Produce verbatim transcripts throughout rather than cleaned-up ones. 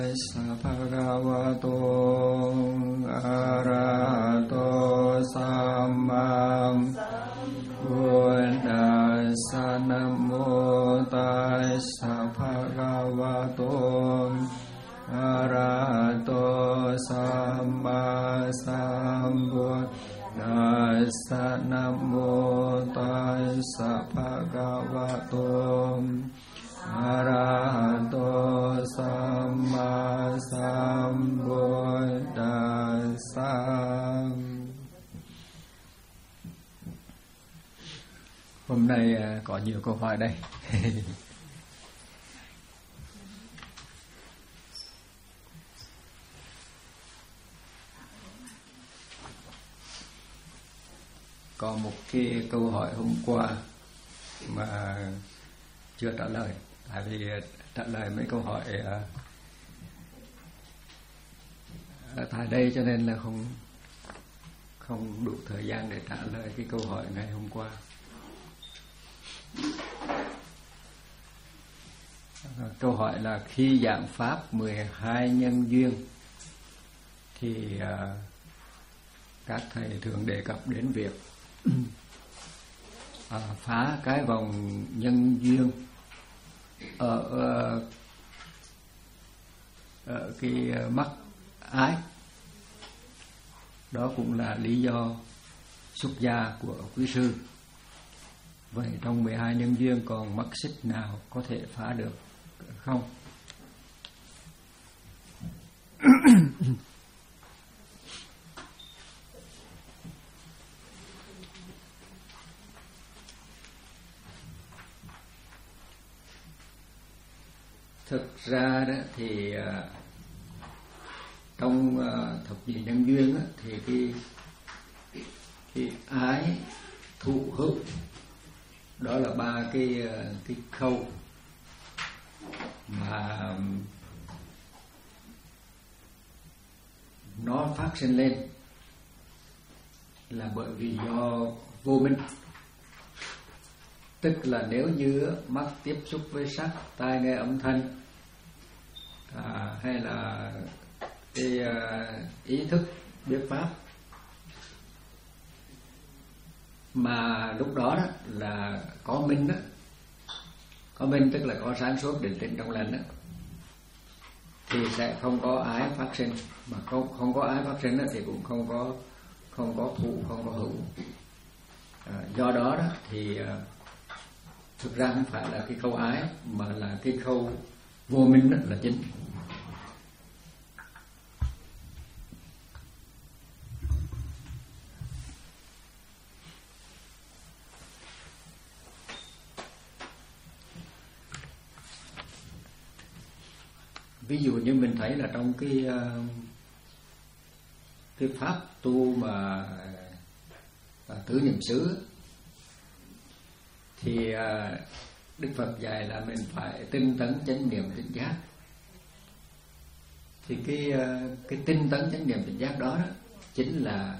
Bhagavato Arahato Samma Buddhassa. Nam mô Tassa Bhagavato Arahato Samma Sambuddhassa. Nam mô Tassa Bhagavato Arahato Samma Sambuddhassa. Hôm nay có nhiều câu hỏi đây. Có một cái câu hỏi hôm qua mà chưa trả lời, tại vì trả lời mấy câu hỏi ở tại đây cho nên là không không đủ thời gian để trả lời cái câu hỏi ngày hôm qua. Câu hỏi là khi giảng pháp mười hai nhân duyên thì uh, các thầy thường đề cập đến việc uh, phá cái vòng nhân duyên ở, uh, ở cái mắt ái. Đó cũng là lý do xuất gia của quý sư. Vậy trong mười hai nhân duyên còn mắc xích nào có thể phá được không? Thực ra đó thì uh, trong uh, thập nhị nhân duyên đó, thì cái cái ái, thụ, hữu, đó là ba cái cái khâu mà nó phát sinh lên là bởi vì do vô minh. Tức là nếu như mắt tiếp xúc với sắc, tai nghe âm thanh, à, hay là cái uh, ý thức biết pháp, mà lúc đó, đó là có minh đó, có minh tức là có sáng suốt định tĩnh trong lành đó, thì sẽ không có ái phát sinh. Mà không không có ái phát sinh đó, thì cũng không có không có thụ, không có hữu. À, do đó đó thì uh, thực ra không phải là cái khâu ái, mà là cái khâu vô minh đó là chính. Ví dụ như mình thấy là trong cái cái pháp tu mà tứ niệm xứ thì Đức Phật dạy là mình phải tinh tấn chánh niệm tỉnh giác. Thì cái cái tinh tấn chánh niệm tỉnh giác đó, đó chính là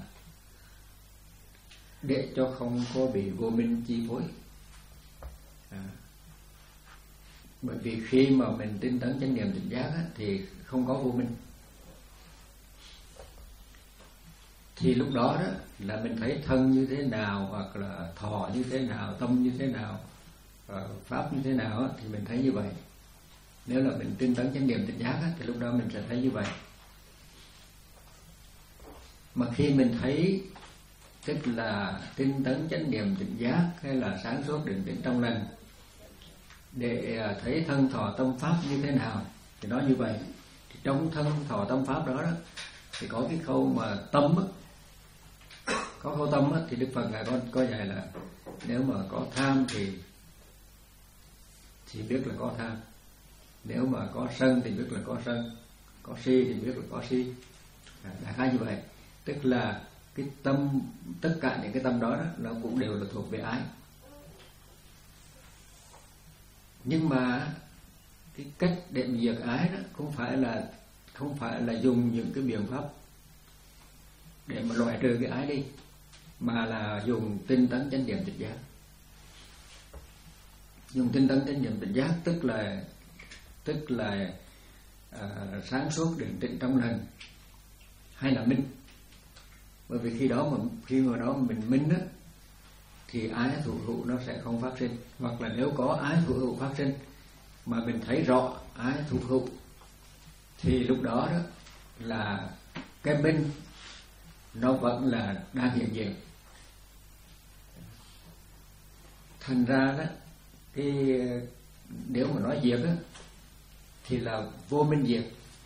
để cho không có bị vô minh chi phối. À, bởi vì khi mà mình tinh tấn chánh niệm tỉnh giác á, thì không có vô minh. Thì lúc đó đó là mình thấy thân như thế nào, hoặc là thọ như thế nào, tâm như thế nào, pháp như thế nào á, thì mình thấy như vậy. Nếu là mình tinh tấn chánh niệm tỉnh giác á, thì lúc đó mình sẽ thấy như vậy. Mà khi mình thấy, tức là tinh tấn chánh niệm tỉnh giác hay là sáng suốt định tĩnh trong lành, để thấy thân thọ tâm pháp như thế nào thì nói như vậy. Thì trong thân thọ tâm pháp đó, đó thì có cái khâu mà tâm á, có khâu tâm á, thì Đức Phật ngài có có dạy là nếu mà có tham thì thì biết là có tham, nếu mà có sân thì biết là có sân, có si thì biết là có si. Đại khái như vậy. Tức là cái tâm, tất cả những cái tâm đó, đó nó cũng đều là thuộc về ái. Nhưng mà cái cách để diệt ái đó không phải là không phải là dùng những cái biện pháp để mà loại trừ cái ái đi, mà là dùng tinh tấn chánh niệm tỉnh giác. Dùng tinh tấn chánh niệm tỉnh giác tức là tức là à, sáng suốt, định tĩnh trong lành, hay là minh. Bởi vì khi đó mà khi mà đó mình minh á, thì ái thủ hữu nó sẽ không phát sinh. Hoặc là nếu có ái thủ hữu phát sinh mà mình thấy rõ ái thủ hữu, thì lúc đó đó là cái minh nó vẫn là đang hiện diện. Thành ra đó, cái nếu mà nói diệt á, thì là vô minh diệt.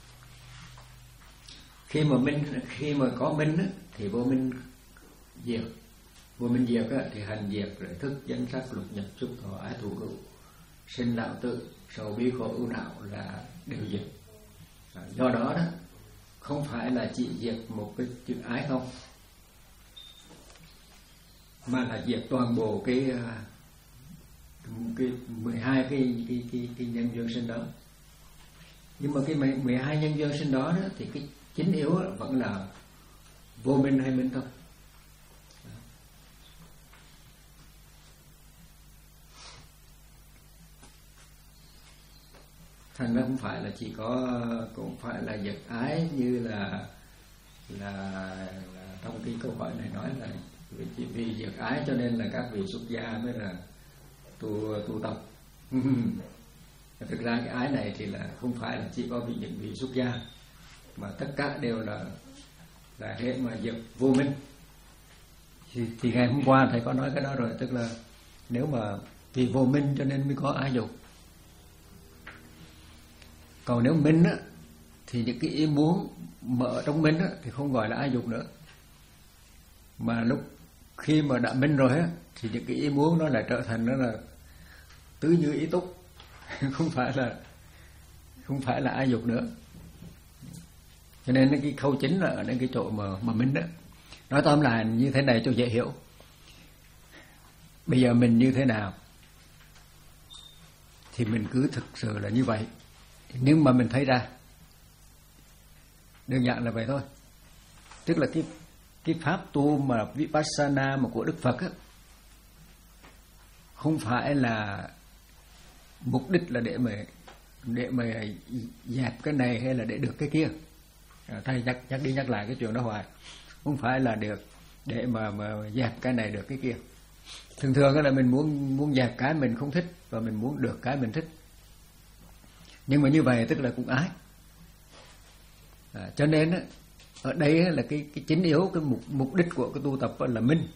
Khi mà minh khi mà có minh á, thì vô minh diệt. Vô minh diệt á, thì hành diệt rồi thức danh sắc lục nhập xúc thọ ái thủ hữu sinh lão tử sầu bi khổ ưu não là đều diệt. Do đó đó không phải là chỉ diệt một cái chữ ái không, mà là diệt toàn bộ cái cái mười hai cái cái cái cái nhân duyên sinh đó. Nhưng mà cái mười hai nhân duyên sinh đó, đó thì cái chính yếu vẫn là vô minh hay minh thôi. Thành ra không phải là chỉ có cũng phải là giật ái như là là, là trong cái câu hỏi này nói là chỉ vì giật ái cho nên là các vị xuất gia mới là tu tu tập. Thực ra cái ái này thì là không phải là chỉ có vị những vị xuất gia, mà tất cả đều là là hệ mà giật vô minh. Thì, thì ngày hôm qua thầy có nói cái đó rồi, tức là nếu mà vì vô minh cho nên mới có ái dục. Còn nếu minh á, thì những cái ý muốn mở trong minh á, thì không gọi là ái dục nữa. Mà lúc khi mà đã minh rồi á, thì những cái ý muốn nó lại trở thành nó là tứ như ý túc, không phải là không phải là ái dục nữa. Cho nên cái khâu chính là ở đến cái chỗ mà mà minh đó. Nói tóm lại như thế này cho dễ hiểu. Bây giờ mình như thế nào thì mình cứ thực sự là như vậy. Nhưng mà mình thấy ra, đơn giản là vậy thôi. Tức là cái cái pháp tu mà Vipassana mà của Đức Phật á, không phải là mục đích là để mà để mà dẹp cái này hay là để được cái kia. Thầy nhắc nhắc đi nhắc lại cái chuyện đó hoài. Không phải là được để mà mà dẹp cái này được cái kia. Thường thường là mình muốn muốn dẹp cái mình không thích và mình muốn được cái mình thích. Nhưng mà như vậy tức là cũng ái. À, cho nên á, ở đây là cái cái chính yếu, cái mục mục đích của cái tu tập là minh.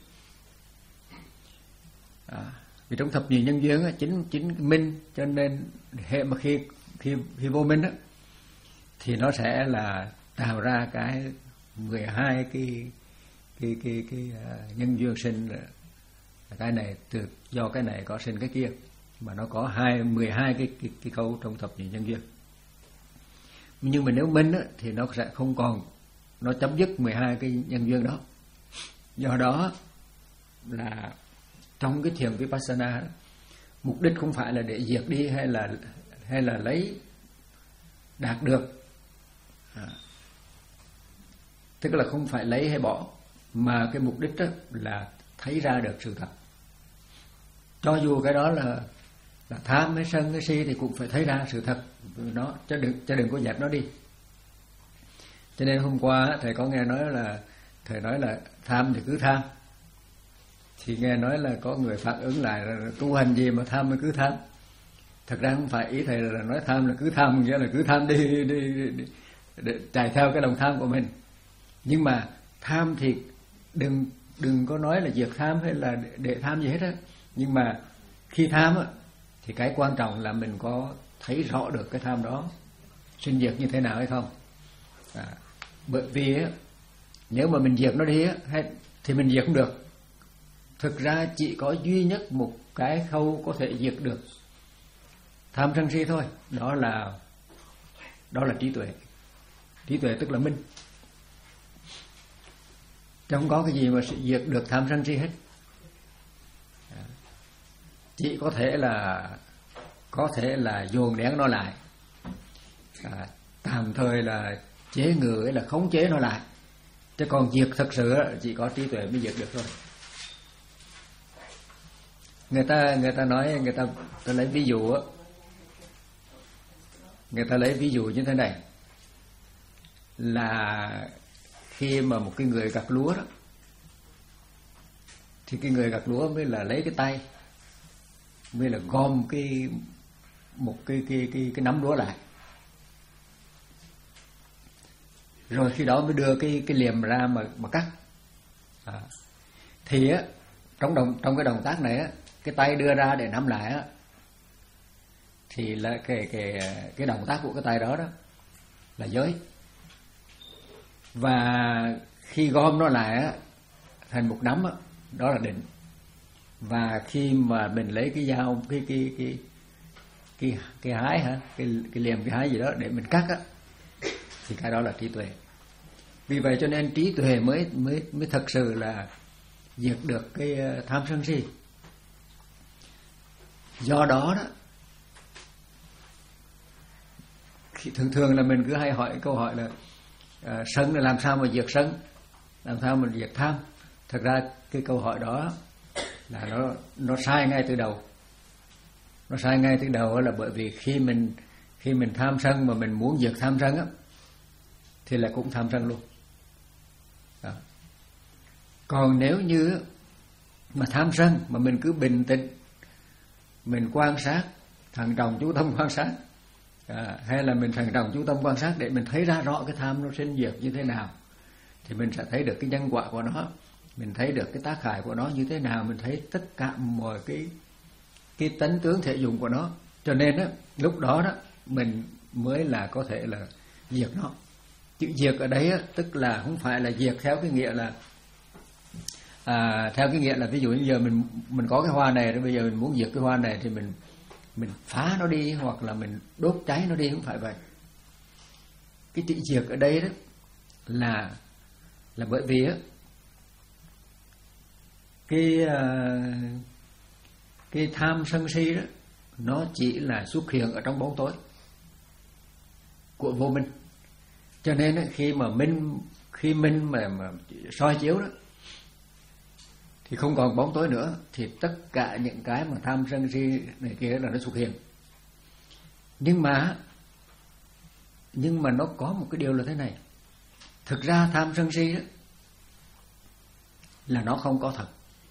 À, vì trong thập nhị nhân duyên á, chính chính minh, cho nên hệ mà khi khi khi vô minh á, thì nó sẽ là tạo ra cái mười hai cái cái cái cái uh, nhân duyên sinh. Cái này từ do cái này có sinh cái kia, mà nó có hai mười hai cái cái cái câu trong thập nhị nhân duyên. Nhưng mà nếu minh á, thì nó sẽ không còn, nó chấm dứt mười hai cái nhân duyên đó. Do đó là trong cái thiền Vipassana, mục đích không phải là để diệt đi hay là hay là lấy đạt được, à, tức là không phải lấy hay bỏ, mà cái mục đích đó là thấy ra được sự thật. Cho dù cái đó là là tham hay sân hay si thì cũng phải thấy ra sự thật nó, chứ đừng chứ đừng có dẹp nó đi. Cho nên hôm qua thầy có nghe nói là thầy nói là tham thì cứ tham, thì nghe nói là có người phản ứng lại là tu hành gì mà tham mới cứ tham. Thật ra không phải ý thầy là nói tham là cứ tham, nghĩa là cứ tham đi, đi, đi, đi để chạy theo cái lòng tham của mình. Nhưng mà tham thì đừng đừng có nói là diệt tham hay là để, để tham gì hết á. Nhưng mà khi tham á, thì cái quan trọng là mình có thấy rõ được cái tham đó sinh diệt như thế nào hay không. À, bởi vì á, nếu mà mình diệt nó đi á, thì mình diệt không được. Thực ra chỉ có duy nhất một cái khâu có thể diệt được tham sân si thôi, đó là đó là trí tuệ. Trí tuệ tức là minh. Chứ không có cái gì mà diệt được tham sân si hết. Chỉ có thể là có thể là dồn nén nó lại, à, tạm thời là chế ngự hay là khống chế nó lại. Chứ còn diệt thật sự chỉ có trí tuệ mới diệt được thôi. Người ta người ta nói người ta, ta lấy ví dụ á, người ta lấy ví dụ như thế này. là khi mà một cái người gặt lúa đó, thì cái người gặt lúa mới là lấy cái tay, mới là gom cái một cái cái cái cái nắm lúa lại, rồi khi đó mới đưa cái cái liềm ra mà mà cắt. À, thì á trong động trong cái động tác này á, cái tay đưa ra để nắm lại á, thì là cái cái cái động tác của cái tay đó đó là giới. Và khi gom nó lại á thành một nắm á, đó là định. Và khi mà mình lấy cái dao, cái cái cái cái cái hái hả, cái cái liềm cái hái gì đó để mình cắt á, thì cái đó là trí tuệ. Vì vậy cho nên trí tuệ mới mới mới thật sự là diệt được cái tham sân si. Do đó đó, thường thường là mình cứ hay hỏi câu hỏi là à, sân là làm sao mà diệt sân, làm sao mà diệt tham. Thật ra cái câu hỏi đó là nó nó sai ngay từ đầu. Nó sai ngay từ đầu là bởi vì khi mình khi mình tham sân mà mình muốn diệt tham sân á, thì là cũng tham sân luôn. Đó. Còn nếu như mà tham sân mà mình cứ bình tĩnh, mình quan sát, thận trọng chú tâm quan sát, à, hay là mình thận trọng chú tâm quan sát để mình thấy ra rõ cái tham nó sinh diệt như thế nào, thì mình sẽ thấy được cái nhân quả của nó, mình thấy được cái tác hại của nó như thế nào, mình thấy tất cả mọi cái cái tánh tướng thể dụng của nó. Cho nên á, lúc đó đó mình mới là có thể là diệt nó. Chữ diệt ở đấy á, tức là không phải là diệt theo cái nghĩa là à, theo cái nghĩa là ví dụ như giờ mình mình có cái hoa này rồi bây giờ mình muốn diệt cái hoa này thì mình mình phá nó đi hoặc là mình đốt cháy nó đi, không phải vậy. Cái chữ diệt ở đây đó là là bởi vì á cái cái tham sân si đó nó chỉ là xuất hiện ở trong bóng tối của vô minh. Cho nên á, khi mà minh khi minh mà mà soi chiếu đó thì không còn bóng tối nữa, thì tất cả những cái mà tham sân si này kia là nó xuất hiện. Nhưng mà nhưng mà nó có một cái điều là thế này. Thực ra tham sân si đó là nó không có thật.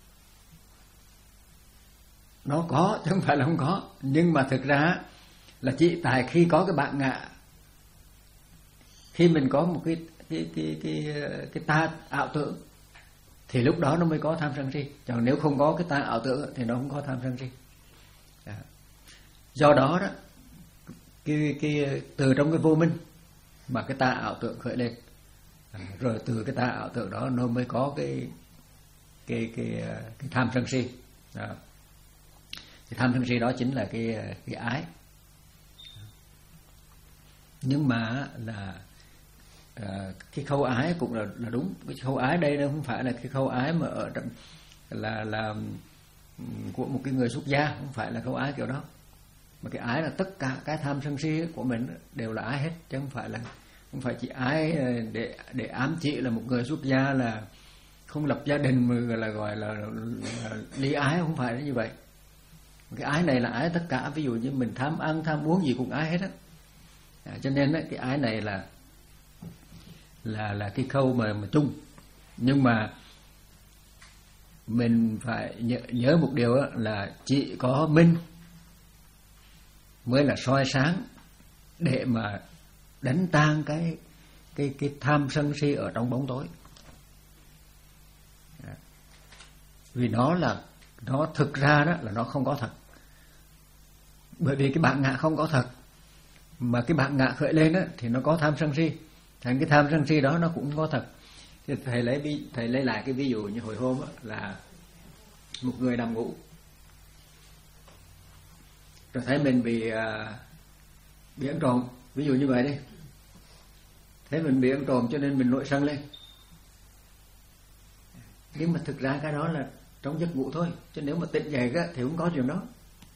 Nó có chứ không phải là không có, nhưng mà thực ra là chỉ tại khi có cái bản ngã, khi mình có một cái cái cái cái cái ta ảo tưởng thì lúc đó nó mới có tham sân si. Còn nếu không có cái ta ảo tưởng thì nó không có tham sân si. Do đó đó cái cái từ trong cái vô minh mà cái ta ảo tưởng khởi lên, rồi từ cái ta ảo tưởng đó nó mới có cái cái cái cái tham sân si. Đó. Thì tham sân si đó chính là cái cái ái. Nhưng mà là à, cái khâu ái cũng là là đúng. Cái khâu ái đây nó không phải là cái khâu ái mà ở trong là là của một cái người xuất gia, không phải là khâu ái kiểu đó. Mà cái ái là tất cả cái tham sân si của mình đều là ái hết, chứ không phải là không phải chỉ ái để để ám chỉ là một người xuất gia là không lập gia đình mà là gọi là, là, là ly ái, không phải là như vậy. Cái ái này là ái tất cả, ví dụ như mình tham ăn tham uống gì cũng ái hết á. À, cho nên á, cái ái này là là là cái khâu mà mà chung. Nhưng mà mình phải nhớ, nhớ một điều á, là chỉ có minh mới là soi sáng để mà đánh tan cái cái cái tham sân si ở trong bóng tối. À, vì nó là nó thực ra đó là nó không có thật. Bởi vì cái bản ngã không có thật, mà cái bản ngã khởi lên đó thì nó có tham sân si, thành cái tham sân si đó nó cũng có thật. Thì thầy lấy thầy lấy lại cái ví dụ như hồi hôm đó, là một người nằm ngủ rồi thấy mình bị bị ăn trộm, ví dụ như vậy đi, thấy mình bị ăn trộm cho nên mình nổi sân lên. Nhưng mà thực ra cái đó là trong giấc ngủ thôi, chứ nếu mà tỉnh dậy á thì không có chuyện đó.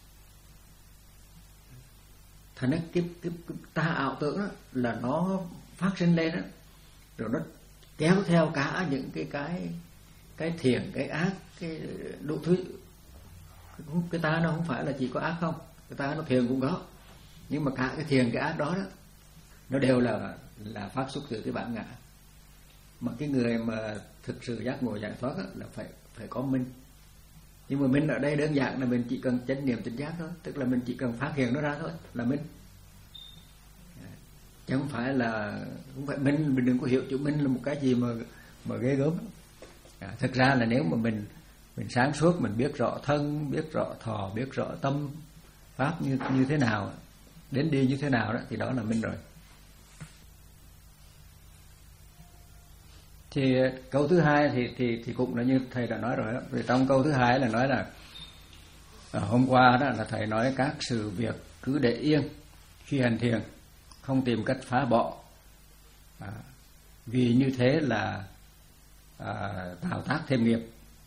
Thành ra cái, cái, cái ta ảo tưởng đó là nó phát sinh lên đó, rồi nó kéo theo cả những cái cái cái thiện, cái ác, cái đủ thứ. Cái ta nó không phải là chỉ có ác không, cái ta nó thiện cũng có, nhưng mà cả cái thiện cái ác đó đó nó đều là là phát xuất từ cái bản ngã. Mà cái người mà thực sự giác ngộ giải thoát á, là phải phải có minh. Nhưng mà minh ở đây đơn giản là mình chỉ cần chánh niệm tỉnh giác thôi, tức là mình chỉ cần phát hiện nó ra thôi là minh. Chứ không phải là không phải minh, mình đừng có hiểu chữ minh là một cái gì mà mà ghê gớm. À, thực ra là nếu mà mình mình sáng suốt, mình biết rõ thân, biết rõ thọ, biết rõ tâm pháp như như thế nào, đến đi như thế nào đó, thì đó là minh rồi. Thì câu thứ hai thì thì thì cũng là như thầy đã nói rồi đó. Vì trong câu thứ hai là nói là à, hôm qua đó là thầy nói các sự việc cứ để yên khi hành thiền, không tìm cách phá bỏ, à, vì như thế là à, tạo tác thêm nghiệp.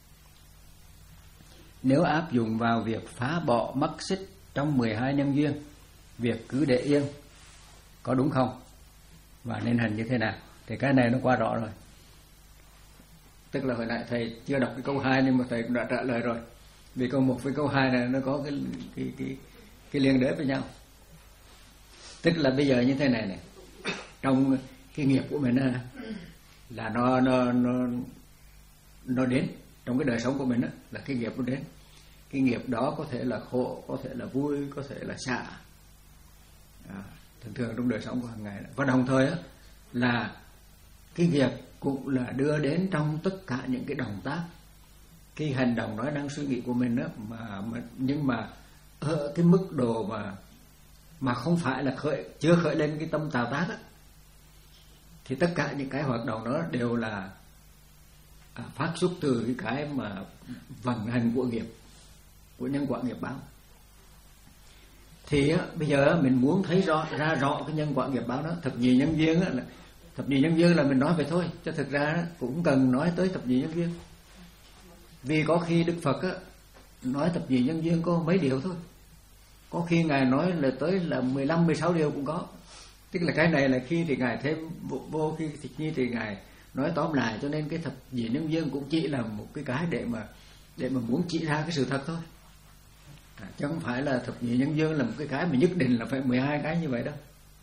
Nếu áp dụng vào việc phá bỏ mắc xích trong mười hai nhân duyên, việc cứ để yên có đúng không? Và nên hành như thế nào? Thì cái này nó quá rõ rồi. Tức là hồi nãy thầy chưa đọc cái câu hai nhưng mà thầy cũng đã trả lời rồi. Vì câu một với câu hai này nó có cái cái cái cái liên đới với nhau. Tức là bây giờ như thế này này, trong cái nghiệp của mình là, là nó nó nó nó đến trong cái đời sống của mình đó, là cái nghiệp nó đến. Cái nghiệp đó có thể là khổ, có thể là vui, có thể là xả, à, thường thường trong đời sống của hàng ngày. Và đồng thời đó, là cái nghiệp cũng là đưa đến trong tất cả những cái động tác, cái hành động nói năng suy nghĩ của mình đó, mà, mà nhưng mà ở cái mức độ mà mà không phải là khởi chưa khởi lên cái tâm tạo tác đó, thì tất cả những cái hoạt động đó đều là à, phát xuất từ cái cái mà vận hành của nghiệp, của nhân quả nghiệp báo. Thì á, bây giờ mình muốn thấy rõ ra rõ cái nhân quả nghiệp báo đó, thập nhị nhân duyên á, là thập nhị nhân duyên là mình nói vậy thôi, chứ thực ra cũng cần nói tới thập nhị nhân duyên. Vì có khi Đức Phật á, nói thập nhị nhân duyên có mấy điều thôi, có khi Ngài nói là tới là mười lăm, mười sáu điều cũng có. Tức là cái này là khi thì Ngài thêm vô, vô khi thì như thì Ngài nói tóm lại, cho nên cái thập nhị nhân duyên cũng chỉ là một cái cái để mà để mà muốn chỉ ra cái sự thật thôi. À, chứ không phải là thập nhị nhân duyên là một cái cái mà nhất định là phải mười hai cái như vậy đâu.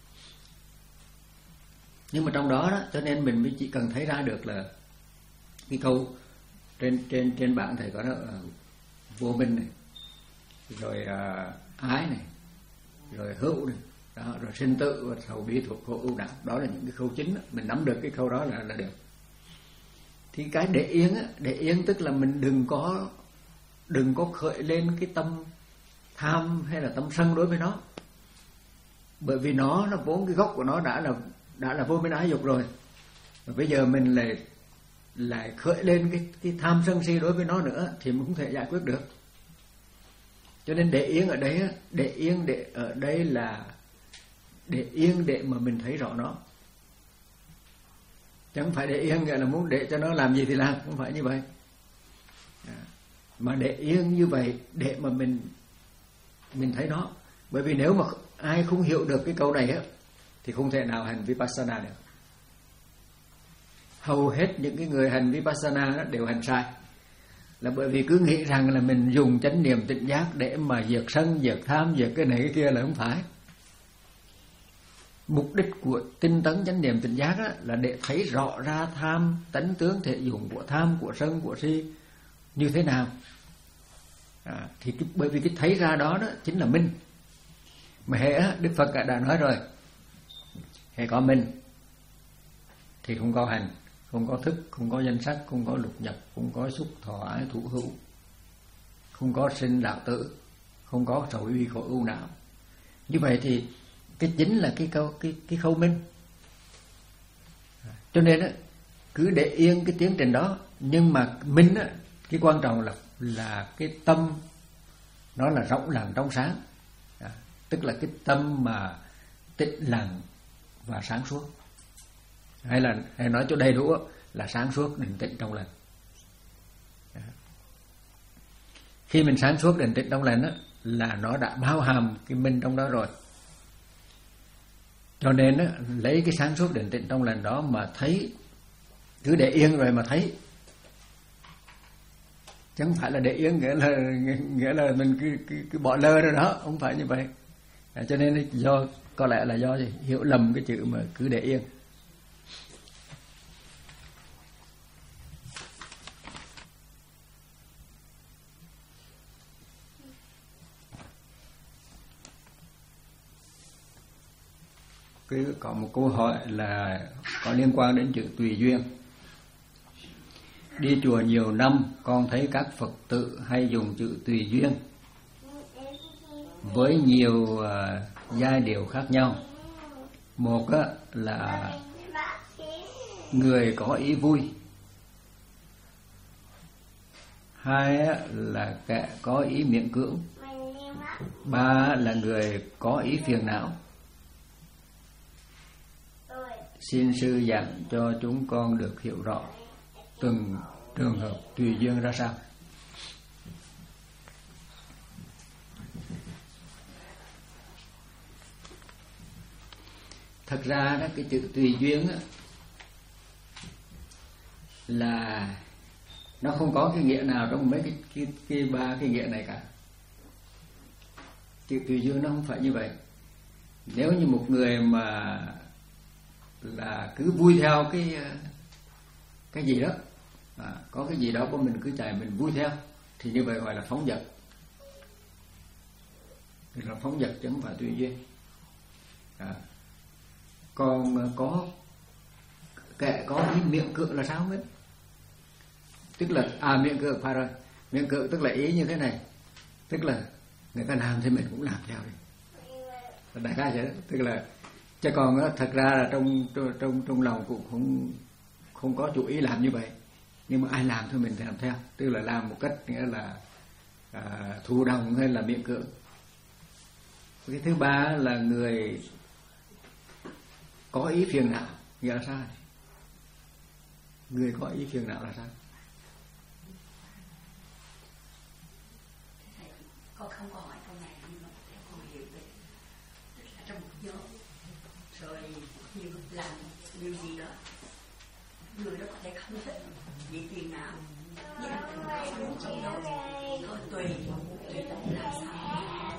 Nhưng mà trong đó đó, cho nên mình mới chỉ cần thấy ra được là cái câu trên trên trên bảng thầy có đó, uh, vô minh này, rồi uh, ái này, rồi hữu này, đó, rồi sinh tử và sầu bi thuộc khổ ưu não. Đó là những cái khâu chính đó. Mình nắm được cái khâu đó là là được. Thì cái để yên á, để yên tức là mình đừng có đừng có khởi lên cái tâm tham hay là tâm sân đối với nó. Bởi vì nó nó vốn cái gốc của nó đã là đã là vô minh ái dục rồi. Và bây giờ mình lại lại khởi lên cái cái tham sân si đối với nó nữa thì mình không thể giải quyết được. Cho nên để yên ở đây á, để yên để ở đây là để yên để mà mình thấy rõ nó. Chứ không phải để yên nghĩa là muốn để cho nó làm gì thì làm, không phải như vậy. À, mà để yên như vậy để mà mình mình thấy nó. Bởi vì nếu mà ai không hiểu được cái câu này á thì không thể nào hành Vipassana được. Hầu hết những cái người hành Vipassana đó đều hành sai. Là bởi vì cứ nghĩ rằng là mình dùng chánh niệm tỉnh giác để mà diệt sân, diệt tham, diệt cái này cái kia là không phải. Mục đích của tinh tấn chánh niệm tỉnh giác đó là để thấy rõ ra tham, tánh tướng thể dụng của tham, của sân, của si như thế nào. À, thì cái, bởi vì cái thấy ra đó đó chính là minh. Mà hệ Đức Phật đã nói rồi, hệ có minh thì không có hành, không có thức, không có danh sắc, không có lục nhập, không có xúc thọ ái thủ hữu, không có sinh lão tử, không có sầu bi khổ ưu não. Như vậy thì cái chính là cái câu cái cái khâu minh. Cho nên á, cứ để yên cái tiến trình đó, nhưng mà minh á, cái quan trọng là là cái tâm nó là rộng lặng trong sáng. À, tức là cái tâm mà tĩnh lặng và sáng suốt. Hay là hay nói cho đầy đủ là sáng suốt định tĩnh trong lành. À, khi mình sáng suốt định tĩnh trong lành á, là nó đã bao hàm cái minh trong đó rồi. Cho nên á, lấy cái sáng suốt định tĩnh trong lành đó mà thấy, cứ để yên rồi mà thấy. Chứ không phải là để yên nghĩa là nghĩa là mình cứ cứ, cứ bỏ lơ rồi đó, không phải như vậy. À, cho nên do có lẽ là do gì? Hiểu lầm cái chữ mà cứ để yên. cái có một câu hỏi là có liên quan đến chữ tùy duyên. Đi chùa nhiều năm, con thấy các Phật tử hay dùng chữ tùy duyên với nhiều uh, giai điệu khác nhau. Một á, là người có ý vui. Hai á, là kẻ có ý miễn cưỡng. Ba là người có ý phiền não. Xin sư giảng cho chúng con được hiểu rõ từng trường hợp tùy duyên ra sao. Thật ra đó, cái chữ tùy duyên á, là nó không có cái nghĩa nào trong mấy cái, cái, cái ba cái nghĩa này cả. Chữ tùy duyên nó không phải như vậy. Nếu như một người mà là cứ vui theo cái cái gì đó, à, có cái gì đó của mình cứ chạy mình vui theo, thì như vậy gọi là phóng dật. Thì là phóng dật chứ không phải tùy duyên. À, còn có kẻ có ý miệng cưỡng là sao không biết. Tức là à miệng cưỡng phải rồi. Miệng cưỡng tức là ý như thế này, tức là người ta làm thì mình cũng làm theo đi. Đại khái vậy đó. Tức là chứ còn đó, thật ra là trong trong trong lòng cũng không không có chủ ý làm như vậy, nhưng mà ai làm thì mình làm theo, tức là làm một cách nghĩa là à, thụ động hay là miễn cưỡng. Cái thứ ba là người có ý phiền não, nghĩa là sao? Người có ý phiền não là sao? Con không có hỏi câu này nhưng mà con hiểu được. Tức là trong một nhóm rồi nhiều làm điều gì đó, người đó có thể không thích bị phiền não, nhưng mà không trong đó thôi tùy tùy tâm làm sao.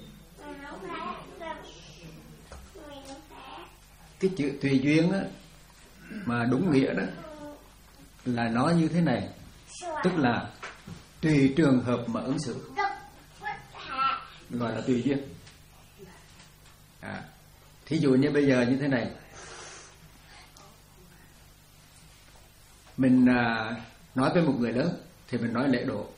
Cái chữ tùy duyên á, mà đúng nghĩa đó là nói như thế này, tức là tùy trường hợp mà ứng xử, gọi là tùy duyên. À, thí dụ như bây giờ như thế này, mình à, nói với một người lớn thì mình nói lễ độ.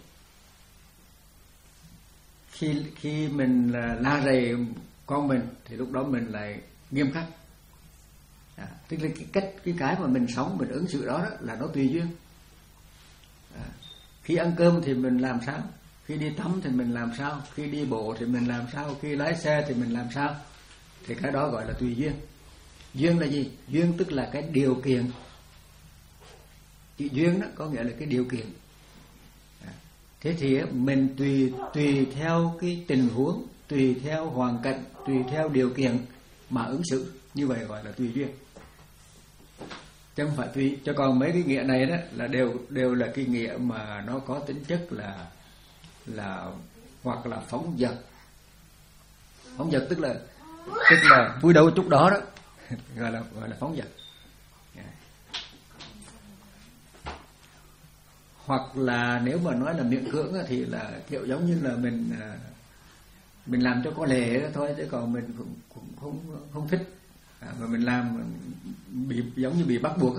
Khi khi mình à, la rầy con mình thì lúc đó mình lại nghiêm khắc. À, tức là cái cách cái cái mà mình sống mình ứng xử đó, đó là nó tùy duyên. À, khi ăn cơm thì mình làm sao, khi đi tắm thì mình làm sao, khi đi bộ thì mình làm sao, khi lái xe thì mình làm sao, thì cái đó gọi là tùy duyên. Duyên là gì? Duyên tức là cái điều kiện. Chữ duyên đó có nghĩa là cái điều kiện. À, thế thì mình tùy tùy theo cái tình huống, tùy theo hoàn cảnh, tùy theo điều kiện mà ứng xử, như vậy gọi là tùy duyên. Chứ không phải tùy. Cho còn mấy cái nghĩa này đó là đều đều là cái nghĩa mà nó có tính chất là là hoặc là phóng dật. Phóng dật tức là tức là vui đâu chút đó đó, gọi là gọi là phóng dật. Hoặc là nếu mà nói là miễn cưỡng thì là kiểu giống như là mình mình làm cho có lệ đó thôi, chứ còn mình cũng, cũng không không thích. À, mà mình làm bị giống như bị bắt buộc á.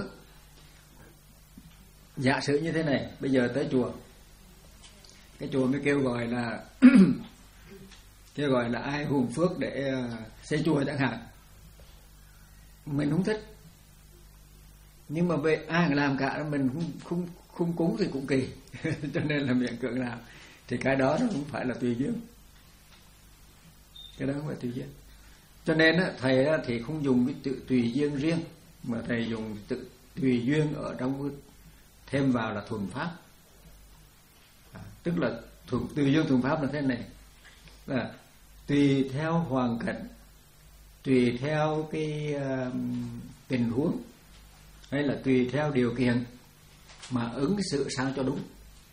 Giả sử như thế này, bây giờ tới chùa, cái chùa mới kêu gọi là kêu gọi là ai hùn phước để xây chùa chẳng hạn, mình không thích, nhưng mà về ai làm cả mình không không không cúng thì cũng kỳ cho nên là miễn cưỡng làm, thì cái đó nó không phải là tùy duyên, cái đó không phải tùy duyên. Cho nên á, thầy á, thì không dùng cái tự tùy duyên riêng, mà thầy dùng tự tùy duyên ở trong thêm vào là thuần pháp. À, tức là thuần, tùy duyên thuần pháp là thế này, là tùy theo hoàn cảnh, tùy theo cái uh, tình huống, hay là tùy theo điều kiện mà ứng xử sao cho đúng,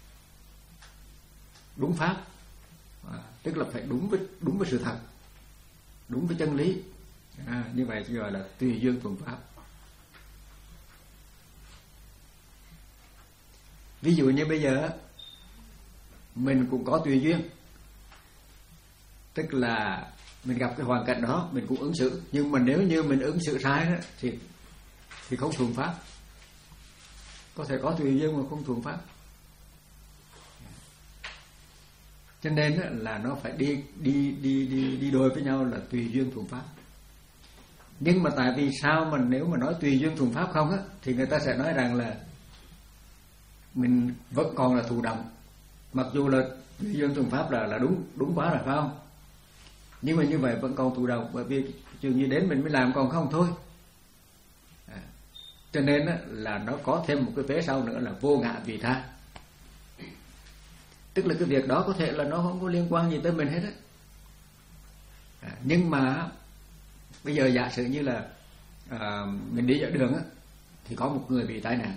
đúng pháp. À, tức là phải đúng với đúng với sự thật, đúng với chân lý. À, như vậy gọi là tùy duyên thuần pháp. Ví dụ như bây giờ mình cũng có tùy duyên, tức là mình gặp cái hoàn cảnh đó mình cũng ứng xử. Nhưng mà nếu như mình ứng xử sai đó thì thì không thuận pháp. Có thể có tùy duyên mà không thuận pháp. Cho nên là nó phải đi đi đi đi đi đôi với nhau là tùy duyên thuận pháp. Nhưng mà tại vì sao mà nếu mà nói tùy duyên thuận pháp không á, thì người ta sẽ nói rằng là mình vẫn còn là thụ động. Mặc dù là tùy duyên thuận pháp là là đúng đúng quá rồi phải không? Nhưng mà như vậy vẫn còn thụ động, bởi vì chừng như đến mình mới làm, còn không thôi. À, cho nên á, là nó có thêm một cái vế sau nữa là vô ngã vị tha. Tức là cái việc đó có thể là nó không có liên quan gì tới mình hết á. À, nhưng mà bây giờ giả sử như là à, mình đi ở đường á, thì có một người bị tai nạn.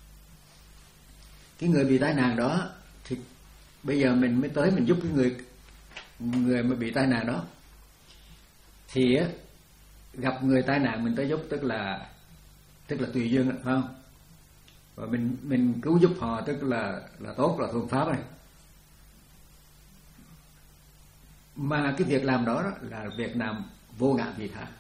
Cái người bị tai nạn đó thì bây giờ mình mới tới mình giúp cái người người mà bị tai nạn đó. Thì á, gặp người tai nạn mình tới giúp tức là tức là tùy duyên, phải không? Và mình mình cứu giúp họ tức là là tốt, là thuận pháp này. Mà cái việc làm đó, đó là việc làm vô ngã vị tha.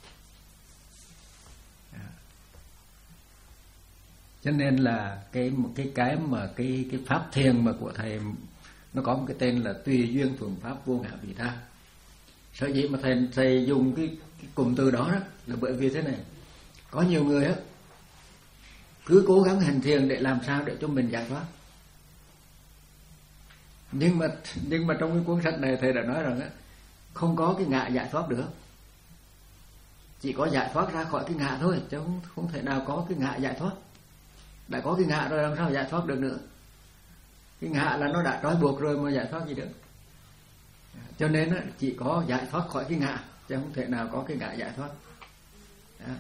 Cho nên là cái một cái cái mà cái cái pháp thiền mà của thầy nó có một cái tên là tùy duyên thuận pháp vô ngã vị tha. Sở dĩ mà thầy thầy dùng cái, cái cụm từ đó, đó là bởi vì thế này, có nhiều người á cứ cố gắng hành thiền để làm sao để cho mình giải thoát. Nhưng mà nhưng mà trong cái cuốn sách này thầy đã nói rằng á, không có cái ngã giải thoát được. Chỉ có giải thoát ra khỏi cái ngã thôi, chứ không không thể nào có cái ngã giải thoát. Đã có cái ngã rồi làm sao giải thoát được nữa? Cái ngã là nó đã trói buộc rồi mà giải thoát gì được. Cho nên á, chỉ có giải thoát khỏi cái ngã, chứ không thể nào có cái ngã giải thoát. Đó.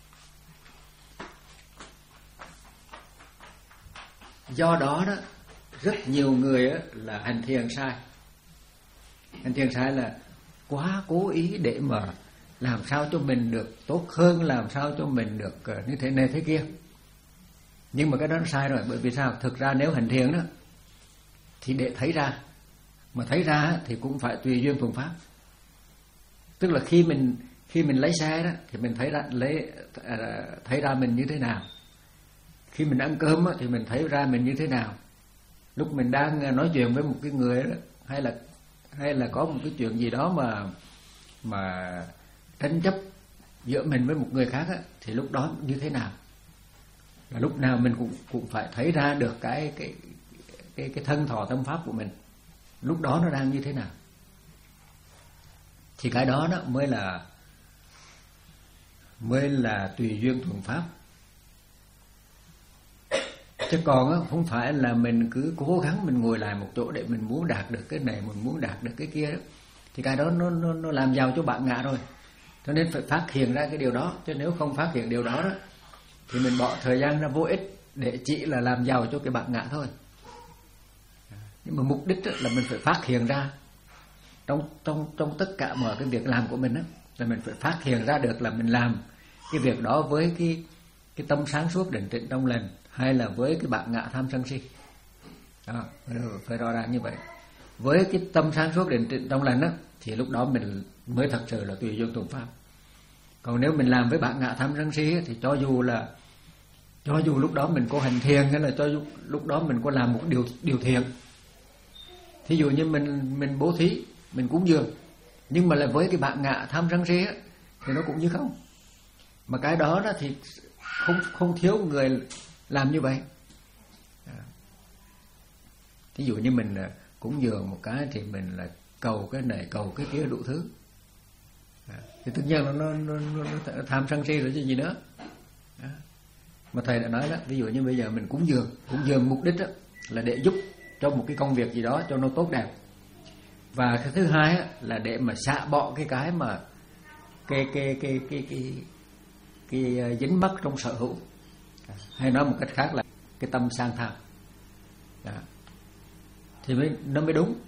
Do đó đó, rất nhiều người á, là hành thiền sai. Hành thiền sai là quá cố ý để mà làm sao cho mình được tốt hơn, làm sao cho mình được như thế này thế kia. Nhưng mà cái đó nó sai rồi. Bởi vì sao? Thực ra nếu hành thiền đó thì để thấy ra. Mà thấy ra thì cũng phải tùy duyên thuận pháp. Tức là khi mình khi mình lấy xe đó thì mình thấy ra lấy thấy ra mình như thế nào. Khi mình ăn cơm đó, thì mình thấy ra mình như thế nào. Lúc mình đang nói chuyện với một cái người đó, hay là hay là có một cái chuyện gì đó mà mà tranh chấp giữa mình với một người khác á, thì lúc đó như thế nào? Là lúc nào mình cũng cũng phải thấy ra được cái cái cái cái thân thọ tâm pháp của mình. Lúc đó nó đang như thế nào? Thì cái đó đó mới là mới là tùy duyên thuận pháp. Chứ còn á, không phải là mình cứ cố gắng mình ngồi lại một chỗ để mình muốn đạt được cái này, mình muốn đạt được cái kia đó. Thì cái đó nó nó nó làm giàu cho bạn ngã rồi. Cho nên phải phát hiện ra cái điều đó. Chứ nếu không phát hiện điều đó đó thì mình bỏ thời gian ra vô ích để chỉ là làm giàu cho cái bạn ngã thôi. Nhưng mà mục đích là mình phải phát hiện ra trong trong trong tất cả mọi cái việc làm của mình đó, là mình phải phát hiện ra được là mình làm cái việc đó với cái cái tâm sáng suốt định tĩnh trong lành, hay là với cái bạn ngã tham sân si. Đó, phải rõ ràng như vậy. Với cái tâm sáng suốt định tĩnh trong lành đó, thì lúc đó mình mới thật sự là tùy duyên thuận pháp. Còn nếu mình làm với bạn ngã tham sân si thì cho dù là cho dù lúc đó mình có hành thiền, hay là cho dù lúc đó mình có làm một điều điều thiện. Thí dụ như mình mình bố thí, mình cúng dường, nhưng mà là với cái bạn ngã tham sân si á, thì nó cũng như không. Mà cái đó đó thì không không thiếu người làm như vậy. Thí dụ như mình cúng dường một cái thì mình là cầu cái này cầu cái kia đủ thứ. Thì tự nhiên nó nó, nó, nó tham sân si rồi chứ gì nữa. Mà thầy đã nói đó, ví dụ như bây giờ mình cúng dường, cúng dường mục đích đó là để giúp cho một cái công việc gì đó cho nó tốt đẹp. Và cái thứ hai á, là để mà xả bỏ cái cái mà cái cái cái cái cái cái, cái dính mắc trong sở hữu, hay nói một cách khác là cái tâm sang tham. Đó. Thì mới nó mới đúng.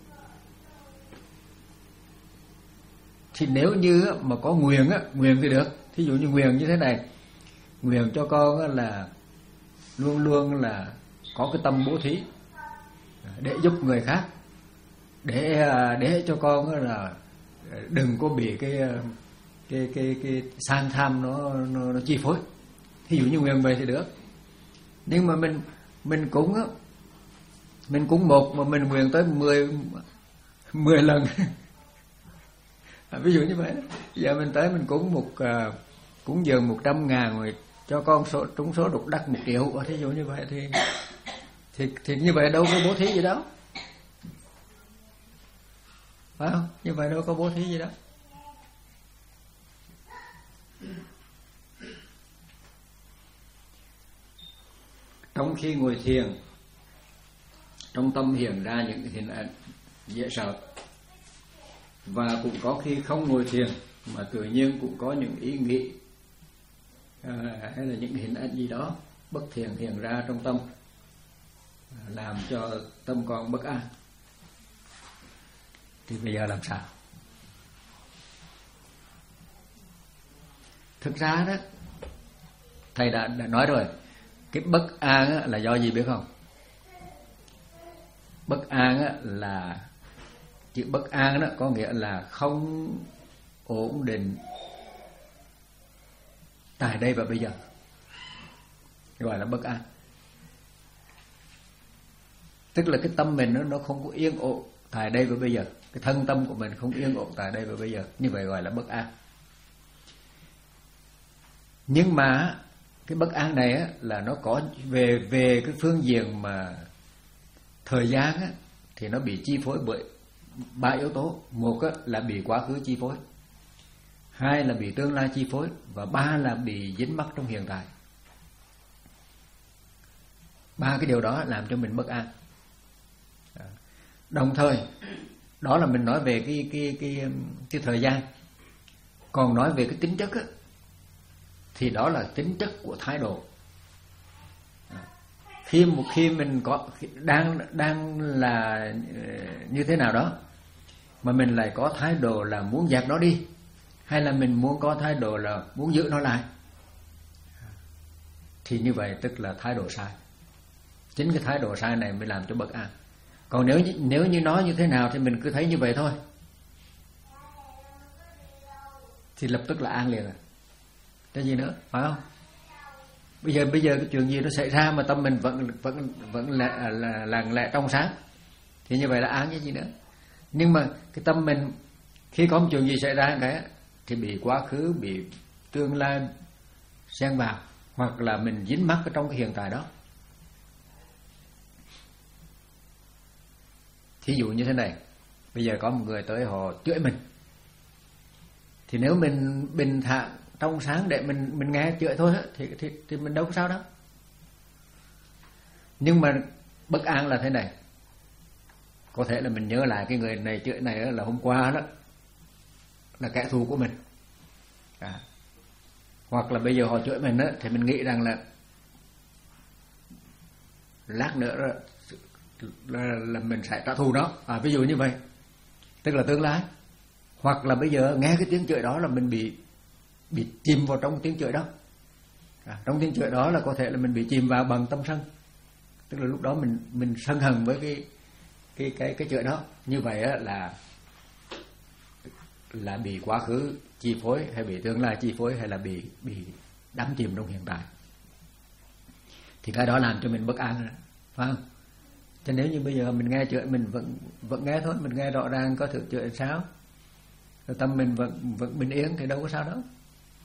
Thì nếu như mà có nguyện á, nguyện thì được. Thí dụ như nguyện như thế này, nguyện cho con là luôn luôn là có cái tâm bố thí để giúp người khác, để để cho con là đừng có bị cái cái cái cái sang tham nó nó, nó chi phối. Ví dụ như nguyện vậy thì được, nhưng mà mình mình cúng á, mình cúng một mà mình nguyện tới mười mười lần. Ví dụ như vậy, giờ mình tới mình cúng một uh, cúng dường một trăm ngàn rồi cho con số trúng số độc đắc một triệu, thí dụ như vậy thì thì thì như vậy đâu có bố thí gì đâu, phải không? Như vậy đâu có bố thí gì đâu. Trong khi ngồi thiền, trong tâm hiện ra những hình ảnh dễ sợ, và cũng có khi không ngồi thiền mà tự nhiên cũng có những ý nghĩ à, hay là những hình ảnh gì đó bất thiện hiện ra trong tâm, làm cho tâm con bất an. Thì bây giờ làm sao? Thực ra đó, thầy đã, đã nói rồi, cái bất an là do gì biết không? Bất an là chữ bất an đó có nghĩa là không ổn định tại đây và bây giờ, gọi là bất an. Tức là cái tâm mình nó nó không có yên ổn tại đây và bây giờ, cái thân tâm của mình không yên ổn tại đây và bây giờ, như vậy gọi là bất an. Nhưng mà cái bất an này á, là nó có về về cái phương diện mà thời gian á, thì nó bị chi phối bởi ba yếu tố. Một á, là bị quá khứ chi phối, hai là bị tương lai chi phối, và ba là bị dính mắc trong hiện tại. Ba cái điều đó làm cho mình bất an. Đồng thời đó là mình nói về cái cái cái cái thời gian. Còn nói về cái tính chất á, thì đó là tính chất của thái độ. Khi một khi mình có đang đang là như thế nào đó mà mình lại có thái độ là muốn dẹp nó đi, hay là mình muốn có thái độ là muốn giữ nó lại, thì như vậy tức là thái độ sai. Chính cái thái độ sai này mới làm cho bất an. Còn nếu nếu như nói như thế nào thì mình cứ thấy như vậy thôi, thì lập tức là an liền rồi. Cái gì nữa, phải không? Bây giờ bây giờ cái chuyện gì nó xảy ra mà tâm mình vẫn vẫn vẫn là là lặng lẽ trong sáng, thì như vậy là an, cái gì nữa. Nhưng mà cái tâm mình khi có một chuyện gì xảy ra cái thì bị quá khứ, bị tương lai xen vào, hoặc là mình dính mắc ở trong cái hiện tại đó. Thí dụ như thế này, bây giờ có một người tới họ chửi mình, thì nếu mình bình thản trong sáng để mình mình nghe chửi thôi á, thì thì thì mình đâu có sao đâu. Nhưng mà bất an là thế này, có thể là mình nhớ lại cái người này chửi này đó là hôm qua đó là kẻ thù của mình, à. Hoặc là bây giờ họ chửi mình á, thì mình nghĩ rằng là lát nữa đó, là, là mình sẽ trả thù nó, à, ví dụ như vậy, tức là tương lai. Hoặc là bây giờ nghe cái tiếng chửi đó là mình bị bị chìm vào trong tiếng chửi đó, à, trong tiếng chửi đó là có thể là mình bị chìm vào bằng tâm sân, tức là lúc đó mình mình sân hận với cái cái cái cái chửi đó. Như vậy á, là là bị quá khứ chi phối, hay bị tương lai chi phối, hay là bị bị đắm chìm trong hiện tại, thì cái đó làm cho mình bất an, phải không? Cho nếu như bây giờ mình nghe chửi mình vẫn vẫn nghe thôi, mình nghe rõ ràng có thực chửi sao, rồi tâm mình vẫn vẫn bình yên thì đâu có sao đâu,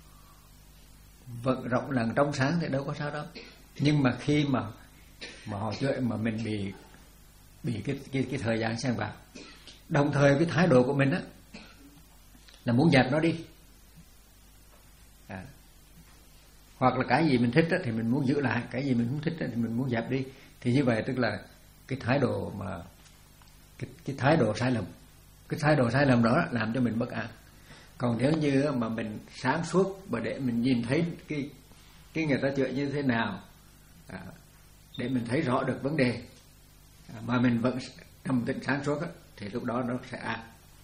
vẫn rộng lặng trong sáng thì đâu có sao đâu. Nhưng mà khi mà mà họ chửi mà mình bị bị cái cái cái thời gian xen vào, đồng thời cái thái độ của mình á là muốn dẹp nó đi, à. Hoặc là cái gì mình thích á, thì mình muốn giữ lại, cái gì mình không thích á, thì mình muốn dẹp đi, thì như vậy tức là cái thái độ mà cái cái thái độ sai lầm, cái thái độ sai lầm đó làm cho mình bất an. Còn nếu như mà mình sáng suốt và để mình nhìn thấy cái cái người ta chửi như thế nào, à, để mình thấy rõ được vấn đề, à, mà mình vẫn trầm tĩnh sáng suốt á, thì lúc đó nó sẽ an.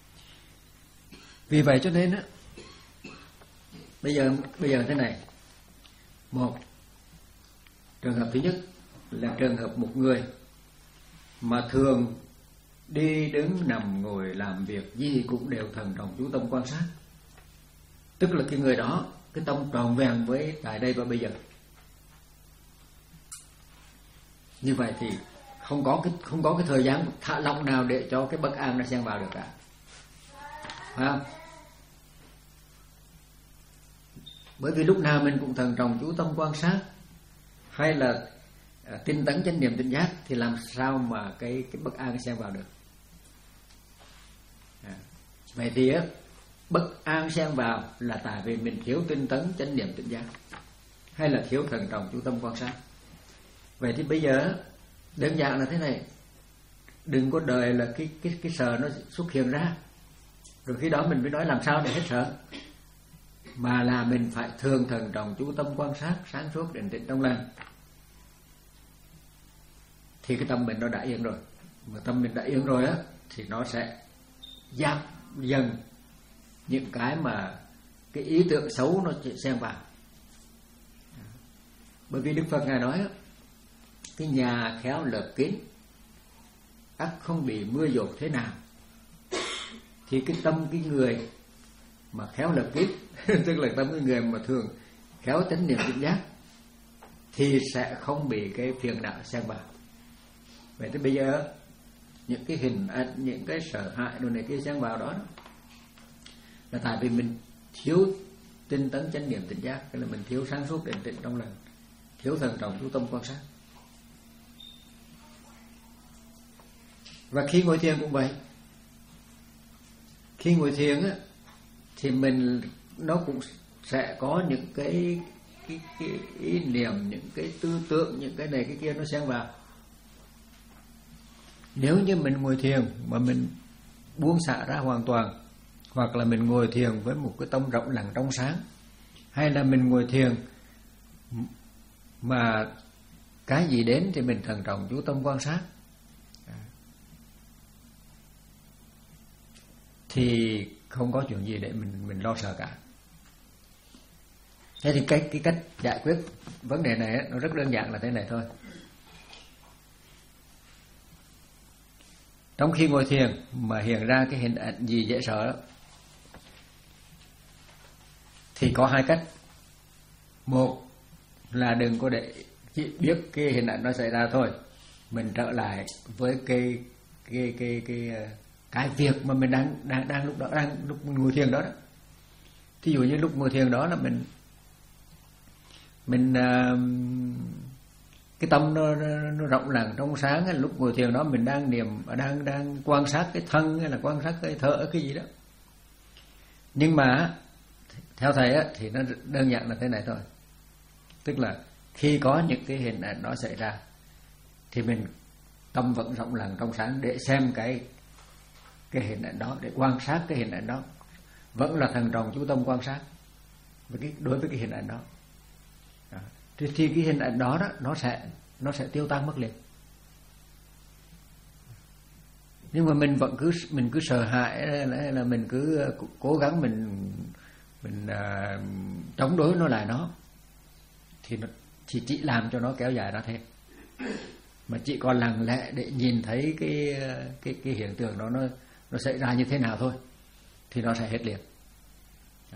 Vì vậy cho nên á, bây giờ bây giờ thế này, một trường hợp thứ nhất là trường hợp một người mà thường đi đứng nằm ngồi làm việc gì cũng đều thần trọng chú tâm quan sát. Tức là cái người đó cái tâm tròn vẹn với tại đây và bây giờ. Như vậy thì không có cái không có cái thời gian thả lỏng nào để cho cái bất an nó xen vào được cả, phải không? Bởi vì lúc nào mình cũng thần trọng chú tâm quan sát hay là tinh tấn chánh niệm tỉnh giác, thì làm sao mà cái cái bất an xen vào được? À, vậy thì á, bất an xen vào là tại vì mình thiếu tinh tấn chánh niệm tỉnh giác, hay là thiếu thần trọng chú tâm quan sát. Vậy thì bây giờ đơn giản là thế này, đừng có đợi là cái cái cái sợ nó xuất hiện ra rồi khi đó mình mới nói làm sao để hết sợ, mà là mình phải thường thần trọng chú tâm quan sát sáng suốt định tĩnh trong lành, thì cái tâm mình nó đã yên rồi. Mà tâm mình đã yên rồi á thì nó sẽ giảm dần những cái mà cái ý tưởng xấu nó xen vào. Bởi vì Đức Phật Ngài nói á, cái nhà khéo lợp kín ắt không bị mưa dột thế nào. Thì cái tâm cái người mà khéo lợp kín tức là tâm cái người mà thường khéo chánh niệm tỉnh giác thì sẽ không bị cái phiền não xen vào. Vậy thì bây giờ những cái hình ảnh, những cái sợ hãi đồ này kia xen vào đó, đó là tại vì mình thiếu tinh tấn chánh niệm tỉnh giác, tức là mình thiếu sáng suốt định tĩnh trong lành, thiếu thần trọng chú tâm quan sát. Và khi ngồi thiền cũng vậy. Khi ngồi thiền á thì mình nó cũng sẽ có những cái cái, cái ý niệm, những cái tư tưởng, những cái này cái kia nó xen vào. Nếu như mình ngồi thiền mà mình buông xả ra hoàn toàn, hoặc là mình ngồi thiền với một cái tâm rộng lặng trong sáng, hay là mình ngồi thiền mà cái gì đến thì mình thần trọng chú tâm quan sát, thì không có chuyện gì để mình mình lo sợ cả. Thế thì cái cái cách giải quyết vấn đề này nó rất đơn giản là thế này thôi. Trong khi ngồi thiền mà hiện ra cái hình ảnh gì dễ sợ đó, thì có hai cách. Một là đừng có để chỉ biết cái hình ảnh nó xảy ra thôi, mình trở lại với cái cái cái cái cái việc mà mình đang đang đang lúc đó đang lúc ngồi thiền đó, đó. Thí dụ như lúc ngồi thiền đó là mình mình uh, cái tâm nó, nó, nó rộng lặng trong sáng, hay lúc ngồi thiền đó mình đang niệm đang đang quan sát cái thân hay là quan sát cái thở cái gì đó. Nhưng mà theo thầy á, thì nó đơn giản là thế này thôi. Tức là khi có những cái hình ảnh đó xảy ra thì mình tâm vẫn rộng lặng trong sáng để xem cái cái hình ảnh đó, để quan sát cái hình ảnh đó, vẫn là thần trọng chú tâm quan sát với cái đối với cái hình ảnh đó. Đó. Thì, thì cái hình ảnh đó, đó nó sẽ nó sẽ tiêu tan mất liền. Nhưng mà mình vẫn cứ mình cứ sợ hãi, là, là mình cứ cố gắng mình mình uh, chống đối nó lại nó, thì nó chỉ chỉ làm cho nó kéo dài ra thêm. Mà chỉ còn lặng lẽ để nhìn thấy cái cái cái hiện tượng đó nó nó xảy ra như thế nào thôi, thì nó sẽ hết liền. Đó.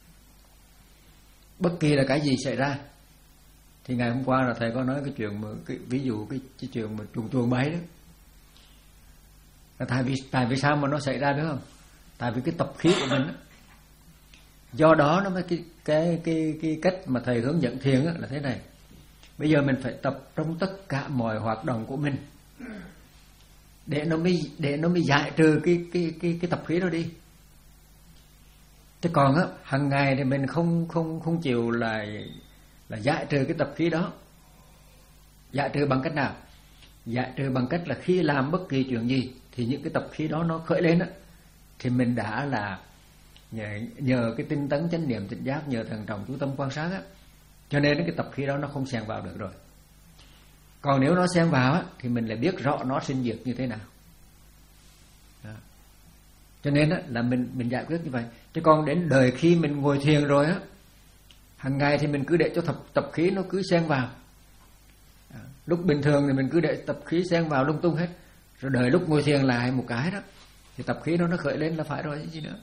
Bất kỳ là cái gì xảy ra, thì ngày hôm qua là thầy có nói cái chuyện mà cái ví dụ cái, cái chuyện mà chuồng chuồng bay đó. Là tại vì tại vì sao mà nó xảy ra, đúng không? Tại vì cái tập khí của mình đó. Do đó nó mới cái cái cái cái cách mà thầy hướng dẫn thiền là thế này. Bây giờ mình phải tập trong tất cả mọi hoạt động của mình để nó mới để nó mới giải trừ cái cái cái cái tập khí đó đi. Thế còn á, hàng ngày thì mình không không không chịu là là giải trừ cái tập khí đó. Giải trừ bằng cách nào? Giải trừ bằng cách là khi làm bất kỳ chuyện gì thì những cái tập khí đó nó khởi lên á, thì mình đã là nhờ, nhờ cái tinh tấn chánh niệm tỉnh giác, nhờ thần trọng chú tâm quan sát á, cho nên cái tập khí đó nó không xen vào được rồi. Còn nếu nó xen vào á, thì mình lại biết rõ nó sinh diệt như thế nào. Đó. Cho nên á, là mình mình giải quyết như vậy. Chứ còn đến đời khi mình ngồi thiền rồi á, hàng ngày thì mình cứ để cho tập, tập khí nó cứ xen vào. Đó. Lúc bình thường thì mình cứ để tập khí xen vào lung tung hết. rồi đợi lúc ngồi thiền lại một cái đó thì tập khí đó nó khởi lên là phải rồi chứ gì nữa.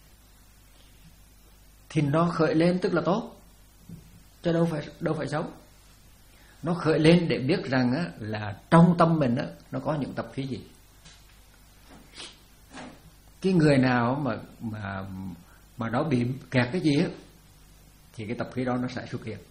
Thì nó khởi lên tức là tốt, chứ đâu phải đâu phải xấu. Nó khởi lên để biết rằng á, là trong tâm mình á, nó có những tập khí gì. Cái người nào mà mà mà nó bị kẹt cái gì á, thì cái tập khí đó nó sẽ xuất hiện.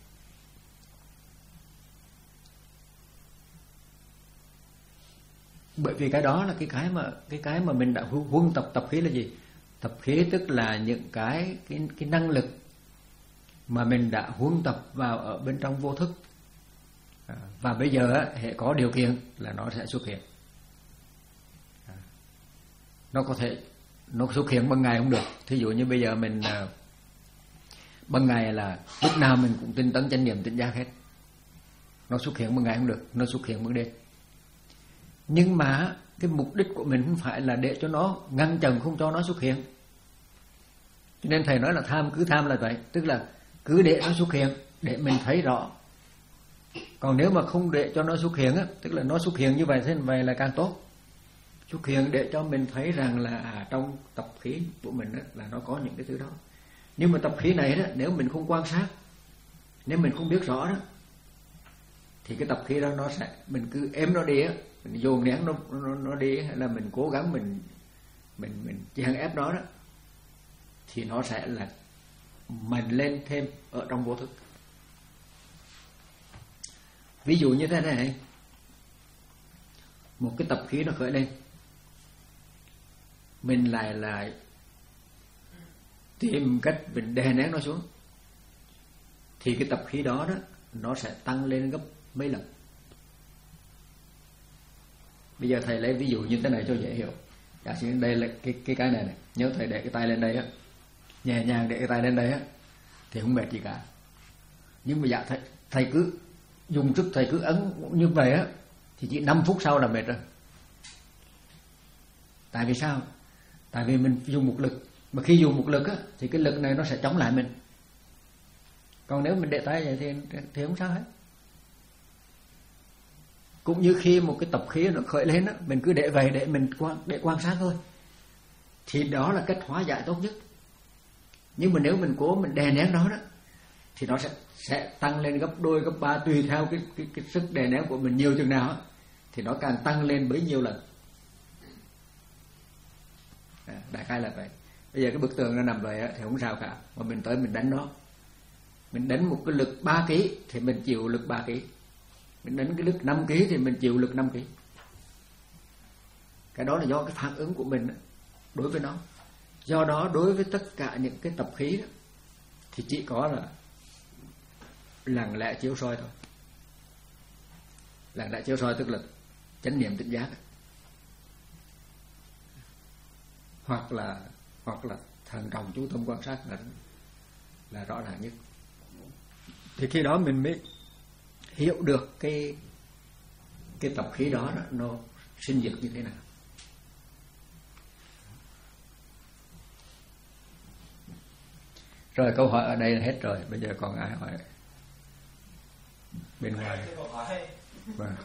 Bởi vì cái đó là cái cái mà cái cái mà mình đã huân tập. Tập khí là gì? Tập khí tức là những cái cái cái năng lực mà mình đã huân tập vào ở bên trong vô thức. À, và bây giờ á, hệ có điều kiện là nó sẽ xuất hiện. À, nó có thể nó xuất hiện ban ngày không được. Thí dụ như bây giờ mình à, ban ngày là lúc nào mình cũng tinh tấn chánh niệm tỉnh giác hết, nó xuất hiện ban ngày không được, nó xuất hiện ban đêm. Nhưng mà cái mục đích của mình không phải là để cho nó ngăn chặn không cho nó xuất hiện. Cho nên thầy nói là tham cứ tham là vậy, tức là cứ để nó xuất hiện để mình thấy rõ. Còn nếu mà không để cho nó xuất hiện á, tức là nó xuất hiện như vậy thế vậy là càng tốt. Xuất hiện để cho mình thấy rằng là à, trong tập khí của mình á, là nó có những cái thứ đó. Nhưng mà tập khí này đó, nếu mình không quan sát, nếu mình không biết rõ đó, thì cái tập khí đó nó sẽ mình cứ ém nó đi á, mình dồn nén nó, nó nó đi, hay là mình cố gắng mình mình mình chèn ép nó đó, thì nó sẽ là mạnh lên thêm ở trong vô thức. Ví dụ như thế này, một cái tập khí nó khởi lên, mình lại lại tìm cách mình đè nén nó xuống, thì cái tập khí đó đó nó sẽ tăng lên gấp mấy lần. Bây giờ thầy lấy ví dụ như thế này cho dễ hiểu. Giả sử đây là cái cái cái này này, nhớ thầy để cái tay lên đây á, nhẹ nhàng để cái tay lên đây á, thì không mệt gì cả. Nhưng mà dạ thầy thầy cứ dùng sức, thầy cứ ấn như vậy á, thì chỉ năm phút sau là mệt rồi. Tại vì sao? Tại vì mình dùng một lực, mà khi dùng một lực á, thì cái lực này nó sẽ chống lại mình. Còn nếu mình để tay vậy thì thì không sao hết. Cũng như khi một cái tập khí nó khởi lên á, mình cứ để vậy để mình quan để quan sát thôi, thì đó là cách hóa giải tốt nhất. Nhưng mà nếu mình cố mình đè nén nó đó, thì nó sẽ sẽ tăng lên gấp đôi gấp ba, tùy theo cái cái, cái sức đè nén của mình nhiều chừng nào á, thì nó càng tăng lên bấy nhiêu lần. À, đại khái là vậy. Bây giờ cái bức tường nó nằm vậy á, thì không sao cả, mà mình tới mình đánh nó, mình đánh một cái lực ba ký thì mình chịu lực ba ký, mình đánh cái lực năm ký thì mình chịu lực năm ký. Cái đó là do cái phản ứng của mình đối với nó. Do đó đối với tất cả những cái tập khí đó, thì chỉ có là lặng lẽ chiếu soi thôi. Lặng lẽ chiếu soi tức là chánh niệm tỉnh giác, hoặc là hoặc là thần trọng chú tâm quan sát là là rõ ràng nhất. Thì khi đó mình mới hiểu được cái cái tập khí đó, đó nó sinh diệt như thế nào. Rồi câu hỏi ở đây là hết rồi, bây giờ còn ai hỏi bên ngoài? Vâng.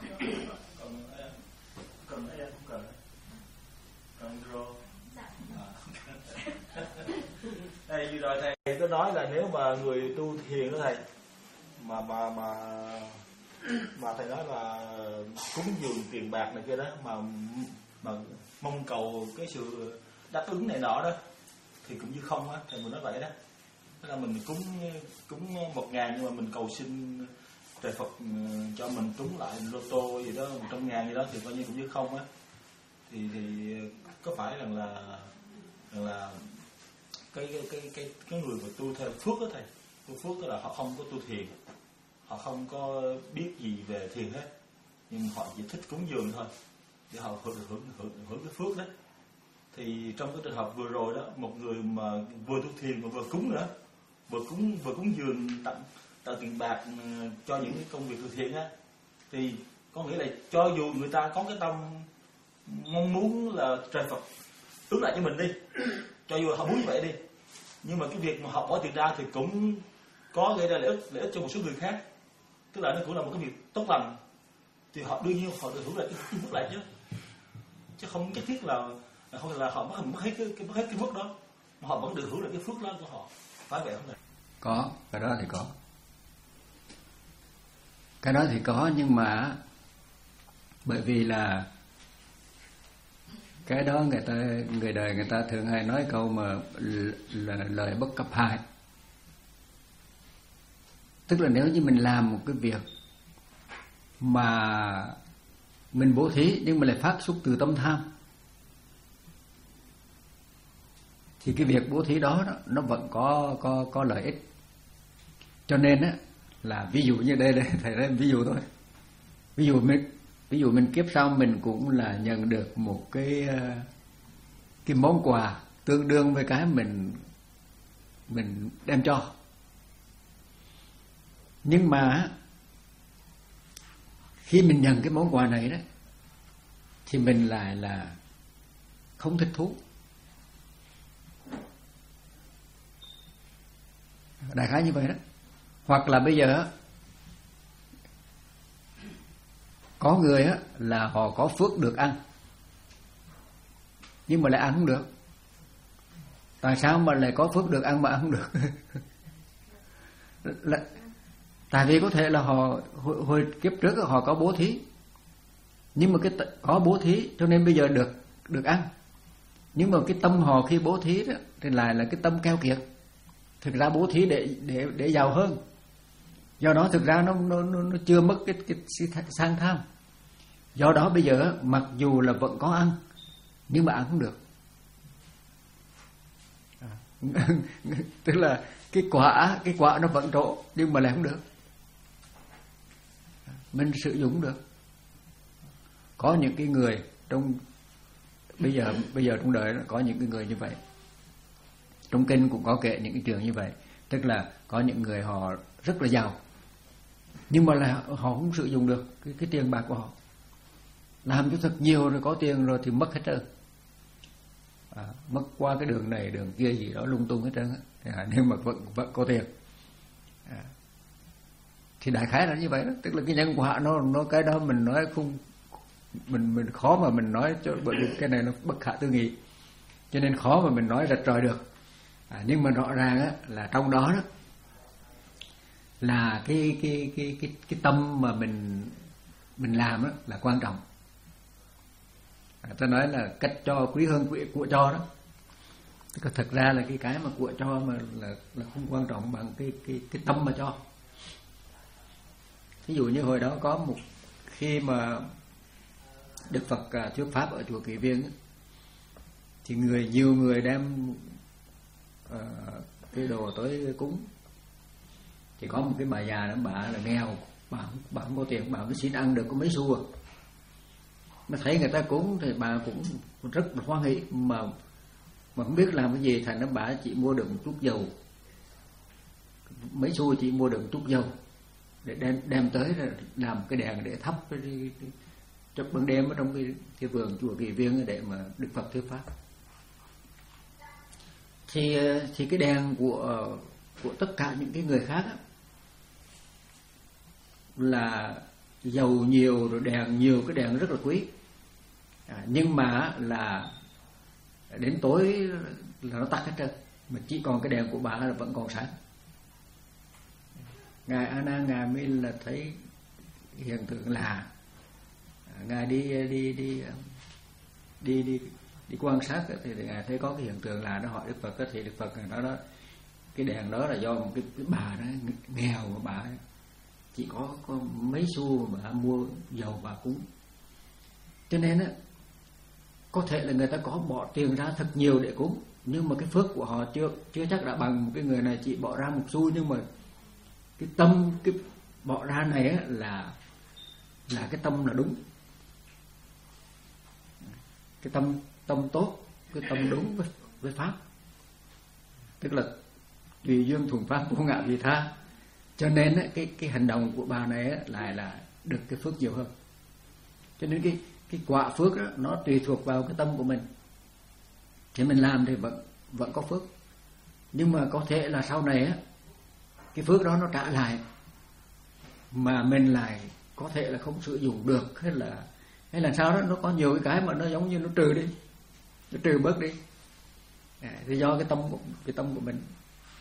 Đây vừa rồi thầy có nói là nếu mà người tu thiền đó thầy, mà mà mà mà thầy nói là cúng dường tiền bạc này kia đó, mà mà mong cầu cái sự đáp ứng này nọ đó, thì cũng như không á, thầy vừa nói vậy đó. Tức là mình cúng cúng một ngàn nhưng mà mình cầu xin trời Phật cho mình trúng lại lô tô gì đó một trăm ngàn gì đó, thì coi như cũng như không á. Thì thì có phải rằng là rằng là cái cái cái cái cái người mà tu theo phước đó thầy, tu phước tức là họ không có tu thiền, họ không có biết gì về thiền hết, nhưng họ chỉ thích cúng dường thôi để họ hưởng hưởng hưởng, hưởng cái phước đó. Thì trong cái trường hợp vừa rồi đó, một người mà vừa tu thiền mà vừa cúng nữa, vừa cúng vừa cúng dường tặng tặng tiền bạc cho những cái công việc từ thiện á, thì có nghĩa là cho dù người ta có cái tâm mong muốn là trời Phật ứng lại cho mình đi, cho dù họ muốn như vậy đi, nhưng mà cái việc mà họ bỏ tiền ra thì cũng có gây ra lợi ích lợi ích cho một số người khác, tức là nó cũng là một cái việc tốt lành, thì họ đương nhiên họ được hưởng lại cái phước lại chứ. chứ không nhất thiết là không là họ mất mất hết cái, cái mất hết cái phước đó, mà họ vẫn được hưởng được cái phước đó của họ, phải vậy không thầy? Có, cái đó thì có, cái đó thì có, nhưng mà bởi vì là cái đó người ta người đời người ta thường hay nói câu mà là lời bất cập hại, tức là nếu như mình làm một cái việc mà mình bố thí nhưng mà lại phát xuất từ tâm tham, thì cái việc bố thí đó, đó nó vẫn có có có lợi ích. Cho nên á là ví dụ như đây đây thầy nói ví dụ thôi, ví dụ mình ví dụ mình kiếp sau mình cũng là nhận được một cái cái món quà tương đương với cái mình mình đem cho, nhưng mà khi mình nhận cái món quà này đó thì mình lại là không thích thú. Đại khái như vậy đó. Hoặc là bây giờ có người á là họ có phước được ăn nhưng mà lại ăn không được. Tại sao mà lại có phước được ăn mà ăn không được? Là, tại vì có thể là họ hồi, hồi kiếp trước họ có bố thí, nhưng mà cái có bố thí cho nên bây giờ được được ăn, nhưng mà cái tâm họ khi bố thí đó thì lại là cái tâm keo kiệt, thực ra bố thí để để để giàu hơn, do đó thực ra nó nó nó chưa mất cái cái sự sang tham. Do đó bây giờ mặc dù là vẫn có ăn nhưng mà ăn không được. Tức là cái quả cái quả nó vẫn trổ nhưng mà lại không được. Mình sử dụng được. Có những cái người trong bây giờ bây giờ trong đời có những cái người như vậy. Trong kinh cũng có kể những cái trường như vậy, tức là có những người họ rất là giàu nhưng mà là họ không sử dụng được cái, cái tiền bạc của họ, làm cho thật nhiều rồi có tiền rồi thì mất hết trơn, à, mất qua cái đường này đường kia gì đó lung tung hết trơn, à, nhưng mà vẫn vẫn có tiền, à, thì đại khái là như vậy đó. Tức là cái nhân quả nó nó cái đó mình nói không mình mình khó mà mình nói cho, bởi vì cái này nó bất khả tư nghị, cho nên khó mà mình nói rạch ròi được. À, nhưng mà rõ ràng á, là trong đó đó là cái cái cái cái cái tâm mà mình mình làm đó là quan trọng. À, ta nói là cách cho quý hơn quý của cho đó. Thật ra là cái cái mà của cho mà là là không quan trọng bằng cái cái cái tâm mà cho. Ví dụ như hồi đó có một khi mà Đức Phật uh, thuyết pháp ở chùa Kỳ Viên ấy, thì người nhiều người đem uh, cái đồ tới cúng, thì có một cái bà già đó, bà là nghèo, bà bà không có tiền, bà mới xin ăn được có mấy xu à. Mà thấy người ta cúng thì bà cũng rất là hoan hỷ, mà mà không biết làm cái gì, thành nó bà chỉ mua được một chút dầu, mấy xu chỉ mua được một chút dầu để đem đem tới làm cái đèn để thắp cho ban đêm ở trong cái, cái vườn chùa Kỳ Viên để mà Đức Phật thuyết pháp. Thì thì cái đèn của của tất cả những cái người khác á, là dầu nhiều rồi đèn nhiều, cái đèn rất là quý, à, nhưng mà là đến tối là nó tắt hết trơn, mà chỉ còn cái đèn của bà là vẫn còn sáng. Ngài A Nan ngài mới là thấy hiện tượng là ngài đi đi đi đi đi đi quan sát thì ngài thấy có cái hiện tượng là nó hỏi Đức Phật, thì Đức Phật nói đó cái đèn đó là do một cái, cái bà đó nghèo, mà bà chỉ có có mấy xu mà bà mua dầu bà cúng, cho nên á có thể là người ta có bỏ tiền ra thật nhiều để cúng, nhưng mà cái phước của họ chưa chưa chắc đã bằng một cái người này chỉ bỏ ra một xu, nhưng mà cái tâm cái bỏ ra này á là là cái tâm là đúng, cái tâm tâm tốt, cái tâm đúng với, với pháp, tức là tùy duyên thuần pháp vô ngã vị tha, cho nên á, cái cái hành động của bà này á, lại là được cái phước nhiều hơn. Cho nên cái cái quả phước đó, nó tùy thuộc vào cái tâm của mình, thì mình làm thì vẫn vẫn có phước, nhưng mà có thể là sau này á cái phước đó nó trả lại mà mình lại có thể là không sử dụng được, hay là hay là sao đó, nó có nhiều cái cái mà nó giống như nó trừ đi, nó trừ bớt đi. À, thì do cái tâm cái tâm của mình.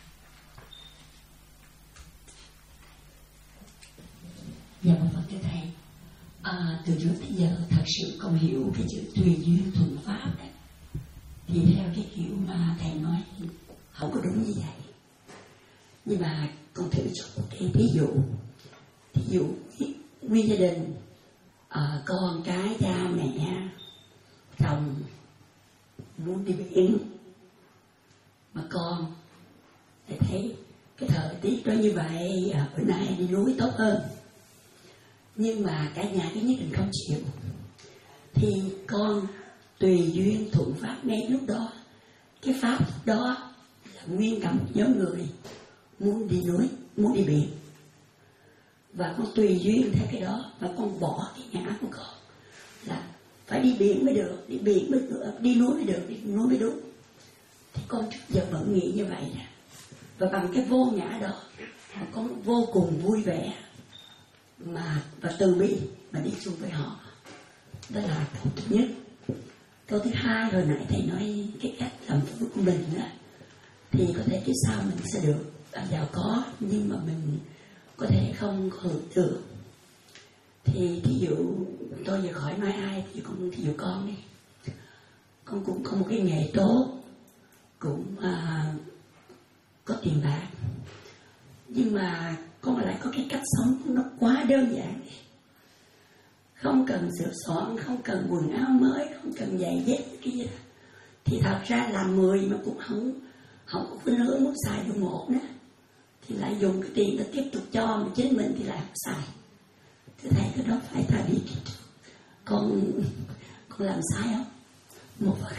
Dạ vâng, Phật thưa thầy, à, từ trước tới giờ thật sự con hiểu cái chữ tùy duyên thuận pháp đấy, thì theo cái kiểu mà thầy nói không có đúng như vậy. Nhưng mà con thử cho một cái ví dụ, ví dụ nguyên gia đình, à, con cái cha mẹ chồng muốn đi biển, mà con để thấy cái thời tiết đó như vậy, à, bữa nay đi núi tốt hơn, nhưng mà cả nhà cái nhất định không chịu, thì con tùy duyên thuận pháp ngay lúc đó. Cái pháp đó là nguyên cả một nhóm người muốn đi núi, muốn đi biển, và con tùy duyên theo cái đó, và con bỏ cái ngã của con là phải đi biển mới được, đi biển mới được, đi núi mới được, đi núi mới đúng. Thì con trước giờ vẫn nghĩ như vậy nè, và bằng cái vô ngã đó con vô cùng vui vẻ mà và từ bi mà đi chung với họ. Đó là câu thứ nhất. Câu thứ hai, hồi nãy thầy nói cái cách làm phước của mình đó, thì có thể cái sau mình sẽ được giàu có, nhưng mà mình có thể không hưởng được. Thì thí dụ tôi vừa khỏi nói ai, thì con thí dụ con đi, con cũng có một cái nghề tốt, cũng à, có tiền bạc, nhưng mà con lại có cái cách sống nó quá đơn giản, không cần sửa soạn, không cần quần áo mới, không cần giày dép cái gì đó. Thì thật ra làm mười mà cũng không không có khuynh hướng muốn xài dùng một nữa, thì lại dùng cái tiền để tiếp tục cho mà chính mình thì lại không xài. Thưa thầy, cái đó phải ta biết con con làm sai không? Một vật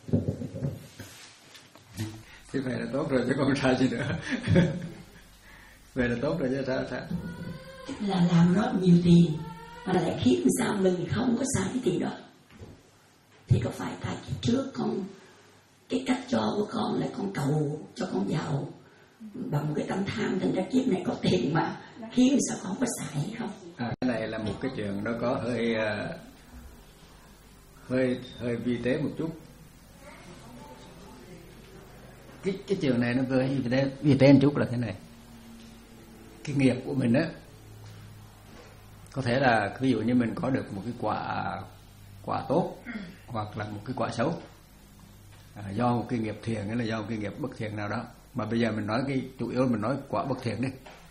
thì vậy là tốt rồi chứ còn sai gì nữa. Vậy là tốt rồi chứ sao sao? Là làm rất nhiều tiền mà lại khiến sao mình không có xài cái tiền đó. Thì có phải tại kiếp trước con cái cách cho của con là con cầu cho con giàu bằng một cái tâm tham, thành ra kiếp này có tiền mà khiến sao con không có xài hay không? À, cái này là một cái chuyện nó có hơi uh, hơi hơi vi tế một chút. Cái cái chuyện này nó hơi vi tế vi tế một chút là thế này. Cái nghiệp của mình á, có thể là ví dụ như mình có được một cái quả quả tốt hoặc là một cái quả xấu, à, do một cái nghiệp thiện hay là do một cái nghiệp bất thiện nào đó. Mà bây giờ mình nói cái chủ yếu mình nói quả bất thiện đi.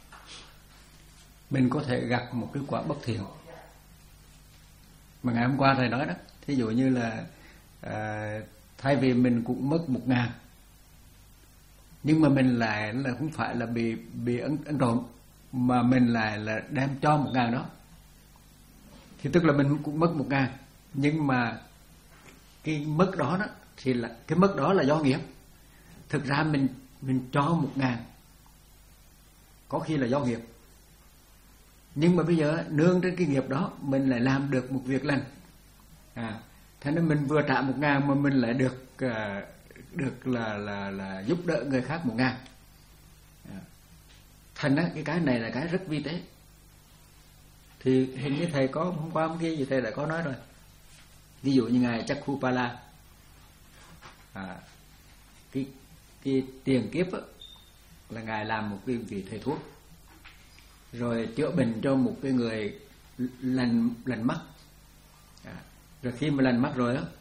Mình có thể gặp một cái quả bất thiện mà ngày hôm qua thầy nói đó, thí dụ như là à, thay vì mình cũng mất một ngàn, nhưng mà mình lại là không phải là bị bị ấn, ấn trộm, mà mình lại là đem cho một ngàn đó, thì tức là mình cũng mất một ngàn, nhưng mà cái mất đó đó thì là cái mất đó là do nghiệp. Thực ra mình mình cho một ngàn có khi là do nghiệp, nhưng mà bây giờ nương trên cái nghiệp đó mình lại làm được một việc lành, à, thế nên mình vừa trả một ngàn mà mình lại được uh, được là là là giúp đỡ người khác một ngàn. À, thành á cái cái này là cái rất vi tế. Thì hình như thầy có hôm qua hôm kia gì thầy đã có nói rồi. Ví dụ như ngài Chakkupala, à, cái cái tiền kiếp á, là ngài làm một cái vị thầy thuốc, rồi chữa bệnh cho một cái người lành lành mắt, à, rồi khi mà lành mắt rồi á,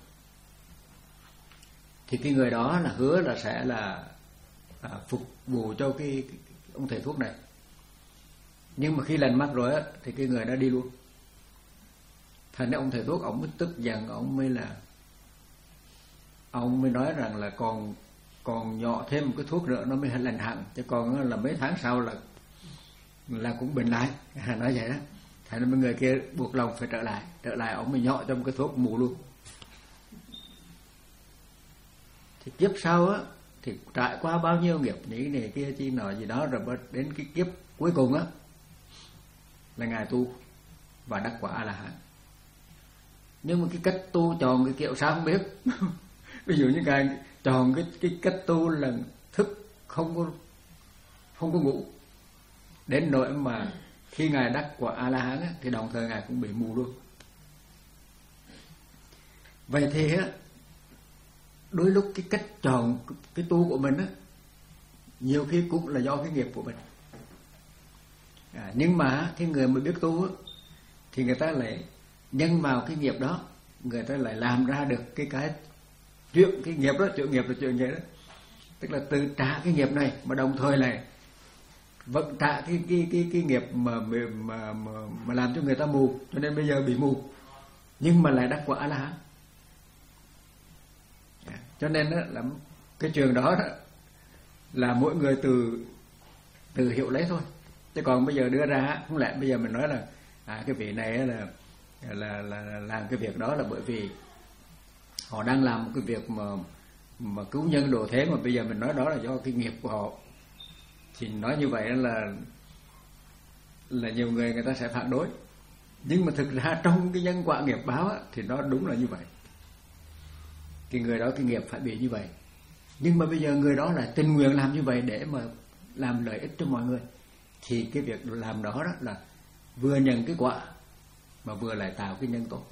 thì cái người đó là hứa là sẽ là à, phục vụ cho cái, cái ông thầy thuốc này. Nhưng mà khi lành mắt rồi á, thì cái người đó đi luôn. Thành ra ông thầy thuốc ông mới tức giận, ông mới là ông mới nói rằng là còn còn nhọ thêm một cái thuốc nữa nó mới lành hẳn, chứ còn là mấy tháng sau là là cũng bệnh lại. Nói vậy đó. Thành ra mấy người kia buộc lòng phải trở lại, trở lại ông mới nhọ cho một cái thuốc mù luôn. Thì kiếp sau á thì trải qua bao nhiêu nghiệp những này kia chi nọ gì đó, rồi đến cái kiếp cuối cùng á là ngài tu và đắc quả A-la-hán. Nhưng mà cái cách tu chọn cái kiểu sao không biết. Ví dụ như ngài chọn cái cái cách tu là thức không có không có ngủ, đến nỗi mà khi ngài đắc quả A-la-hán á, thì đồng thời ngài cũng bị mù luôn. Vậy thì á, đôi lúc cái cách chọn cái tu của mình á, nhiều khi cũng là do cái nghiệp của mình. À, nhưng mà cái người mà biết tu á, thì người ta lại nhân vào cái nghiệp đó, người ta lại làm ra được cái cái chuyện cái nghiệp đó, chuyện nghiệp là chuyện gì đó, tức là từ trả cái nghiệp này mà đồng thời lại vẫn trả cái cái cái cái nghiệp mà mà mà mà, mà làm cho người ta mù, cho nên bây giờ bị mù nhưng mà lại đắc quả là. Cho nên đó là cái trường đó, đó là mỗi người từ từ hiểu lấy thôi. Chứ còn bây giờ đưa ra không lẽ bây giờ mình nói là à cái vị này là là là, là làm cái việc đó là bởi vì họ đang làm một cái việc mà mà cứu nhân độ thế, mà bây giờ mình nói đó là do cái nghiệp của họ, thì nói như vậy là là nhiều người người ta sẽ phản đối. Nhưng mà thực ra trong cái nhân quả nghiệp báo á, thì nó đúng là như vậy. Cái người đó cái nghiệp phải bị như vậy. Nhưng mà bây giờ người đó lại tình nguyện làm như vậy để mà làm lợi ích cho mọi người, thì cái việc làm đó, đó là vừa nhận cái quả mà vừa lại tạo cái nhân tốt.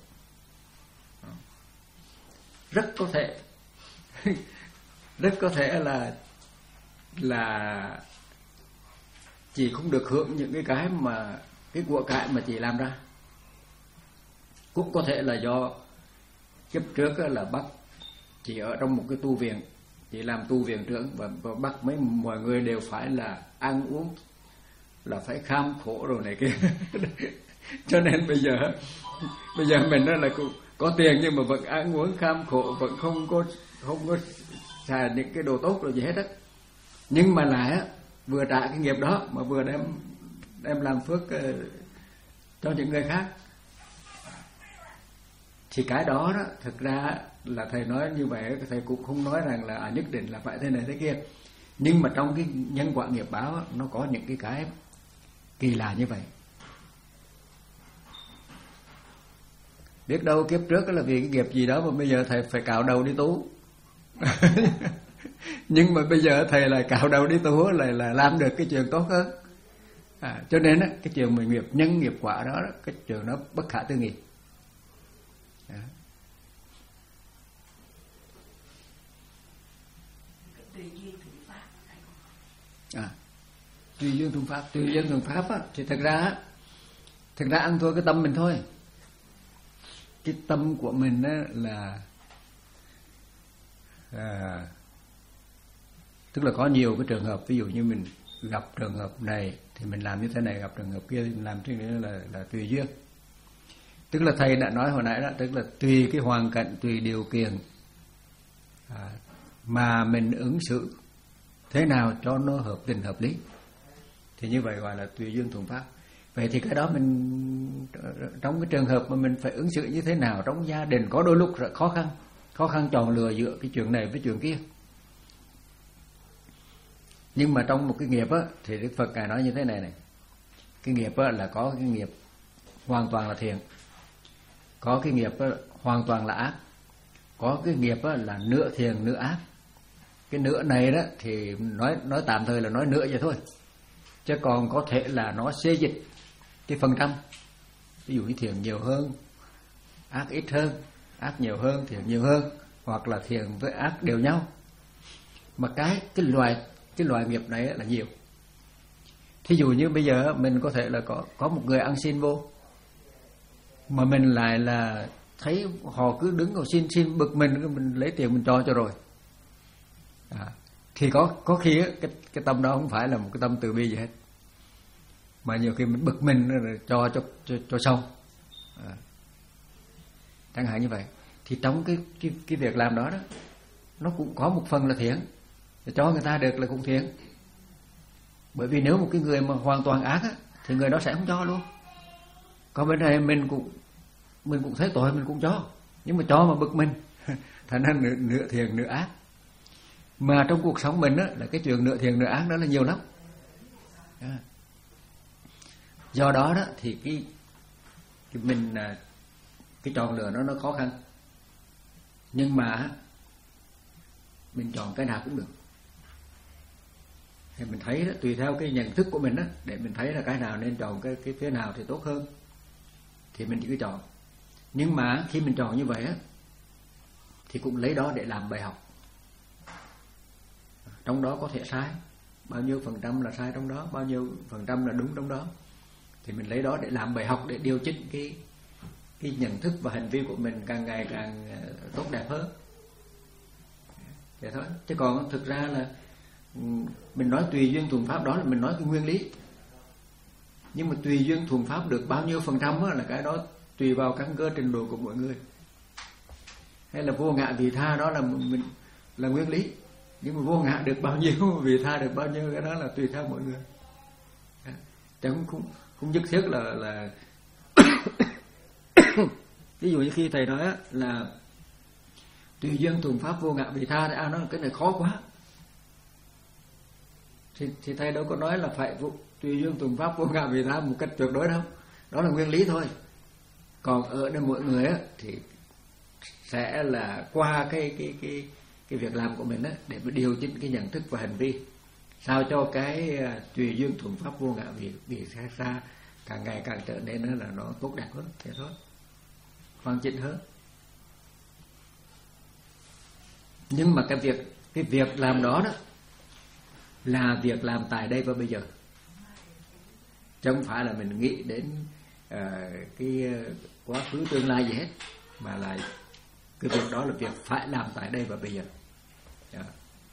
Rất có thể rất có thể là là chị không được hưởng những cái cái mà cái của cải mà chị làm ra. Cũng có thể là do kiếp trước là bắt chị ở trong một cái tu viện, chị làm tu viện trưởng và, và bắt mấy mọi người đều phải là ăn uống là phải kham khổ rồi này kia. Cho nên bây giờ bây giờ mình đó là có tiền nhưng mà vẫn ăn uống kham khổ, vẫn không có không có xài những cái đồ tốt rồi gì hết á. Nhưng mà lại á, vừa trả cái nghiệp đó mà vừa đem đem làm phước uh, cho những người khác. Thì cái đó đó thực ra là thầy nói như vậy, thầy cũng không nói rằng là à, nhất định là phải thế này thế kia. Nhưng mà trong cái nhân quả nghiệp báo nó có những cái cái kỳ lạ như vậy. Biết đâu kiếp trước là vì cái nghiệp gì đó mà bây giờ thầy phải cạo đầu đi tu. Nhưng mà bây giờ thầy lại cạo đầu đi tu lại là làm được cái chuyện tốt hơn. À, cho nên á, cái chuyện mình nghiệp nhân nghiệp quả đó, cái chuyện nó bất khả tư nghị. Đó. À, tùy duyên thuận pháp, tùy duyên thuận pháp á, thì thật ra thật ra ăn thua cái tâm mình thôi. Cái tâm của mình á là à, tức là có nhiều cái trường hợp, ví dụ như mình gặp trường hợp này thì mình làm như thế này, gặp trường hợp kia thì mình làm thế này là là tùy duyên. Tức là thầy đã nói hồi nãy đó, tức là tùy cái hoàn cảnh, tùy điều kiện à, mà mình ứng xử thế nào cho nó hợp tình hợp lý, thì như vậy gọi là tùy duyên thuận pháp. Vậy thì cái đó mình trong cái trường hợp mà mình phải ứng xử như thế nào trong gia đình, có đôi lúc rất khó khăn, khó khăn chọn lựa giữa cái chuyện này với chuyện kia. Nhưng mà trong một cái nghiệp á, thì Đức Phật Ngài nói như thế này này, cái nghiệp á là có cái nghiệp hoàn toàn là thiện, có cái nghiệp á hoàn toàn là ác, có cái nghiệp á là nửa thiện nửa ác. Cái nửa này đó thì nói nói tạm thời là nói nửa vậy thôi, chứ còn có thể là nó xê dịch cái phần trăm, ví dụ như thiện nhiều hơn, ác ít hơn, ác nhiều hơn, thiện nhiều hơn, hoặc là thiện với ác đều nhau. Mà cái cái loại cái loại nghiệp này là nhiều. Thí dụ như bây giờ mình có thể là có có một người ăn xin vô, mà mình lại là thấy họ cứ đứng ngồi xin xin bực mình, mình lấy tiền mình cho cho rồi. À, thì có có khi á, cái cái tâm đó không phải là một cái tâm từ bi gì hết, mà nhiều khi mình bực mình rồi cho cho cho, cho xong. À, chẳng hạn như vậy. Thì trong cái cái cái việc làm đó đó, nó cũng có một phần là thiện, cho người ta được là cũng thiện. Bởi vì nếu một cái người mà hoàn toàn ác á, thì người đó sẽ không cho luôn. Còn bên này mình cũng mình cũng thấy tội, mình cũng cho, nhưng mà cho mà bực mình, thành ra nửa, nửa thiện nửa ác. Mà trong cuộc sống mình á, là cái chuyện nửa thiện nửa ác đó là nhiều lắm. À. Do đó đó thì cái, cái mình cái chọn lựa nó nó khó khăn. Nhưng mà mình chọn cái nào cũng được. Thì mình thấy đó, tùy theo cái nhận thức của mình đó, để mình thấy là cái nào nên chọn cái cái phía nào thì tốt hơn, thì mình chỉ cứ chọn. Nhưng mà khi mình chọn như vậy á, thì cũng lấy đó để làm bài học. Trong đó có thể sai, bao nhiêu phần trăm là sai trong đó, bao nhiêu phần trăm là đúng trong đó, thì mình lấy đó để làm bài học, để điều chỉnh cái cái nhận thức và hành vi của mình càng ngày càng tốt đẹp hơn. Vậy thôi. Chứ còn thực ra là mình nói tùy duyên thuận pháp, đó là mình nói cái nguyên lý. Nhưng mà tùy duyên thuận pháp được bao nhiêu phần trăm là cái đó tùy vào căn cơ trình độ của mỗi người. Hay là vô ngã vị tha, đó là mình là nguyên lý. Nhưng mà vô ngã được bao nhiêu, vị tha được bao nhiêu, cái đó là tùy theo mỗi người. Chẳng cũng cũng nhất thiết là là ví dụ như khi thầy nói là tùy duyên thuận pháp vô ngã vị tha, thì ai nói cái này khó quá, thì, thì thầy đâu có nói là phải tùy duyên thuận pháp vô ngã vị tha một cách tuyệt đối đâu. Đó là nguyên lý thôi. Còn ở đây mỗi người á, thì sẽ là qua cái cái cái cái việc làm của mình á, để mà điều chỉnh cái nhận thức và hành vi, sao cho cái tùy duyên thuận pháp vô ngã vị vị tha càng ngày càng trở nên là nó tốt đẹp hơn, thế thôi, hoàn chỉnh hơn. Nhưng mà cái việc cái việc làm đó đó là việc làm tại đây và bây giờ, chứ không phải là mình nghĩ đến uh, cái quá khứ tương lai gì hết, mà là cái việc đó là việc phải làm tại đây và bây giờ. Yeah.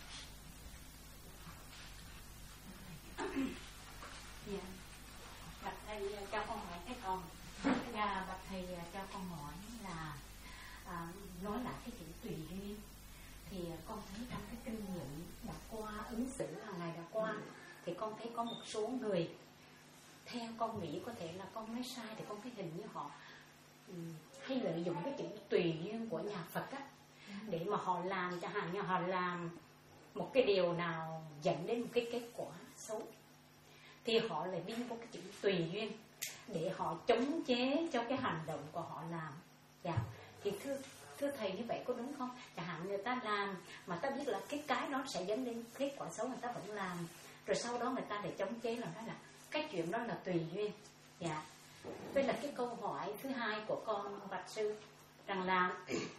Yeah. Bạch thầy cho con hỏi cái con, yeah, bạch thầy cho con hỏi là à, nói lại cái chữ tùy duyên, thì con thấy trong cái kinh nghiệm đã qua, ứng xử hàng ngày đã qua, thì con thấy có một số người, theo con nghĩ có thể là con nói sai, thì con thấy hình như họ um, hay lợi dụng cái chữ tùy duyên của nhà Phật á, để mà họ làm, chẳng hạn như họ làm một cái điều nào dẫn đến một cái kết quả xấu, thì họ lại đi vô cái chữ tùy duyên để họ chống chế cho cái hành động của họ làm. Dạ. Thì thưa thưa thầy, như vậy có đúng không? Chẳng hạn người ta làm mà ta biết là cái cái đó sẽ dẫn đến kết quả xấu, người ta vẫn làm, rồi sau đó người ta lại chống chế, là nói là cái chuyện đó là tùy duyên. Dạ. Đây là cái câu hỏi thứ hai của con bạch sư, rằng là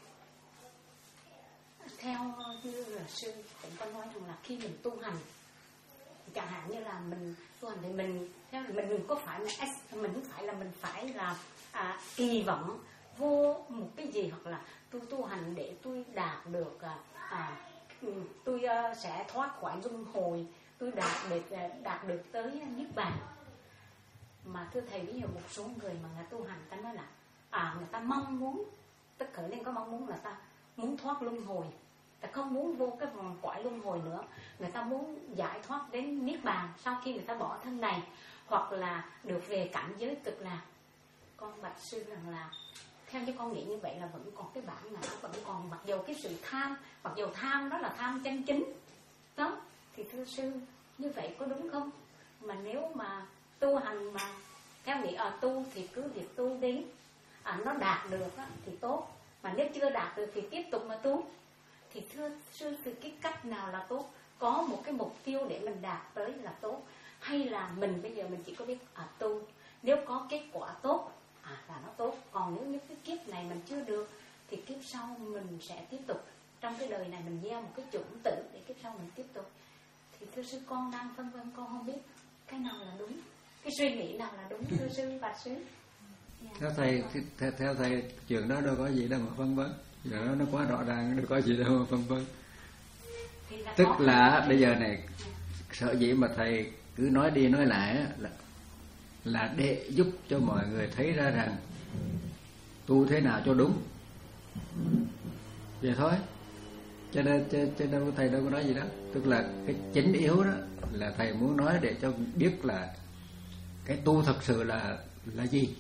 theo như là sư cũng có nói rằng là khi mình tu hành, chẳng hạn như là mình tu hành thì mình theo mình đừng có phải là mình không phải là mình phải là à, kỳ vọng vô một cái gì, hoặc là tôi tu hành để tôi đạt được à, à, tôi uh, sẽ thoát khỏi luân hồi, tôi đạt được đạt được tới niết bàn. Mà thưa thầy, ví dụ một số người mà người tu hành, ta nói là à người ta mong muốn, tất khởi nên có mong muốn là ta muốn thoát luân hồi, ta không muốn vô cái vòng cõi luân hồi nữa, người ta muốn giải thoát đến niết bàn sau khi người ta bỏ thân này, hoặc là được về cảnh giới cực lạc. Con bạch sư rằng là theo như con nghĩ như vậy là vẫn còn cái bản ngã, vẫn còn, mặc dù cái sự tham, mặc dù tham đó là tham chân chính đó, thì thưa sư như vậy có đúng không? Mà nếu mà tu hành mà theo nghĩ ở à, tu thì cứ việc tu đi, à, nó đạt được á, thì tốt, mà nếu chưa đạt được thì tiếp tục mà tu. Thì thưa sư, từ cái cách nào là tốt? Có một cái mục tiêu để mình đạt tới là tốt, hay là mình bây giờ mình chỉ có biết à tu, nếu có kết quả tốt à là nó tốt, còn nếu như cái kiếp này mình chưa được thì kiếp sau mình sẽ tiếp tục, trong cái đời này mình gieo một cái chủng tử để kiếp sau mình tiếp tục. Thì thưa sư, con đang phân vân, con không biết cái nào là đúng, cái suy nghĩ nào là đúng, thưa sư, bạch sư. Yeah. Theo thầy, theo, theo thầy chuyện đó đâu có gì đâu mà phân vân, chuyện đó nó quá rõ ràng, đâu có gì đâu mà phân vân. Tức là bây giờ này, sở dĩ mà thầy cứ nói đi nói lại là là để giúp cho mọi người thấy ra rằng tu thế nào cho đúng, vậy thôi. Cho nên cho, cho nên thầy đâu có nói gì đó. Tức là cái chính yếu đó là thầy muốn nói để cho biết là cái tu thật sự là là gì.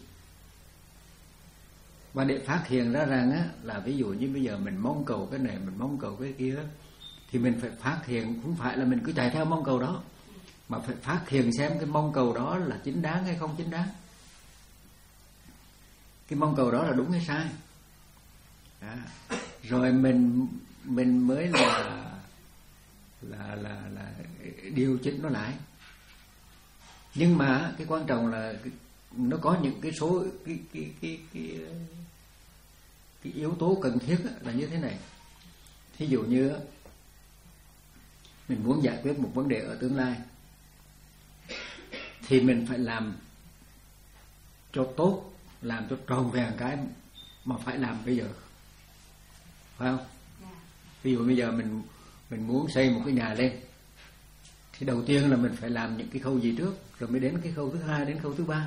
Và để phát hiện ra rằng á, là ví dụ như bây giờ mình mong cầu cái này, mình mong cầu cái kia, thì mình phải phát hiện, không phải là mình cứ chạy theo mong cầu đó, mà phải phát hiện xem cái mong cầu đó là chính đáng hay không chính đáng, cái mong cầu đó là đúng hay sai. Đó. Rồi mình mình mới là là là là điều chỉnh nó lại. Nhưng mà cái quan trọng là nó có những cái số cái cái cái cái, cái yếu tố cần thiết là như thế này. Thí dụ như mình muốn giải quyết một vấn đề ở tương lai thì mình phải làm cho tốt, làm cho tròn vẹn cái mà phải làm bây giờ, phải không? Ví dụ bây giờ mình mình muốn xây một cái nhà lên thì đầu tiên là mình phải làm những cái khâu gì trước, rồi mới đến cái khâu thứ hai, đến khâu thứ ba.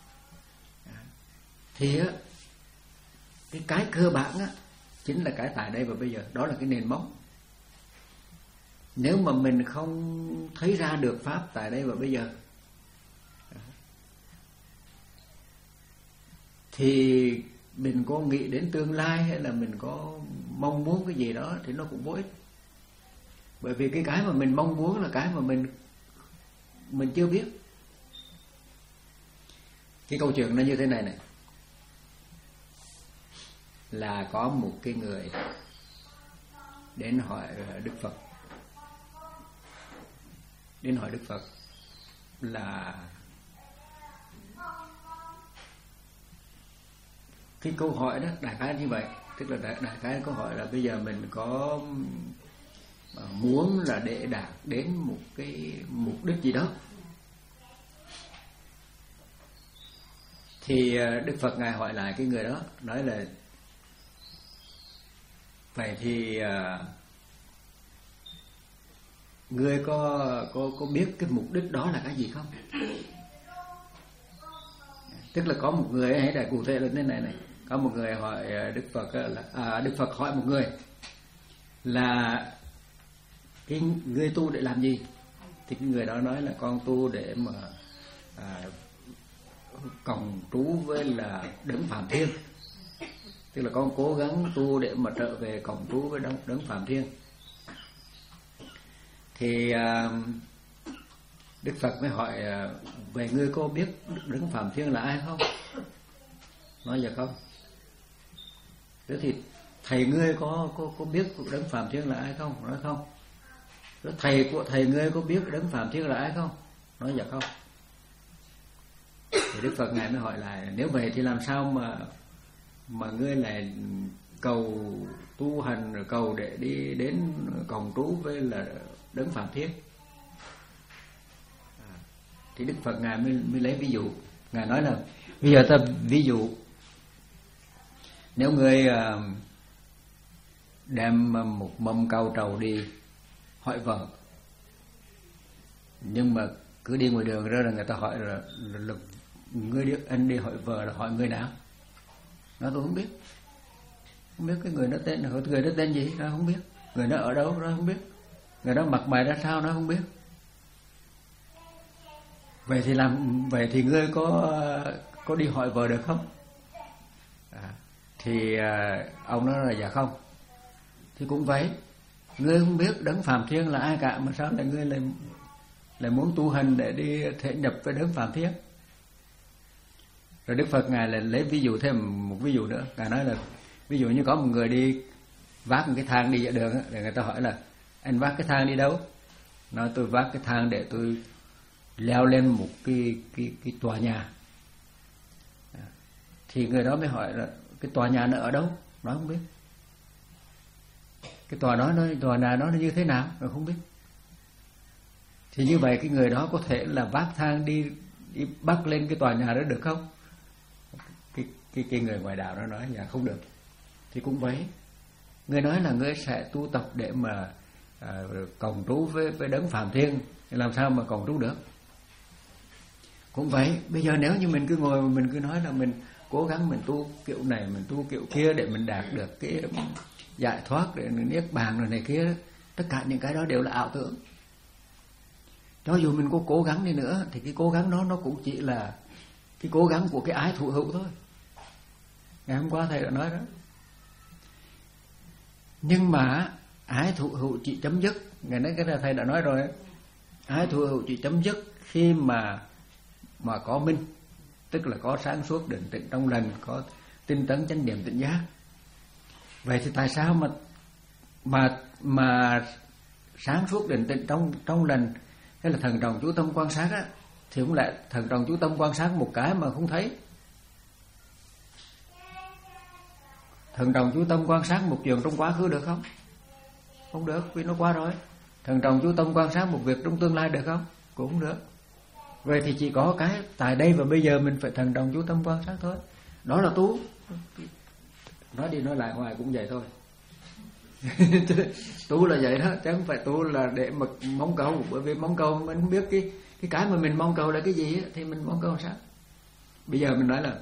Thì á, cái cái cơ bản á chính là cái tại đây và bây giờ, đó là cái nền móng. Nếu mà mình không thấy ra được pháp tại đây và bây giờ thì mình có nghĩ đến tương lai hay là mình có mong muốn cái gì đó thì nó cũng vô ích. Bởi vì cái cái mà mình mong muốn là cái mà mình mình chưa biết. Cái câu chuyện nó như thế này này, là có một cái người đến hỏi Đức Phật, đến hỏi Đức Phật là cái câu hỏi đó đại khái như vậy, tức là đại, đại khái câu hỏi là bây giờ mình có muốn là để đạt đến một cái mục đích gì đó, thì Đức Phật ngài hỏi lại cái người đó, nói là vậy thì ngươi có có có biết cái mục đích đó là cái gì không? Tức là có một người, hãy đại cụ thể là thế này này, có một người hỏi Đức Phật là à, Đức Phật hỏi một người là cái ngươi tu để làm gì? Thì cái người đó nói là con tu để mà à, cộng trú với là Đấng Phạm Thiên. Tức là con cố gắng tu để mà trở về cộng trú với Đấng, Đấng Phạm Thiên. Thì à, Đức Phật mới hỏi à, về ngươi có biết Đấng Phạm Thiên là ai không? Nói dạ không. Thế thì thầy ngươi có có có biết Đấng Phạm Thiên là ai không? Nói không. Thế thầy của thầy ngươi có biết Đấng Phạm Thiên là ai không? Nói dạ không. Thì Đức Phật ngài mới hỏi lại, nếu vậy thì làm sao mà mà ngươi lại cầu tu hành rồi cầu để đi đến cộng trú với là Đấng Phạm Thiên? À, thì Đức Phật ngài mới, mới lấy ví dụ, ngài nói là bây giờ ta ví dụ, nếu ngươi uh, đem một mâm cau trầu đi hỏi vợ, nhưng mà cứ đi ngoài đường ra là người ta hỏi là, là, là ngươi đi, anh đi hỏi vợ là hỏi người nào? Nó tôi không biết, không biết cái người đó tên là người đó tên gì, nó không biết, người đó ở đâu nó không biết, người đó mặc bài ra sao nó không biết. Vậy thì làm vậy thì ngươi có có đi hỏi vợ được không? À, thì à, ông nói là dạ không. Thì cũng vậy, ngươi không biết Đấng Phạm Thiên là ai cả mà sao lại ngươi lại lại muốn tu hành để đi thể nhập với Đấng Phạm Thiên? Rồi Đức Phật ngài lại lấy ví dụ thêm một ví dụ nữa, ngài nói là ví dụ như có một người đi vác một cái thang đi dạo đường á, để người ta hỏi là anh vác cái thang đi đâu? Nói tôi vác cái thang để tôi leo lên một cái cái cái tòa nhà. Thì người đó mới hỏi là cái tòa nhà nó ở đâu? Nó không biết. Cái tòa đó nó tòa nhà đó nó như thế nào? Nó không biết. Thì như vậy cái người đó có thể là vác thang đi đi bắt lên cái tòa nhà đó được không? Cái cái cái người ngoại đạo nó nói dạ không được. Thì cũng vậy. Người nói là người sẽ tu tập để mà à, cộng trú với với Đấng Phạm Thiên, thì làm sao mà cộng trú được? Cũng vậy, bây giờ nếu như mình cứ ngồi mình cứ nói là mình cố gắng mình tu kiểu này, mình tu kiểu kia để mình đạt được cái giải thoát, để mình niết bàn rồi này kia, tất cả những cái đó đều là ảo tưởng. Cho dù mình có cố gắng đi nữa thì cái cố gắng đó nó cũng chỉ là cái cố gắng của cái ái thụ hữu thôi. Ngày hôm qua thầy đã nói đó. Nhưng mà ái thụ hữu chỉ chấm dứt, ngày nay cái thầy đã nói rồi, ái thụ hữu chỉ chấm dứt khi mà mà có minh, tức là có sáng suốt định tĩnh trong lành, có tinh tấn chánh niệm tỉnh giác. Vậy thì tại sao mà mà mà sáng suốt định tĩnh trong trong lành hay là thần trọng chú tâm quan sát á, thì cũng lại thần trọng chú tâm quan sát một cái mà không thấy. Thần trọng chú tâm quan sát một chuyện trong quá khứ được không? Không được, vì nó qua rồi. Thận trọng chú tâm quan sát một việc trong tương lai được không? Cũng không được. Vậy thì chỉ có cái tại đây và bây giờ mình phải thận trọng chú tâm quan sát thôi. Đó là tu. Nói đi nói lại hoài cũng vậy thôi. Tu là vậy đó, chứ không phải tu là để mà mong cầu. Bởi vì mong cầu mình không biết cái cái cái mà mình mong cầu là cái gì thì mình mong cầu sao. Bây giờ mình nói là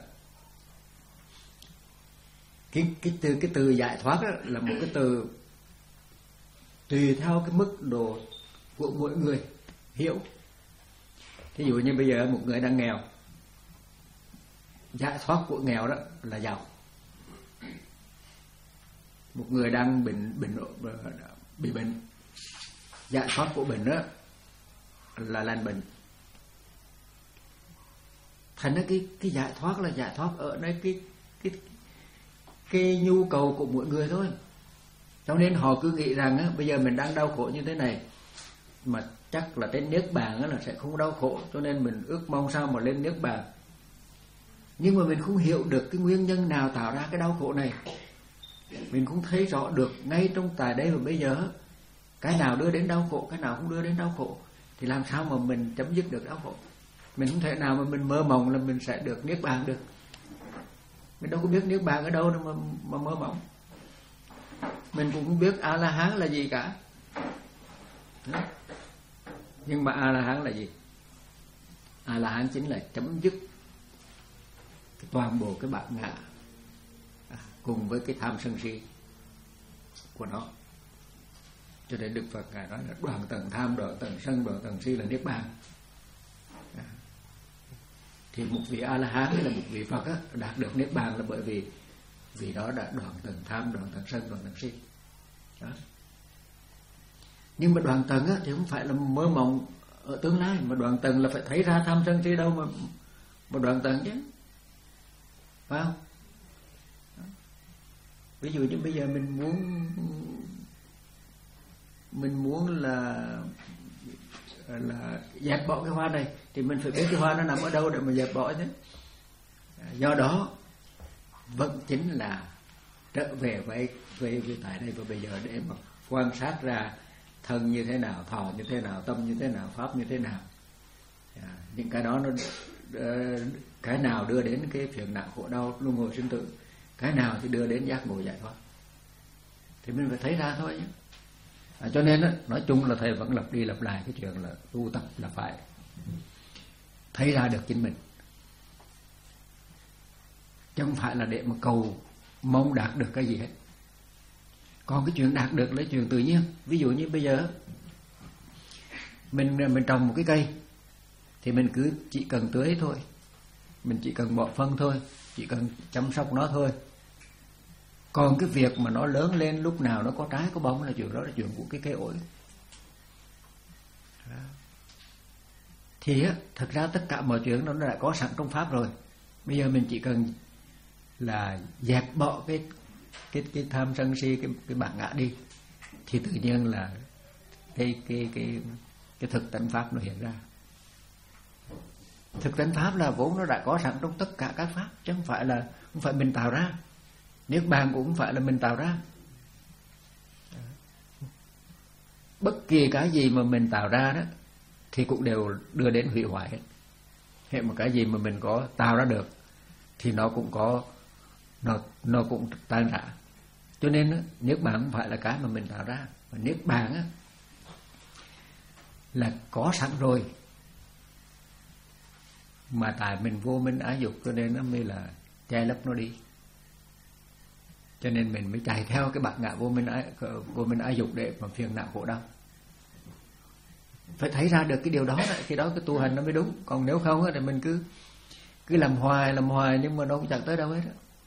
cái cái từ cái từ giải thoát đó là một cái từ tùy theo cái mức độ của mỗi người hiểu. Thí dụ như bây giờ một người đang nghèo, giải thoát của nghèo đó là giàu. Một người đang bệnh bệnh bị bệnh, giải thoát của bệnh đó là lành bệnh. Thành ra cái cái giải thoát là giải thoát ở nơi cái cái cái nhu cầu của mỗi người thôi. Cho nên họ cứ nghĩ rằng á, bây giờ mình đang đau khổ như thế này mà chắc là trên niết bàn á là sẽ không đau khổ, cho nên mình ước mong sao mà lên niết bàn. Nhưng mà mình không hiểu được cái nguyên nhân nào tạo ra cái đau khổ này. Mình không thấy rõ được ngay trong tại đây và bây giờ cái nào đưa đến đau khổ, cái nào không đưa đến đau khổ, thì làm sao mà mình chấm dứt được đau khổ. Mình không thể nào mà mình mơ mộng là mình sẽ được niết bàn được. Mình đâu có biết niết bàn ở đâu đâu mà, mà mơ mộng. Mình cũng không biết A-la-hán là gì cả. Nhưng mà A-la-hán là gì? A-la-hán chính là chấm dứt toàn bộ cái bản ngã cùng với cái tham sân si của nó. Cho nên Đức Phật Ngài nói là đoạn tận tham, đoạn tận sân, đoạn tận si là niết bàn. À. Thì một vị A-la-hán hay là một vị Phật á, đạt được niết bàn là bởi vì vì đó đã đoạn tận tham, đoạn tận sân, đoạn tận si. Đó. Nhưng mà đoạn tận á, thì không phải là mơ mộng ở tương lai, mà đoạn tận là phải thấy ra tham sân si đâu mà mà đoạn tận chứ, phải không? Ví dụ như bây giờ mình muốn mình muốn là là dẹp bỏ cái hoa này thì mình phải biết cái hoa nó nằm ở đâu để mà dẹp bỏ chứ. Do đó vẫn chính là trở về với về, về tại đây và bây giờ để mà quan sát ra thân như thế nào, thọ như thế nào, tâm như thế nào, pháp như thế nào. À, những cái đó nó cái nào đưa đến cái phiền não khổ đau luân hồi sinh tử, cái nào thì đưa đến giác ngộ giải thoát, thì mình phải thấy ra thôi nhé. À, cho nên đó, nói chung là thầy vẫn lặp đi lặp lại cái chuyện là tu tập là phải thấy ra được chính mình, chứ không phải là để mà cầu mong đạt được cái gì hết. Còn cái chuyện đạt được là chuyện tự nhiên. Ví dụ như bây giờ mình mình trồng một cái cây thì mình cứ chỉ cần tưới thôi, mình chỉ cần bỏ phân thôi, chỉ cần chăm sóc nó thôi. Còn cái việc mà nó lớn lên lúc nào nó có trái có bông là chuyện đó là chuyện của cái cây ổi. Thì á, thật ra tất cả mọi chuyện nó đã có sẵn trong pháp rồi. Bây giờ mình chỉ cần là dẹp bỏ cái cái cái tham sân si, cái cái bản ngã đi, thì tự nhiên là cái cái cái cái thực tánh pháp nó hiện ra. Thực tánh pháp là vốn nó đã có sẵn trong tất cả các pháp, chứ không phải là không phải mình tạo ra. Niết bàn cũng không phải là mình tạo ra. Bất kỳ cái gì mà mình tạo ra đó thì cũng đều đưa đến hủy hoại hết. Hệ một cái gì mà mình có tạo ra được thì nó cũng có nó nó cũng tan rã. Cho nên đó, niết bàn không phải là cái mà mình tạo ra, mà niết bàn á là có sẵn rồi, mà tại mình vô minh ái dục cho nên nó mới là che lấp nó đi. Cho nên mình mới chạy theo cái bản ngã vô minh ái, vô minh ái dục để mà phiền não khổ đau. Phải thấy ra được cái điều đó, khi đó cái tu hành nó mới đúng. Còn nếu không thì mình cứ cứ làm hoài làm hoài nhưng mà nó cũng chẳng tới đâu hết.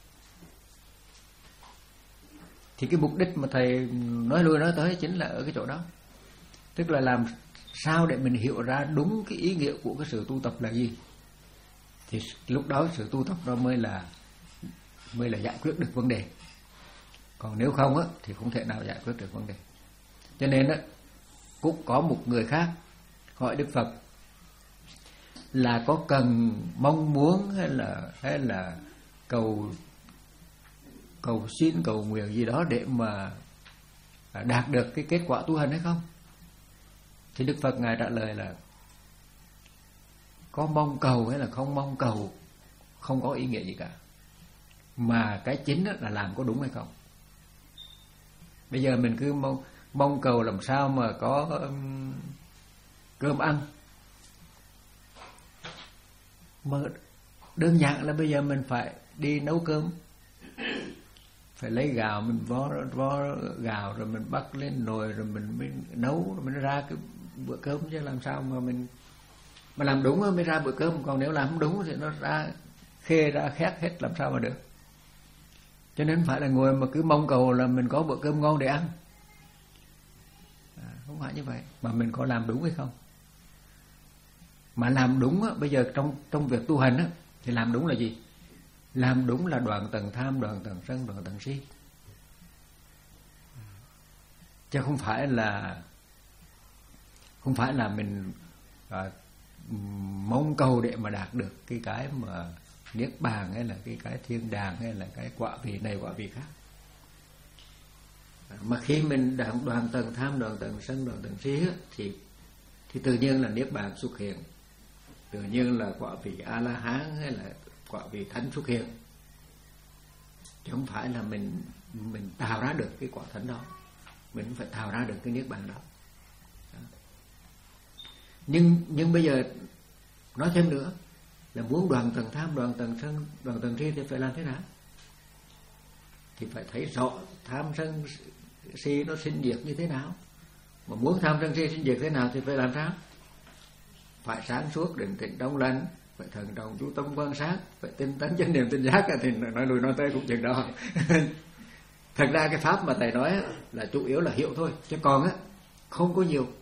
Thì cái mục đích mà thầy nói lui nói tới chính là ở cái chỗ đó. Tức là làm sao để mình hiểu ra đúng cái ý nghĩa của cái sự tu tập là gì, thì lúc đó sự tu tập đó mới là mới là giải quyết được vấn đề. Còn nếu không á thì không thể nào giải quyết được vấn đề. Cho nên á, cũng có một người khác hỏi Đức Phật là có cần mong muốn hay là hay là cầu cầu xin cầu nguyện gì đó để mà đạt được cái kết quả tu hành hay không? Thì Đức Phật Ngài trả lời là có mong cầu hay là không mong cầu không có ý nghĩa gì cả, mà cái chính là làm có đúng hay không. Bây giờ mình cứ mong, mong cầu làm sao mà có um, cơm ăn, mà đơn giản là bây giờ mình phải đi nấu cơm, phải lấy gạo mình vo vo gạo rồi mình bắt lên nồi rồi mình mới nấu rồi mình ra cái bữa cơm, chứ làm sao mà mình mà làm đúng mới ra bữa cơm, còn nếu làm không đúng thì nó ra khê ra khét hết, làm sao mà được. Cho nên phải là ngồi mà cứ mong cầu là mình có bữa cơm ngon để ăn, à, không phải như vậy, mà mình có làm đúng hay không. Mà làm đúng á, bây giờ trong trong việc tu hành á, thì làm đúng là gì? Làm đúng là đoạn tầng tham, đoạn tầng sân, đoạn tầng si, chứ không phải là không phải là mình à, mong cầu để mà đạt được cái cái mà niết bàn hay là cái cái thiên đàng hay là cái quả vị này quả vị khác. Mà khi mình đạt đoạn tầng tham, đoạn tầng sân, đoạn tầng si thì thì tự nhiên là niết bàn xuất hiện, tự nhiên là quả vị A La Hán hay là quả vị thánh xuất hiện, chứ không phải là mình mình tạo ra được cái quả thánh đó, mình phải tạo ra được cái niết bàn đó. Nhưng nhưng bây giờ nói thêm nữa là muốn đoạn tầng tham, đoạn tầng sân, đoạn tầng si thì phải làm thế nào? Thì phải thấy rõ tham sân si nó sinh diệt như thế nào. Mà muốn tham sân si sinh diệt thế nào thì phải làm sao? Phải sáng suốt, định tĩnh trong lành, phải thần trọng chú tâm quan sát, phải tinh tấn chánh niệm tinh giác. Thì nói lùi nói tới cũng chừng đó. Thật ra cái pháp mà thầy nói là chủ yếu là hiệu thôi, chứ còn á không có nhiều,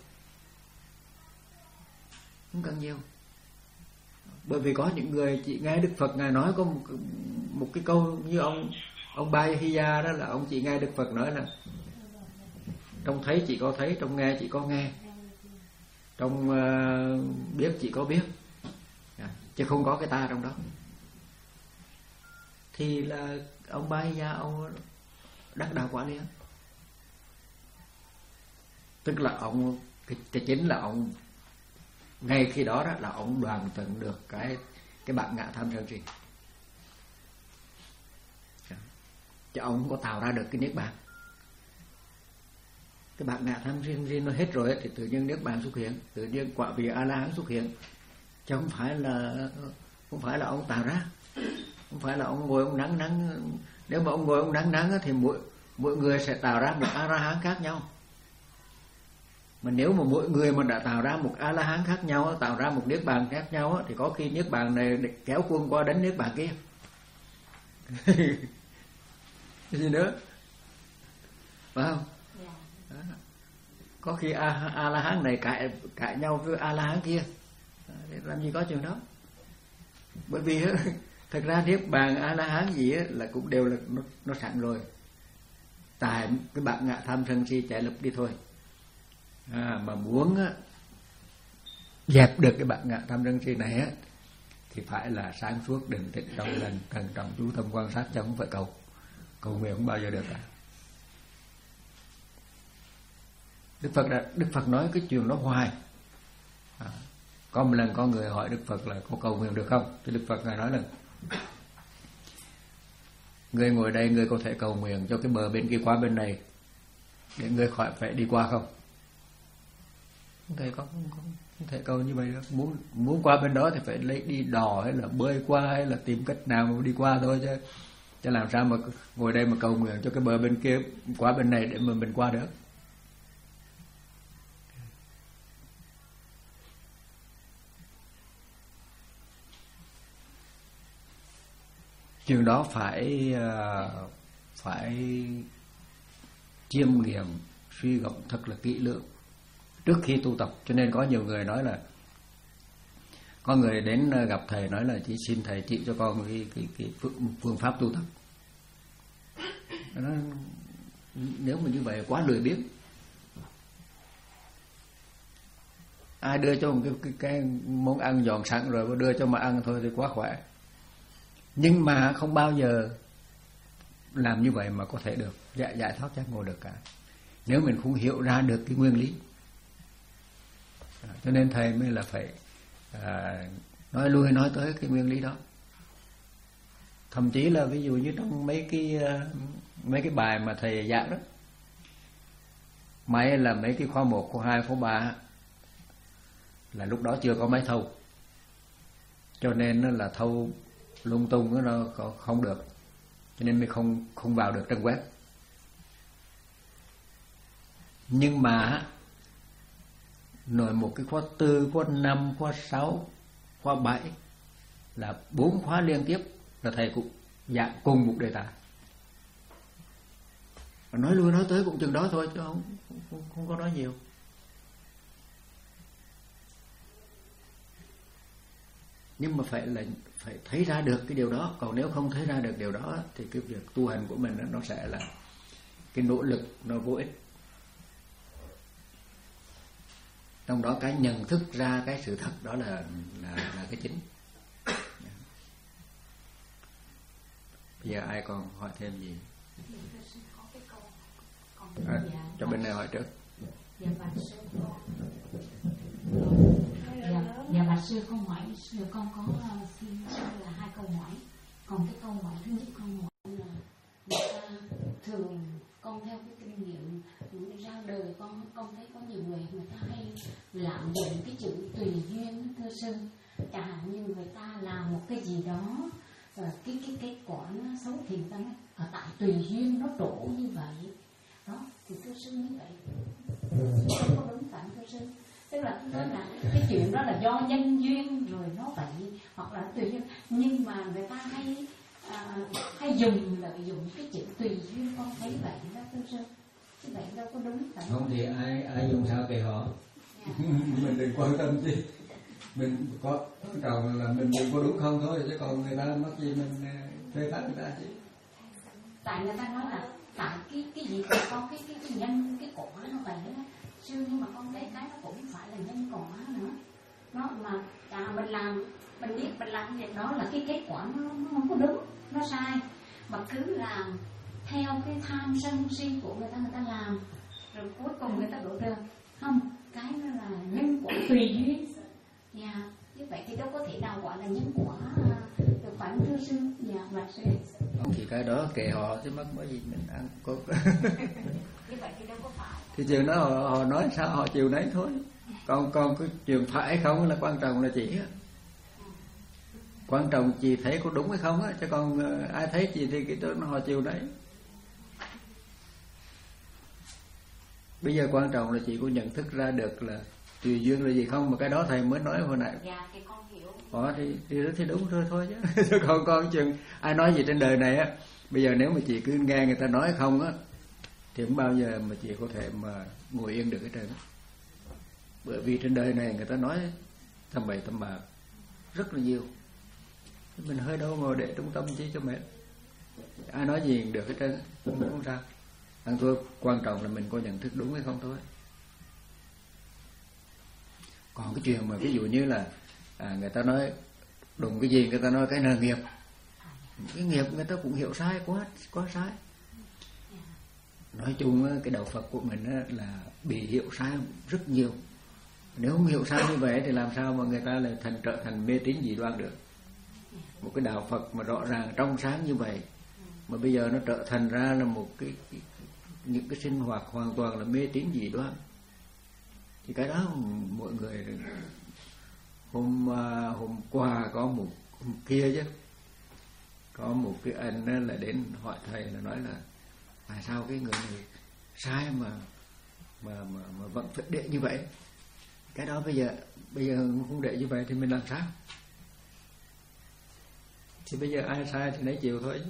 không cần nhiều. Bởi vì có những người chỉ nghe Đức Phật Ngài nói có một, một cái câu như ông ông Ba Hiya đó, là ông chỉ nghe Đức Phật nói là trong thấy chỉ có thấy, trong nghe chỉ có nghe, trong uh, biết chỉ có biết, chứ không có cái ta trong đó. Thì là ông Ba Hiya ông đắc đạo quả liền. Tức là ông cái, cái chính là ông ngay khi đó, đó là ông đoàn tận được cái cái bản ngã tham sân si, chứ ông không có tạo ra được cái niết bàn. Cái bản ngã tham sân si nó hết rồi thì tự nhiên niết bàn xuất hiện, tự nhiên quả vị A La Hán xuất hiện, chứ không phải là không phải là ông tạo ra, không phải là ông ngồi ông nắng nắng. Nếu mà ông ngồi ông nắng nắng thì mỗi mỗi người sẽ tạo ra một A La Hán khác nhau. Mà nếu mà mỗi người mà đã tạo ra một A La Hán khác nhau, tạo ra một niết bàn khác nhau, thì có khi niết bàn này kéo quân qua đánh niết bàn kia. Cái gì nữa, phải không? Đó. Có khi A, A La Hán này cãi cãi nhau với A La Hán kia, làm gì có chuyện đó. Bởi vì thật ra niết bàn A La Hán gì là cũng đều là nó, nó sẵn rồi, tại cái bản ngã tham sân si chạy lục đi thôi. À, mà muốn á, dẹp được cái bản ngã tham sân si này á, thì phải là sáng suốt, định tĩnh trong lành, thần trọng chú tâm quan sát, chứ không phải cầu cầu nguyện không bao giờ được cả. Đức Phật đã, Đức Phật nói cái chuyện đó hoài. À, có một lần có người hỏi Đức Phật là có cầu nguyện được không? Thì Đức Phật Ngài nói là người ngồi đây, người có thể cầu nguyện cho cái bờ bên kia qua bên này để người khỏi phải đi qua không? Không thể, có, không, không, không thể cầu như vậy được. Muốn muốn qua bên đó thì phải lấy đi đò hay là bơi qua hay là tìm cách nào mà đi qua thôi, chứ chứ làm sao mà ngồi đây mà cầu nguyện cho cái bờ bên kia qua bên này để mà mình qua được. Chuyện đó phải phải chiêm nghiệm, suy gẫm thật là kỹ lưỡng trước khi tu tập. Cho nên có nhiều người nói là, có người đến gặp thầy nói là chỉ xin thầy chỉ cho con cái, cái, cái phương, phương pháp tu tập. Nó, nếu mà như vậy quá lười biếng. Ai đưa cho một cái, cái, cái món ăn dọn sẵn rồi đưa cho mà ăn thôi thì quá khỏe. Nhưng mà không bao giờ làm như vậy mà có thể được giải, giải thoát giác ngộ được cả. nếu mình không hiểu ra được cái nguyên lý. Cho nên thầy mới là phải à, nói lui nói tới cái nguyên lý đó. Thậm chí là ví dụ như trong mấy cái mấy cái bài mà thầy giảng đó, máy là mấy cái khóa một, khóa hai, khóa ba là lúc đó chưa có máy thâu, cho nên là thâu lung tung nó không được, cho nên mới không không vào được trang web. Nhưng mà nội một cái khóa tư, khóa năm, khóa sáu, khóa bảy là bốn khóa liên tiếp là thầy cũng giảng cùng một đề tài. Và nói lui nói tới cũng chừng đó thôi, chứ không không, không có nói nhiều. Nhưng mà phải là phải thấy ra được cái điều đó, còn nếu không thấy ra được điều đó thì cái việc tu hành của mình đó, nó sẽ là cái nỗ lực nó vô ích. Trong đó cái nhận thức ra cái sự thật đó là là, là cái chính. Bây giờ ai còn hỏi thêm gì? À, cho bên này hỏi trước. Dạ bạch sư con. Dạ, dạ bạch sư con hỏi sư con có uh, xin sư là hai câu hỏi. Còn cái câu hỏi thứ nhất con hỏi là người ta thường con theo cái kinh nghiệm ra đời con con thấy có nhiều người người ta hay lạm dụng cái chữ tùy duyên, thưa sư. Chẳng hạn như người ta làm một cái gì đó và cái cái kết quả nó xấu thì người ta nói ở tại tùy duyên nó trổ như vậy đó, thì thưa sư như vậy không có đúng phản thưa sư. Tức là nói là cái chuyện đó là do nhân duyên rồi nó vậy, hoặc là tùy duyên, nhưng mà người ta hay à, hay dùng lợi dụng cái chữ tùy duyên, con thấy vậy đó thưa sư. Chứ vậy đâu có đúng phản. Không thì ai ai dùng sao kệ họ. Yeah. Mình đừng quan tâm chứ. Mình có quan trọng là mình đừng có đúng không thôi, chứ còn người ta mắc gì mình phê phán người ta chứ. Tại người ta nói là tại cái cái gì cũng có cái cái, cái nhân cái quả nó vậy đó sư, nhưng mà con thấy cái nó cũng phải là nhân quả nữa. Nó mà à, mình làm mình biết mình làm việc đó là cái kết quả nó, nó không có đúng, nó sai, mà cứ làm theo cái tham sân si của người ta, người ta làm rồi cuối cùng người ta đổ đường. Không, cái nó là nhân quả tùy duyên. Dạ, như vậy thì đâu có thể nào gọi là nhân quả được phải thưa sư. Dạ, bạch sư. Không thì cái đó kệ họ chứ mất mới gì mình ăn có. Như vậy thì đâu có phải. Thì chuyện đó họ, họ nói sao họ chịu nấy thôi. Còn còn cái chuyện phải hay không là quan trọng là chỉ quan trọng chị thấy có đúng hay không á, chứ còn ai thấy chị thì cái đó họ chịu đấy. Bây giờ quan trọng là chị có nhận thức ra được là tùy duyên là gì không, mà cái đó thầy mới nói hồi nãy. Dạ thì con hiểu. Đó thì thì, thì đúng thôi thôi chứ. Chứ còn con chừng ai nói gì trên đời này á, bây giờ nếu mà chị cứ nghe người ta nói không á thì không bao giờ mà chị có thể mà ngồi yên được cái trơn á. Bởi vì trên đời này người ta nói tầm bậy tầm bạ rất là nhiều. Mình hơi đâu ngồi để trung tâm chi cho mệt. Ai nói gì được hết trơn, không, không sao. Ăn thua quan trọng là mình có nhận thức đúng hay không thôi. Còn cái chuyện mà ví dụ như là à, người ta nói đụng cái gì người ta nói cái là nghiệp, cái nghiệp người ta cũng hiểu sai quá quá sai. Nói chung cái đạo Phật của mình là bị hiểu sai rất nhiều. Nếu không hiểu sai như vậy thì làm sao mà người ta lại thành trở thành mê tín dị đoan được. Một cái đạo Phật mà rõ ràng trong sáng như vậy mà bây giờ nó trở thành ra là một cái, cái những cái sinh hoạt hoàn toàn là mê tín dị đoan, thì cái đó mọi người hôm hôm qua có một hôm kia chứ có một cái anh là đến hỏi thầy là nói là tại sao cái người này sai mà mà mà, mà vẫn phải để như vậy. Cái đó bây giờ bây giờ không để như vậy thì mình làm sao? Thì bây giờ ai sai thì nấy chịu thôi.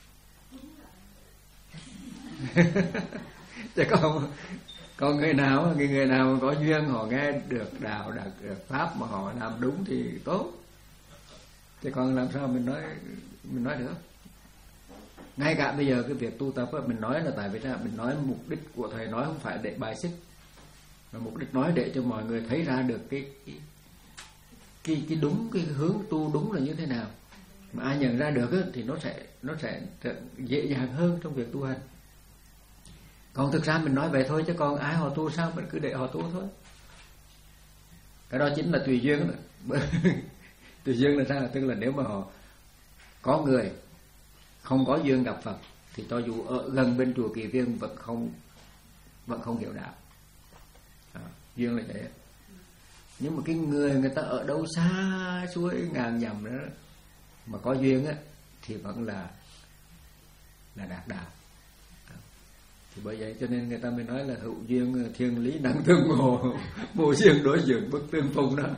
Chứ còn còn người nào người người nào có duyên họ nghe được đạo được pháp mà họ làm đúng thì tốt. Chứ còn làm sao mình nói mình nói được? Ngay cả bây giờ cái việc tu tập mình nói là tại vì sao mình nói mục đích của thầy nói không phải để bài xích, mà mục đích nói để cho mọi người thấy ra được cái cái cái, cái đúng cái hướng tu đúng là như thế nào. Mà ai nhận ra được thì nó sẽ nó sẽ dễ dàng hơn trong việc tu hành. Còn thực ra mình nói vậy thôi, chứ còn ai họ tu sao mình cứ để họ tu thôi. Cái đó chính là tùy duyên đó. Tùy duyên là sao? Tức là nếu mà họ có người không có duyên gặp Phật thì cho dù ở gần bên chùa Kỳ Viên vẫn không vẫn không hiểu đạo. À, duyên là vậy. Nhưng mà cái người người ta ở đâu xa suối ngàn dặm đó mà có duyên á thì vẫn là là đạt đạo. Thì bởi vậy cho nên người ta mới nói là hữu duyên thiên lý năng tương ngộ, vô duyên đối duyên bất tương phùng đó.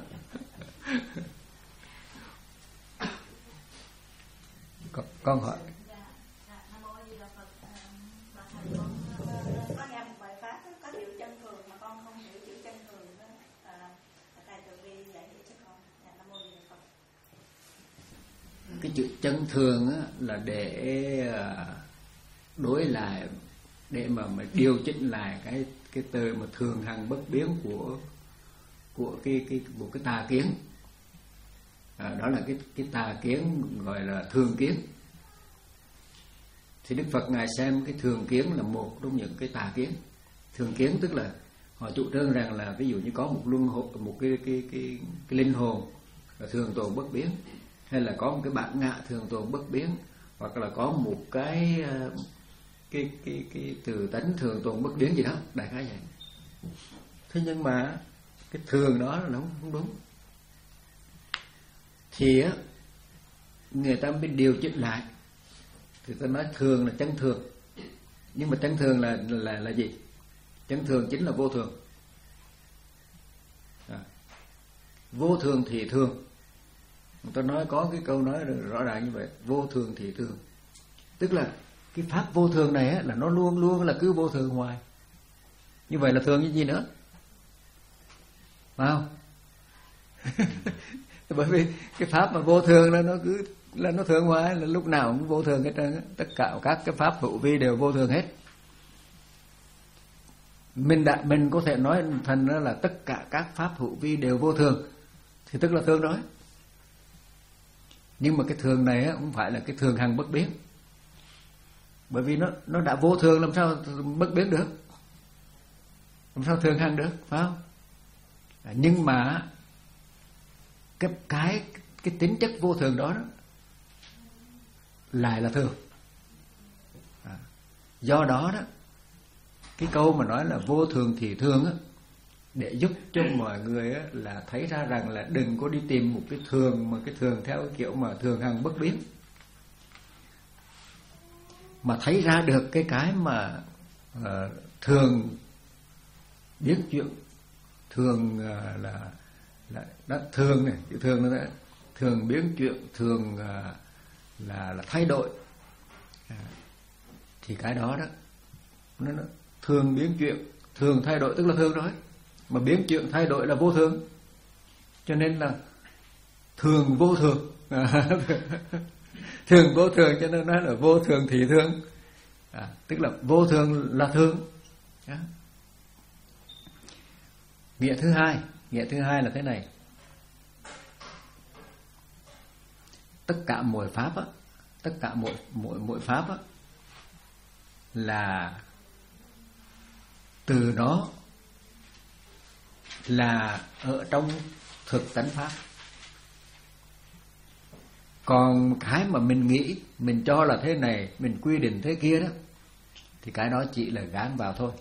con, con hỏi. Con nghe một bài pháp có chữ chân thường mà con không hiểu chữ chân thường đó. Thầy Từ Bi giải thích cho con. Nam mô Di Đà Phật. Cái chữ chân thường á, là để đối lại, để mà mà điều chỉnh lại cái cái từ mà thường hằng bất biến của của cái cái một cái tà kiến. À, đó là cái cái tà kiến gọi là thường kiến. Thì Đức Phật ngài xem cái thường kiến là một trong những cái tà kiến. Thường kiến tức là họ chủ trương rằng là ví dụ như có một luân hồi, một cái cái cái, cái linh hồn là thường tồn bất biến, hay là có một cái bản ngã thường tồn bất biến, hoặc là có một cái cái cái cái từ tánh thường tồn bất biến gì đó, đại khái vậy. Thế nhưng mà cái thường đó là không, không đúng. Thì á người ta mới điều chỉnh lại. Thì ta nói thường là chân thường. Nhưng mà chân thường là là là gì? Chân thường chính là vô thường. À, vô thường thì thường. Người ta nói có cái câu nói rõ ràng như vậy, vô thường thì thường. Tức là cái pháp vô thường này á, là nó luôn luôn là cứ vô thường hoài. Như vậy là thường như gì nữa? Phải không? Bởi vì cái pháp mà vô thường là nó cứ là nó thường hoài, là lúc nào cũng vô thường hết trơn á. Tất cả các cái pháp hữu vi đều vô thường hết. Mình đã mình có thể nói thành đó là tất cả các pháp hữu vi đều vô thường, thì tức là thường đó. Nhưng mà cái thường này á, không phải là cái thường hằng bất biến. Bởi vì nó nó đã vô thường, làm sao bất biến được? Làm sao thường hằng được, phải không? À, nhưng mà cái cái cái tính chất vô thường đó, đó lại là thường. À, do đó đó cái câu mà nói là vô thường thì thường á, để giúp cho mọi người á, là thấy ra rằng là đừng có đi tìm một cái thường mà cái thường theo cái kiểu mà thường hằng bất biến, mà thấy ra được cái cái mà uh, thường biến chuyện, thường uh, là là đó, thường này, cái thường nó thường biến chuyện, thường uh, là là thay đổi. À, thì cái đó đó nó, nó thường biến chuyện, thường thay đổi tức là thường đó. Mà biến chuyện thay đổi là vô thường. Cho nên là thường vô thường. Thường vô thường, cho nên nói là vô thường thì thường. À, tức là vô thường là thường. Đó. Nghĩa thứ hai, nghĩa thứ hai là thế này. Tất cả mỗi pháp á, tất cả mỗi mỗi mỗi pháp á là từ nó là ở trong thực tánh pháp. Còn cái mà mình nghĩ, mình cho là thế này, mình quy định thế kia đó, thì cái đó chỉ là gán vào thôi.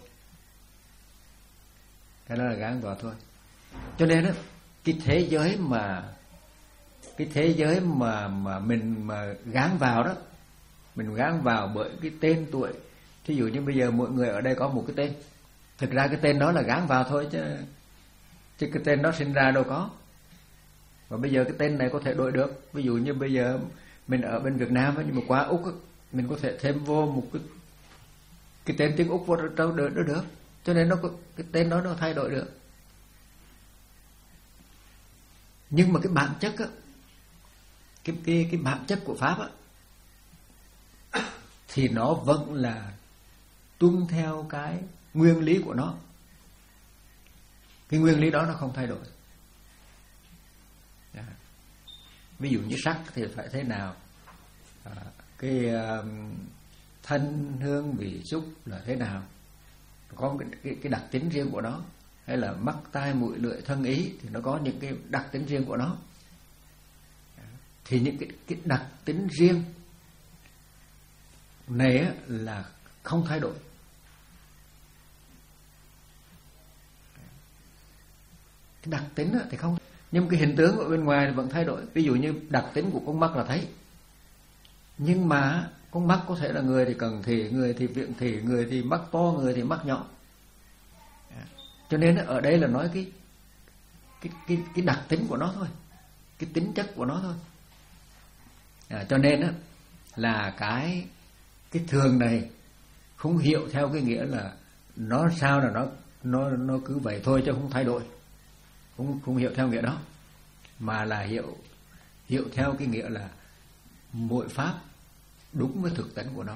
Cái đó là gán vào thôi. Cho nên đó, cái thế giới mà cái thế giới mà mà mình mà gán vào đó, mình gán vào bởi cái tên tuổi. Thí dụ như bây giờ mọi người ở đây có một cái tên, thực ra cái tên đó là gán vào thôi chứ chứ cái tên đó sinh ra đâu có. Và bây giờ cái tên này có thể đổi được. Ví dụ như bây giờ mình ở bên Việt Nam nhưng mà qua Úc mình có thể thêm vô một cái cái tên tiếng Úc vô đâu được được. Cho nên nó có, cái tên đó nó thay đổi được. Nhưng mà cái bản chất á, cái cái cái bản chất của pháp á, thì nó vẫn là tuân theo cái nguyên lý của nó. Cái nguyên lý đó nó không thay đổi. À, ví dụ như sắc thì phải thế nào, à, cái uh, thanh hương vị xúc là thế nào, có một cái, cái, cái đặc tính riêng của nó, hay là mắt tai mũi lưỡi thân ý thì nó có những cái đặc tính riêng của nó. Thì những cái, cái đặc tính riêng này là không thay đổi. Cái đặc tính thì không, nhưng cái hình tướng ở bên ngoài thì vẫn thay đổi. Ví dụ như đặc tính của con mắt là thấy, nhưng mà con mắt có thể là người thì cần thì, người thì viễn thì, người thì mắt to, người thì mắt nhỏ. Cho nên ở đây là nói cái cái cái cái đặc tính của nó thôi, cái tính chất của nó thôi. À, cho nên á là cái cái thường này không hiểu theo cái nghĩa là nó sao là nó nó nó cứ vậy thôi chứ không thay đổi, không không hiểu theo nghĩa đó, mà là hiểu hiểu theo cái nghĩa là mỗi pháp đúng với thực tính của nó.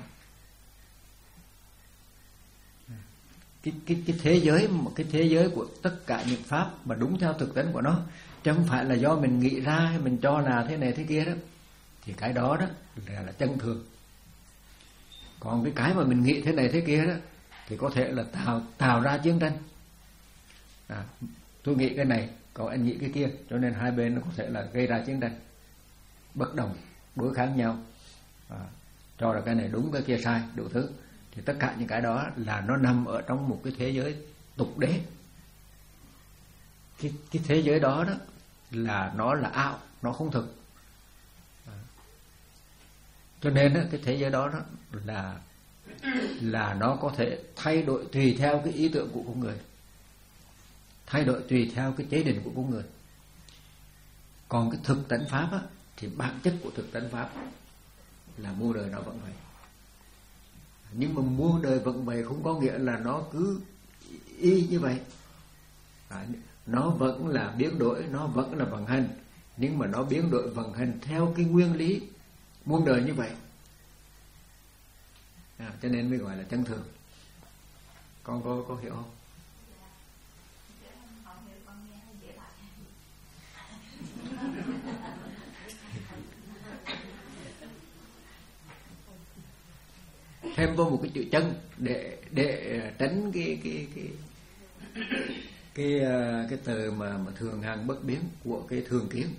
Cái cái cái thế giới, một cái thế giới của tất cả những pháp mà đúng theo thực tính của nó, chứ không phải là do mình nghĩ ra hay mình cho là thế này thế kia đó, thì cái đó đó là, là chân thường. Còn cái cái mà mình nghĩ thế này thế kia đó thì có thể là tạo tạo ra chiến tranh. À, tôi nghĩ cái này, còn anh nghĩ cái kia, cho nên hai bên nó có thể là gây ra chiến tranh, bất đồng, đối kháng nhau, à, cho là cái này đúng cái kia sai, đủ thứ. Thì tất cả những cái đó là nó nằm ở trong một cái thế giới tục đế. Cái, cái thế giới đó đó là nó là ảo, nó không thực. À, cho nên đó, cái thế giới đó, đó là là nó có thể thay đổi tùy theo cái ý tưởng của con người, thay đổi tùy theo cái chế định của con người. Còn cái thực tánh pháp á, thì bản chất của thực tánh pháp là muôn đời nó vẫn vậy. Nhưng mà muôn đời vẫn vậy không có nghĩa là nó cứ y như vậy. À, nó vẫn là biến đổi, nó vẫn là vận hành, nhưng mà nó biến đổi vận hành theo cái nguyên lý muôn đời như vậy. À, cho nên mới gọi là chân thường. Con có có hiểu không? Thêm vô một cái chữ chân để để tránh cái cái cái cái cái, cái từ mà mà thường hằng bất biến của cái thường kiến.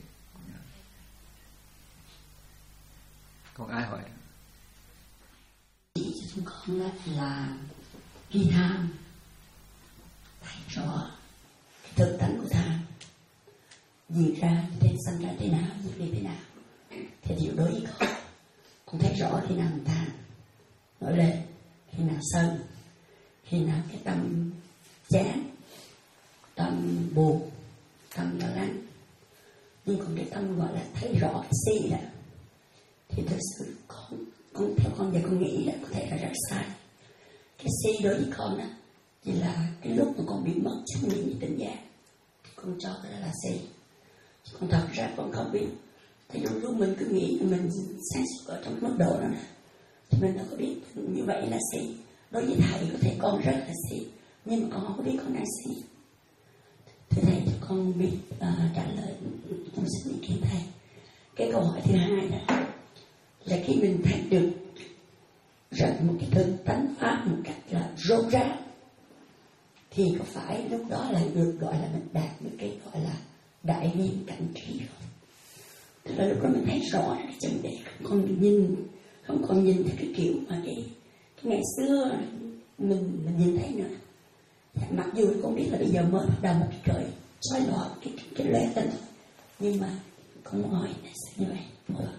Còn ai hỏi? Chỉ cho chúng con là, là khi tham thấy rõ cái thực tánh của tham, diễn ra thế sinh ra thế nào, diễn đi thế nào, thì điều đối với con con thấy rõ khi nào tham nổi lên, khi nào sân, khi nào cái tâm chán, tâm buồn, tâm lo lắng. Nhưng còn cái tâm gọi là thấy rõ cái si đó, thì thực sự con, con theo con giờ con nghĩ là có thể là rất sai. Cái si đối với con đó chỉ là cái lúc mà con bị mất chứng nghiệm về tỉnh giác, con cho cái đó là si. Chứ còn thật ra con không biết. Thì lúc mình cứ nghĩ là mình sáng suốt ở trong mức độ đó nè, thì mình đâu có biết như vậy là si. Đối với thầy có thể con rất là si, nhưng mà con không có biết con đang si. Thưa thầy, cho con biết uh, trả lời, con xin ý kiến thầy. Cái câu hỏi thứ hai đó là khi mình thấy được rằng một cái thực tánh pháp một cách là rốt ráo, thì có phải lúc đó là được gọi là mình đạt được cái gọi là đại viên cảnh trí không? Tức là lúc đó mình thấy rõ cái chân đề, không còn nhìn, không còn nhìn theo cái kiểu mà cái, cái ngày xưa mình mình nhìn thấy nữa. Mặc dù con biết là bây giờ mới bắt đầu một cái trời soi lọt cái cái lễ tinh, nhưng mà con muốn hỏi là sao như vậy? Thôi.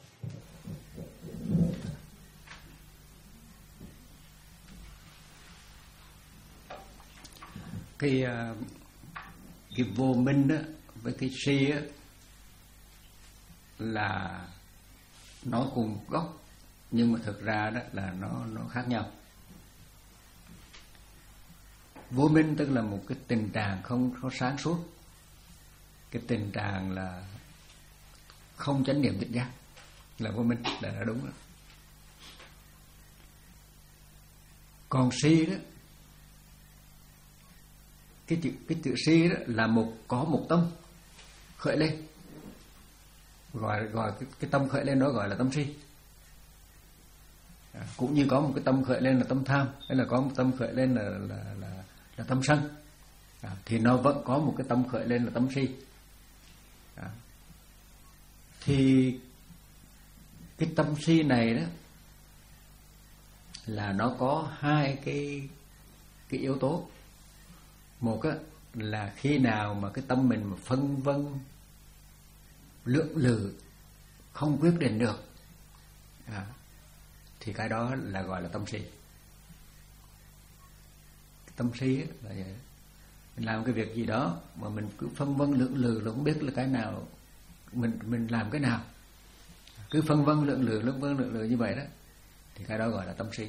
Cái cái vô minh đó với cái si á là nó cùng gốc, nhưng mà thực ra đó là nó nó khác nhau. Vô minh tức là một cái tình trạng không có sáng suốt, cái tình trạng là không chánh niệm tỉnh giác là vô minh, là đã đúng rồi. Còn si đó, cái chữ cái chữ si đó là một có một tâm khởi lên, gọi gọi cái, cái tâm khởi lên đó gọi là tâm si. À, cũng như có một cái tâm khởi lên là tâm tham, hay là có một tâm khởi lên là là là, là tâm sân, à, thì nó vẫn có một cái tâm khởi lên là tâm si. À, thì cái tâm si này đó là nó có hai cái cái yếu tố. Một á, là khi nào mà cái tâm mình mà phân vân lưỡng lự, không quyết định được, à, thì cái đó là gọi là tâm si. Tâm si á, là vậy. Mình làm cái việc gì đó mà mình cứ phân vân lưỡng lự, là không biết là cái nào mình mình làm cái nào, cứ phân vân lưỡng lự lưỡng vân lưỡng lự như vậy đó, thì cái đó gọi là tâm si.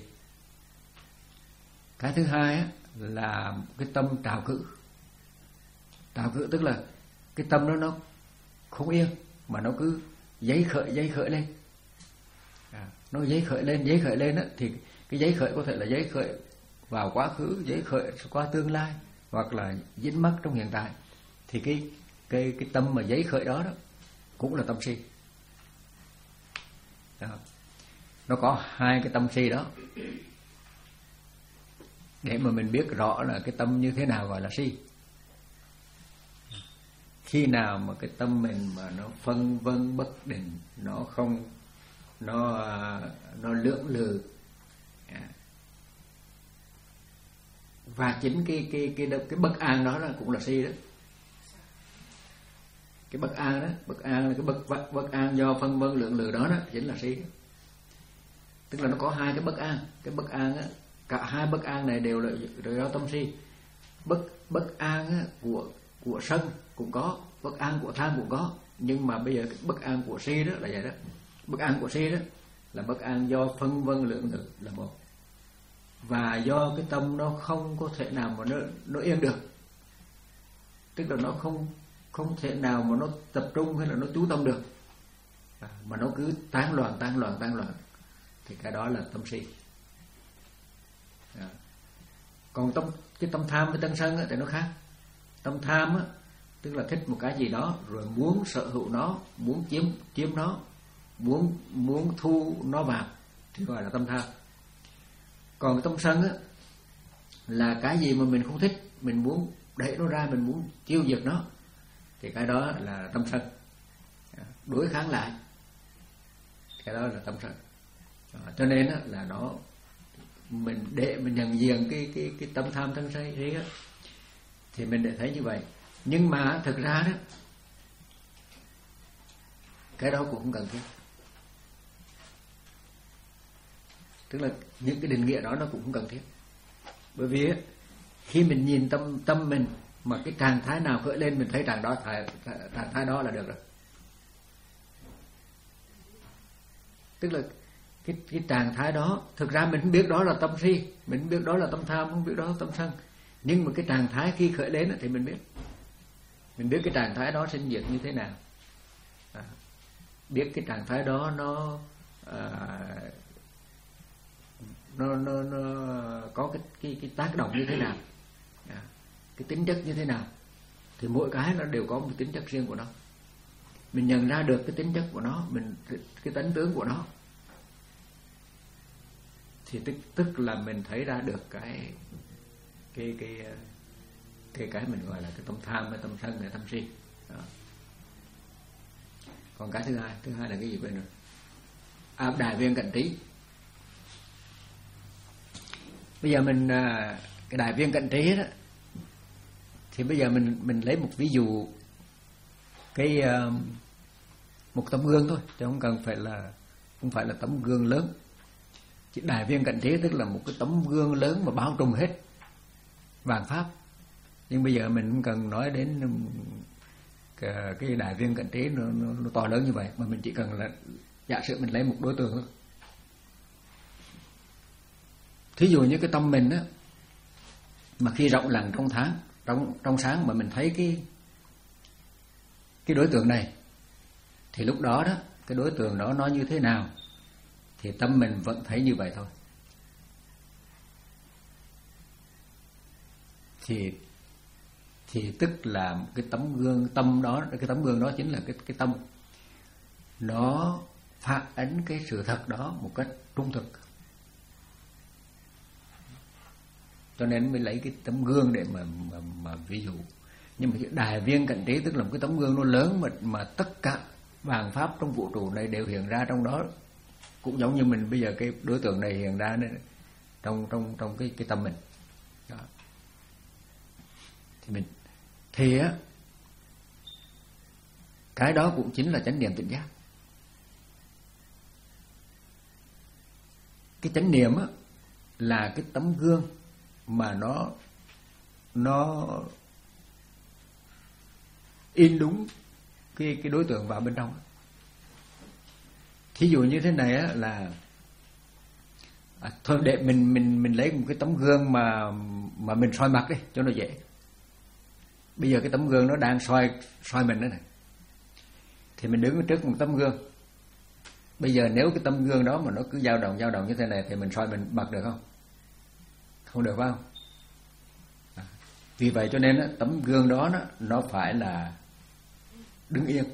Cái thứ hai á, là cái tâm trào cự. Trào cự tức là cái tâm đó nó không yên, mà nó cứ giấy khởi giấy khởi lên, à, nó giấy khởi lên giấy khởi lên á, thì cái giấy khởi có thể là giấy khởi vào quá khứ, giấy khởi qua tương lai, hoặc là dính mắc trong hiện tại. Thì cái cái cái tâm mà giấy khởi đó đó cũng là tâm si. Đó. Nó có hai cái tâm si đó, để mà mình biết rõ là cái tâm như thế nào gọi là si. Khi nào mà cái tâm mình mà nó phân vân bất định, nó không nó nó lưỡng lự, và chính cái cái cái cái bất an đó là cũng là si đó. Cái bất an đó, bất an là cái bất bất, bất an do phân vân lưỡng lự đó đó chính là si đó. Tức là nó có hai cái bất an, cái bất an á, cả hai bất an này đều là đều do tâm si. Bất bất an á, của của sân cũng có, bất an của tham cũng có, nhưng mà bây giờ cái bất an của si đó là vậy đó. Bất an của si đó là bất an do phân vân lưỡng lự là một, và do cái tâm nó không có thể nào mà nó nó yên được, tức là nó không không thể nào mà nó tập trung hay là nó chú tâm được, à, mà nó cứ tán loạn tán loạn tán loạn, thì cái đó là tâm si. À. Còn tâm cái tâm tham với tâm sân á, thì nó khác. Tâm tham á, tức là thích một cái gì đó rồi muốn sở hữu nó, muốn chiếm chiếm nó, muốn muốn thu nó vào, thì gọi là tâm tham. Còn tâm sân á, là cái gì mà mình không thích, mình muốn đẩy nó ra, mình muốn tiêu diệt nó, thì cái đó là tâm sân. Đối kháng lại, cái đó là tâm sân. À, cho nên á, là nó mình để mình nhận diện cái cái cái tâm tham thân si á, thì mình để thấy như vậy. Nhưng mà thực ra đó, cái đó cũng không cần thiết. Tức là những cái định nghĩa đó nó cũng không cần thiết. Bởi vì á, khi mình nhìn tâm tâm mình mà cái trạng thái nào khởi lên, mình thấy trạng đó thái, trạng thái đó là được rồi. Tức là cái cái trạng thái đó, thực ra mình không biết đó là tâm si, mình không biết đó là tâm tham, không biết đó là tâm sân, nhưng mà cái trạng thái khi khởi lên thì mình biết, mình biết cái trạng thái đó sinh diệt như thế nào, à, biết cái trạng thái đó nó à, nó nó nó có cái cái cái tác động như thế nào, à, cái tính chất như thế nào, thì mỗi cái nó đều có một tính chất riêng của nó. Mình nhận ra được cái tính chất của nó, mình cái tánh tướng của nó, thì tức tức là mình thấy ra được cái cái cái cái cái mình gọi là cái tâm tham, cái tâm sân, cái tâm si. Đó. Còn cái thứ hai, thứ hai là cái gì quên rồi? À, đại viên cận trí. Bây giờ mình cái đại viên cận trí đó, thì bây giờ mình mình lấy một ví dụ, cái một tấm gương thôi, chứ không cần phải là không phải là tấm gương lớn. Chỉ đại viên cận trí tức là một cái tấm gương lớn mà bao trùm hết vạn pháp. Nhưng bây giờ mình không cần nói đến cái đại viên cận trí nó, nó, nó to lớn như vậy, mà mình chỉ cần là giả sử mình lấy một đối tượng thôi. Thí dụ như cái tâm mình á, mà khi rộng lặng trong tháng, trong trong sáng mà mình thấy cái cái đối tượng này, thì lúc đó đó cái đối tượng đó nó như thế nào, thì tâm mình vẫn thấy như vậy thôi. Thì thì tức là cái tấm gương tâm đó, cái tấm gương đó chính là cái cái tâm, nó phản ánh cái sự thật đó một cách trung thực. cho nên mới lấy cái tấm gương để mà mà, mà ví dụ. Nhưng mà cái đại viên cận trí tức là một cái tấm gương nó lớn mà mà tất cả vạn pháp trong vũ trụ này đều hiện ra trong đó, cũng giống như mình bây giờ cái đối tượng này hiện ra này, trong trong trong cái cái tâm mình. Đó. Thì mình thì á cái đó cũng chính là chánh niệm tỉnh giác. Cái chánh niệm á là cái tấm gương mà nó nó in đúng cái cái đối tượng vào bên trong. Thí dụ như thế này á là à, thôi để mình mình mình lấy một cái tấm gương mà mà mình soi mặt đi cho nó dễ. Bây giờ cái tấm gương nó đang soi soi mình đó này, thì mình đứng trước một tấm gương. Bây giờ nếu cái tấm gương đó mà nó cứ dao động dao động như thế này thì mình soi mình mặt được không? Không được, phải không? À, vì vậy cho nên á, tấm gương đó nó, nó phải là đứng yên.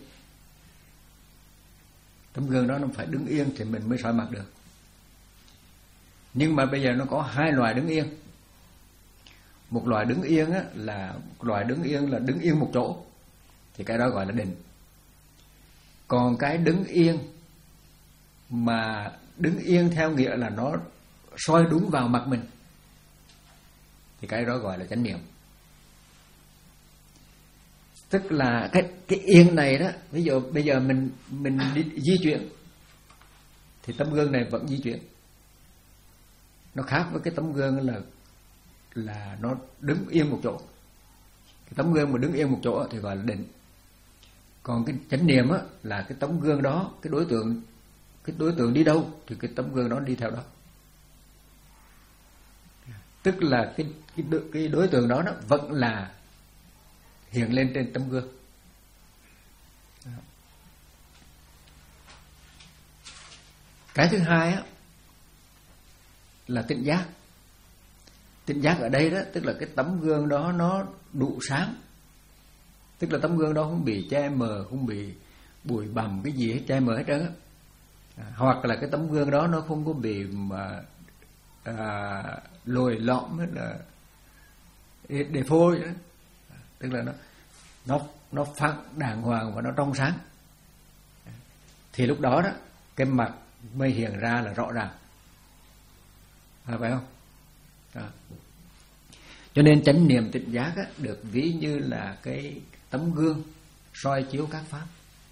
Tấm gương đó nó phải đứng yên thì mình mới soi mặt được. Nhưng mà bây giờ nó có hai loại đứng yên. Một loại đứng yên á, là một loại đứng yên là đứng yên một chỗ, thì cái đó gọi là định. Còn cái đứng yên mà đứng yên theo nghĩa là nó soi đúng vào mặt mình, thì cái đó gọi là chánh niệm. Tức là cái cái yên này đó, ví dụ bây giờ mình mình đi, di chuyển thì tấm gương này vẫn di chuyển. Nó khác với cái tấm gương là là nó đứng yên một chỗ. Cái tấm gương mà đứng yên một chỗ thì gọi là định. Còn cái chánh niệm á là cái tấm gương đó, cái đối tượng cái đối tượng đi đâu thì cái tấm gương đó đi theo đó. Tức là cái cái đối, cái đối tượng đó nó vẫn là hiện lên trên tấm gương. Cái thứ hai á là tỉnh giác. Tỉnh giác ở đây đó tức là cái tấm gương đó nó đủ sáng. Tức là tấm gương đó không bị che mờ, không bị bụi bặm cái gì hết che mờ hết trơn á. À, hoặc là cái tấm gương đó nó không có bị mà à, lồi lõm hết là để phôi đó. Tức là nó nó nó phát đàng hoàng và nó trong sáng. Thì lúc đó đó cái mặt mới hiện ra là rõ ràng. À, phải không? À. Cho nên chánh niệm tỉnh giác á, được ví như là cái tấm gương soi chiếu các pháp.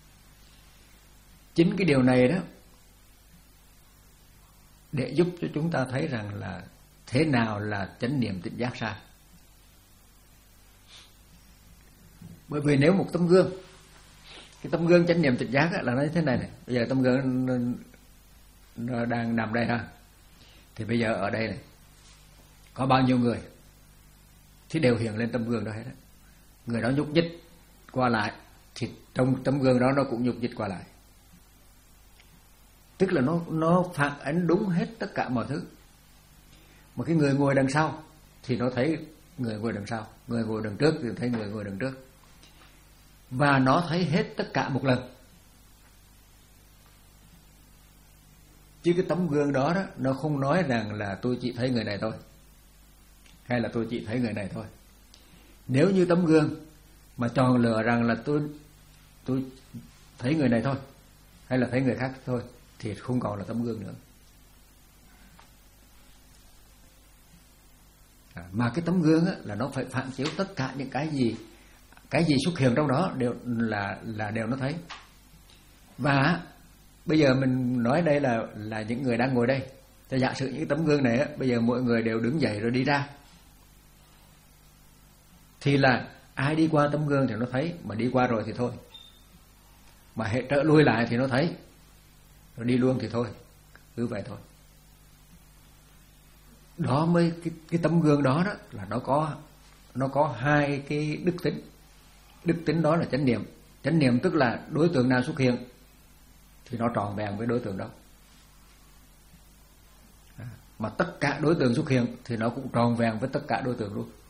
Chính cái điều này đó để giúp cho chúng ta thấy rằng là thế nào là chánh niệm tỉnh giác sai. Bởi vì nếu một tấm gương, cái tấm gương chánh niệm tỉnh giác á, là nó như thế này này. Bây giờ tấm gương nó, nó đang nằm đây ha. Thì bây giờ ở đây này có bao nhiêu người thì đều hiện lên tấm gương đó hết đó. Người đó nhúc nhích qua lại thì trong tấm gương đó nó cũng nhúc nhích qua lại. Tức là nó nó phản ánh đúng hết tất cả mọi thứ. Mà cái người ngồi đằng sau thì nó thấy người ngồi đằng sau, người ngồi đằng trước thì thấy người ngồi đằng trước. Và nó thấy hết tất cả một lần. Chứ cái tấm gương đó, đó nó không nói rằng là tôi chỉ thấy người này thôi, hay là tôi chỉ thấy người này thôi. Nếu như tấm gương mà chọn lựa rằng là tôi tôi thấy người này thôi, hay là thấy người khác thôi, thì không còn là tấm gương nữa. À, mà cái tấm gương á, là nó phải phản chiếu tất cả những cái gì cái gì xuất hiện trong đó đều là là đều nó thấy. Và bây giờ mình nói đây là là những người đang ngồi đây. Thì giả sử những tấm gương này á, bây giờ mỗi người đều đứng dậy rồi đi ra, thì là ai đi qua tấm gương thì nó thấy, mà đi qua rồi thì thôi. Mà hệ trở lui lại thì nó thấy, rồi đi luôn thì thôi, cứ vậy thôi. Đó mới cái, cái tấm gương đó đó là nó có nó có hai cái đức tính. Đức tính đó là chánh niệm. Chánh niệm tức là đối tượng nào xuất hiện thì nó tròn vẹn với đối tượng đó. À, mà tất cả đối tượng xuất hiện thì nó cũng tròn vẹn với tất cả đối tượng luôn.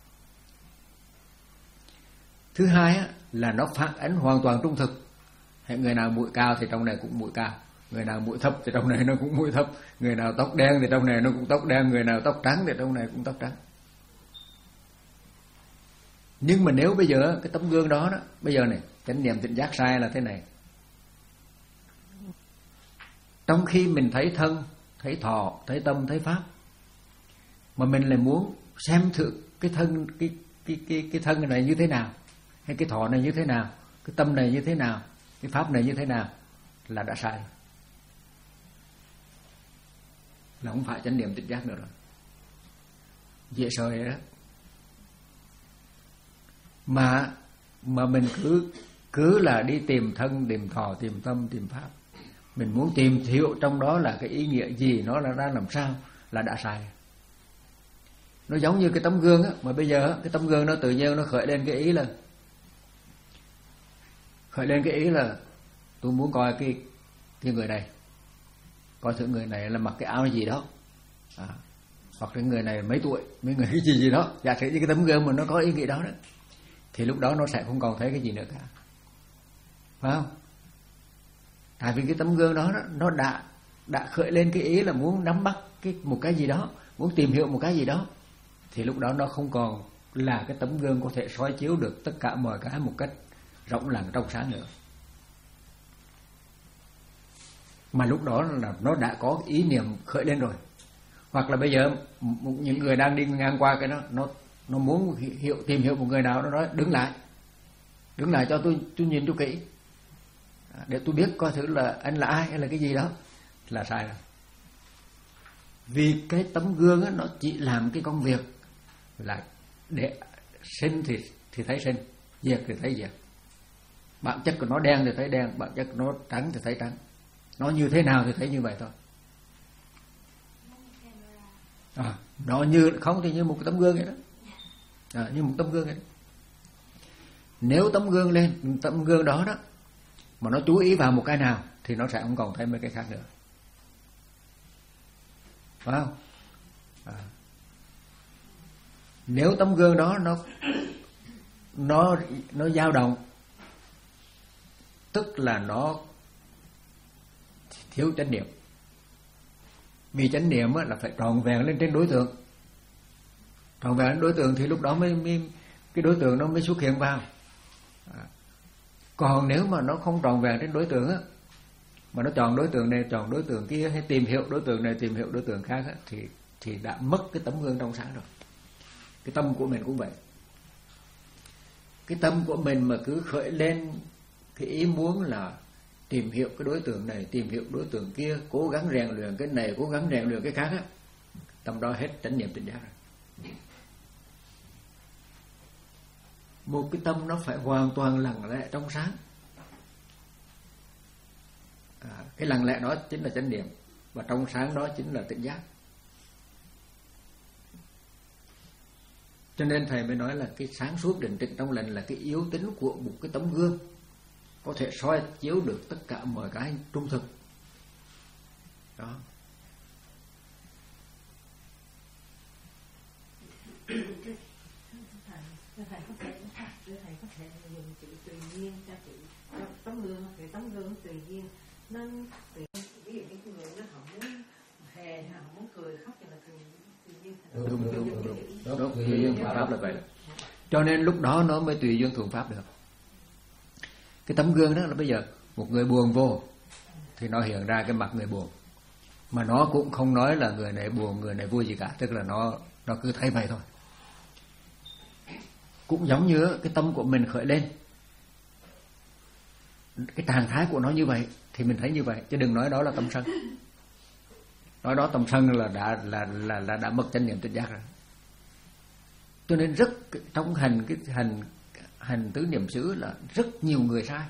Thứ hai á, là nó phản ánh hoàn toàn trung thực. Người nào mũi cao thì trong này cũng mũi cao, người nào mũi thấp thì trong này nó cũng mũi thấp, người nào tóc đen thì trong này nó cũng tóc đen, người nào tóc trắng thì trong này cũng tóc trắng. Nhưng mà nếu bây giờ cái tấm gương đó đó, bây giờ này, chánh niệm tỉnh giác sai là thế này. Trong khi mình thấy thân, thấy thọ, thấy tâm, thấy pháp, mà mình lại muốn xem thử cái thân cái cái cái cái thân này như thế nào, hay cái thọ này như thế nào, cái tâm này như thế nào, cái pháp này như thế nào, là đã sai, là không phải chánh niệm tỉnh giác nữa rồi, dễ sợ đó. Mà mà mình cứ cứ là đi tìm thân, tìm thọ, tìm tâm, tìm pháp, mình muốn tìm hiểu trong đó là cái ý nghĩa gì, nó là ra làm sao, là đã sai. Nó giống như cái tấm gương á, mà bây giờ cái tấm gương nó tự nhiên nó khởi lên cái ý là khởi lên cái ý là tôi muốn coi cái cái người này, coi thử người này là mặc cái áo gì đó, à, hoặc là người này mấy tuổi, mấy người cái gì gì đó, giả sử như cái tấm gương mà nó có ý nghĩa đó đó, thì lúc đó nó sẽ không còn thấy cái gì nữa cả, phải không? Tại vì cái tấm gương đó nó đã đã khởi lên cái ý là muốn nắm bắt cái một cái gì đó, muốn tìm hiểu một cái gì đó, thì lúc đó nó không còn là cái tấm gương có thể soi chiếu được tất cả mọi cái một cách rộng lặng trong sáng nữa. Mà lúc đó là nó đã có ý niệm khởi lên rồi. Hoặc là bây giờ những người đang đi ngang qua cái đó, nó nó muốn hiểu tìm hiểu một người nào, nó nói đứng lại, đứng lại cho tôi tôi nhìn cho kỹ, để tôi biết coi thử là anh là ai hay là cái gì đó, là sai rồi. Vì cái tấm gương á, nó chỉ làm cái công việc là để sinh thì thì thấy sinh, diệt thì thấy diệt. Bản chất của nó đen thì thấy đen, bản chất của nó trắng thì thấy trắng. Nó như thế nào thì thấy như vậy thôi. À, nó như không thì như một cái tấm gương vậy đó, à, như một tấm gương vậy đó. Nếu tấm gương lên, tấm gương đó đó mà nó chú ý vào một cái nào thì nó sẽ không còn thấy mấy cái khác nữa, phải không? À. Nếu tấm gương đó nó nó nó dao động, tức là nó thiếu chánh niệm. Vì chánh niệm là phải tròn vẹn lên trên đối tượng, tròn vẹn lên đối tượng thì lúc đó mới, mới cái đối tượng nó mới xuất hiện vào. À. Còn nếu mà nó không tròn vẹn trên đối tượng á, mà nó chọn đối tượng này chọn đối tượng kia, hay tìm hiểu đối tượng này tìm hiểu đối tượng khác á, thì thì đã mất cái tấm gương trong sáng rồi. Cái tâm của mình cũng vậy. Cái tâm của mình mà cứ khởi lên cái ý muốn là tìm hiểu cái đối tượng này, tìm hiểu đối tượng kia, cố gắng rèn luyện cái này, cố gắng rèn luyện cái khác á, tâm đó hết chánh niệm tỉnh giác rồi. Một cái tâm nó phải hoàn toàn lặng lẽ trong sáng. À, cái lặng lẽ đó chính là chánh niệm, và trong sáng đó chính là tỉnh giác. Cho nên thầy mới nói là cái sáng suốt định tĩnh trong lành là cái yếu tính của một cái tấm gương, có thể soi chiếu được tất cả mọi cái trung thực. Đó. Thưa thầy có thể thưa thầy có thể dùng chữ tùy duyên cho chữ tấm gương, thì tấm gương tùy duyên, nó tùy, ví dụ như người nó họ muốn hề họ muốn cười khóc thì là tùy tùy duyên. Đúng đúng đúng đúng đúng, đúng, đúng. Tùy duyên thuận pháp là vậy. Cho nên lúc đó nó mới tùy duyên thuận pháp được. Cái tấm gương đó là bây giờ một người buồn vô thì nó hiện ra cái mặt người buồn, mà nó cũng không nói là người này buồn người này vui gì cả, tức là nó nó cứ thấy vậy thôi. Cũng giống như cái tâm của mình khởi lên, cái trạng thái của nó như vậy thì mình thấy như vậy, chứ đừng nói đó là tâm sân. Nói đó tâm sân là đã là là là đã mất chánh niệm tỉnh giác rồi. Cho nên rất trong hành cái hành hành tứ niệm xứ là rất nhiều người sai.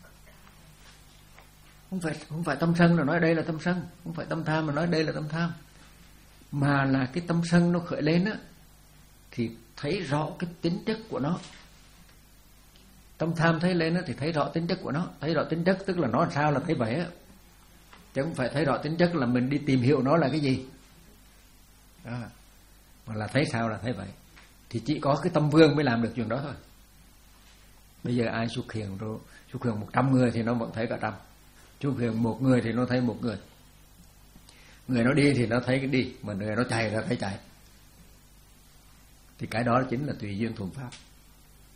Không phải không phải tâm sân là nói đây là tâm sân, không phải tâm tham mà nói đây là tâm tham, mà là cái tâm sân nó khởi lên á thì thấy rõ cái tính chất của nó. Tâm tham thấy lên á thì thấy rõ tính chất của nó, thấy rõ tính chất tức là nó làm sao là thấy vậy á, chứ không phải thấy rõ tính chất là mình đi tìm hiểu nó là cái gì. Đó. Mà là thấy sao là thấy vậy. Thì chỉ có cái tâm vương mới làm được chuyện đó thôi. Bây giờ ai xuất hiện rồi, xuất hiện một trăm người thì nó vẫn thấy cả trăm, xuất hiện một người thì nó thấy một người. Người nó đi thì nó thấy cái đi, mà người nó chạy là thấy chạy. Thì cái đó chính là tùy duyên thuận pháp.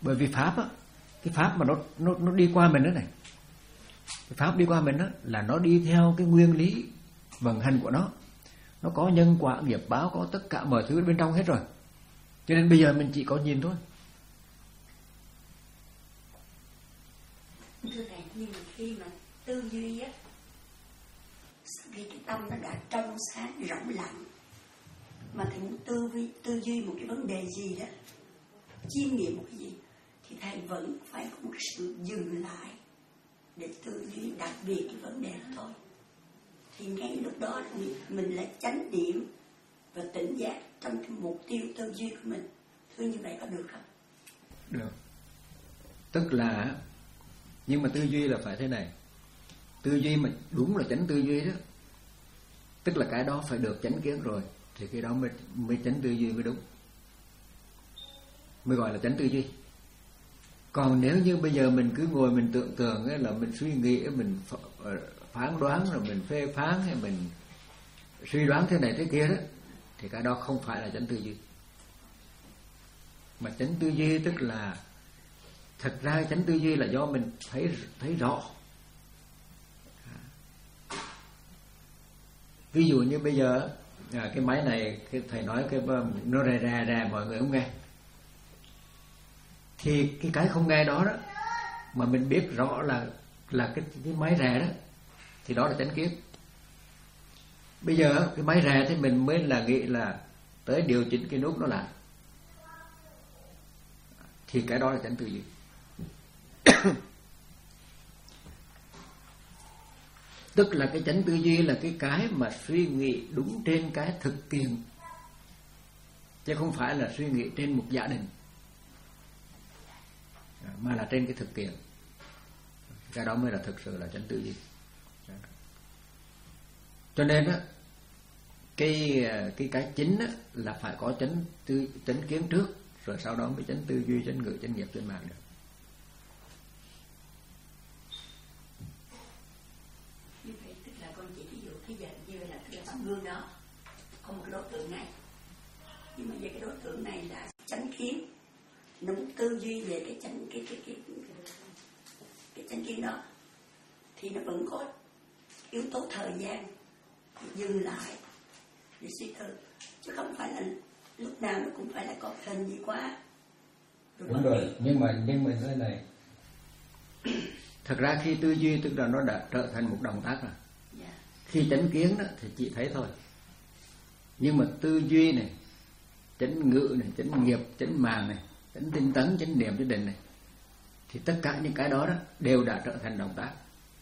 Bởi vì pháp á, cái pháp mà nó nó nó đi qua mình đó này, cái pháp đi qua mình đó là nó đi theo cái nguyên lý vận hành của nó, nó có nhân quả nghiệp báo, có tất cả mọi thứ bên trong hết rồi. Cho nên bây giờ mình chỉ có nhìn thôi. Thưa thầy, nhưng mà khi mà tư duy á, khi cái tâm nó đã trong sáng rộng lặng, mà thầy muốn tư duy tư duy một cái vấn đề gì đó, chiêm nghiệm một cái gì, thì thầy vẫn phải có một sự dừng lại để tư duy đặc biệt cái vấn đề đó thôi. Thì ngay lúc đó mình, mình lại chánh niệm và tỉnh giác trong cái mục tiêu tư duy của mình. Thưa như vậy có được không? Được. Tức là, nhưng mà tư duy là phải thế này. Tư duy mà đúng là chánh tư duy đó, tức là cái đó phải được chánh kiến rồi, thì cái đó mới, mới chánh tư duy mới đúng, mới gọi là chánh tư duy. Còn nếu như bây giờ mình cứ ngồi mình tưởng tượng ấy, là mình suy nghĩ, mình phán đoán, rồi mình phê phán, hay mình suy đoán thế này thế kia đó, thì cái đó không phải là chánh tư duy. Mà chánh tư duy tức là, thật ra chánh tư duy là do mình thấy thấy rõ. Ví dụ như bây giờ à, cái máy này, cái thầy nói cái nó rè rè rè mọi người không nghe, thì cái cái không nghe đó đó mà mình biết rõ là là cái cái máy rè đó, thì đó là chánh kiến. Bây giờ cái máy rè thì mình mới là nghĩ là tới điều chỉnh cái nút nó lại, thì cái đó là chánh tư duy. Tức là cái chánh tư duy là cái cái mà suy nghĩ đúng trên cái thực tiễn, chứ không phải là suy nghĩ trên một giả định, mà là trên cái thực tiễn. Cái đó mới là thực sự là chánh tư duy. Cho nên á, cái cái cái chính á, là phải có chánh tư chánh kiến trước, rồi sau đó mới chánh tư duy, chánh ngữ, chánh nghiệp, chánh mạng được. Như vậy tức là con chỉ ví dụ bây giờ như vậy là cái tấm gương đó có một cái đối tượng này, nhưng mà về cái đối tượng này là chánh kiến, nó muốn tư duy về cái chánh cái cái cái cái, cái chánh kiến đó, thì nó vẫn có yếu tố thời gian dừng lại để suy tư, chứ không phải là lúc nào nó cũng phải là có hình gì quá. Đúng, Đúng rồi, nhưng mà nhưng mà thế này, thật ra khi tư duy tức là nó đã trở thành một động tác rồi. Yeah. Khi chánh kiến đó thì chỉ thấy thôi, nhưng mà tư duy này, chánh ngữ này, chánh nghiệp, chánh mạng này, chánh tinh tấn, chánh niệm, chánh định này, thì tất cả những cái đó, đó đều đã trở thành động tác.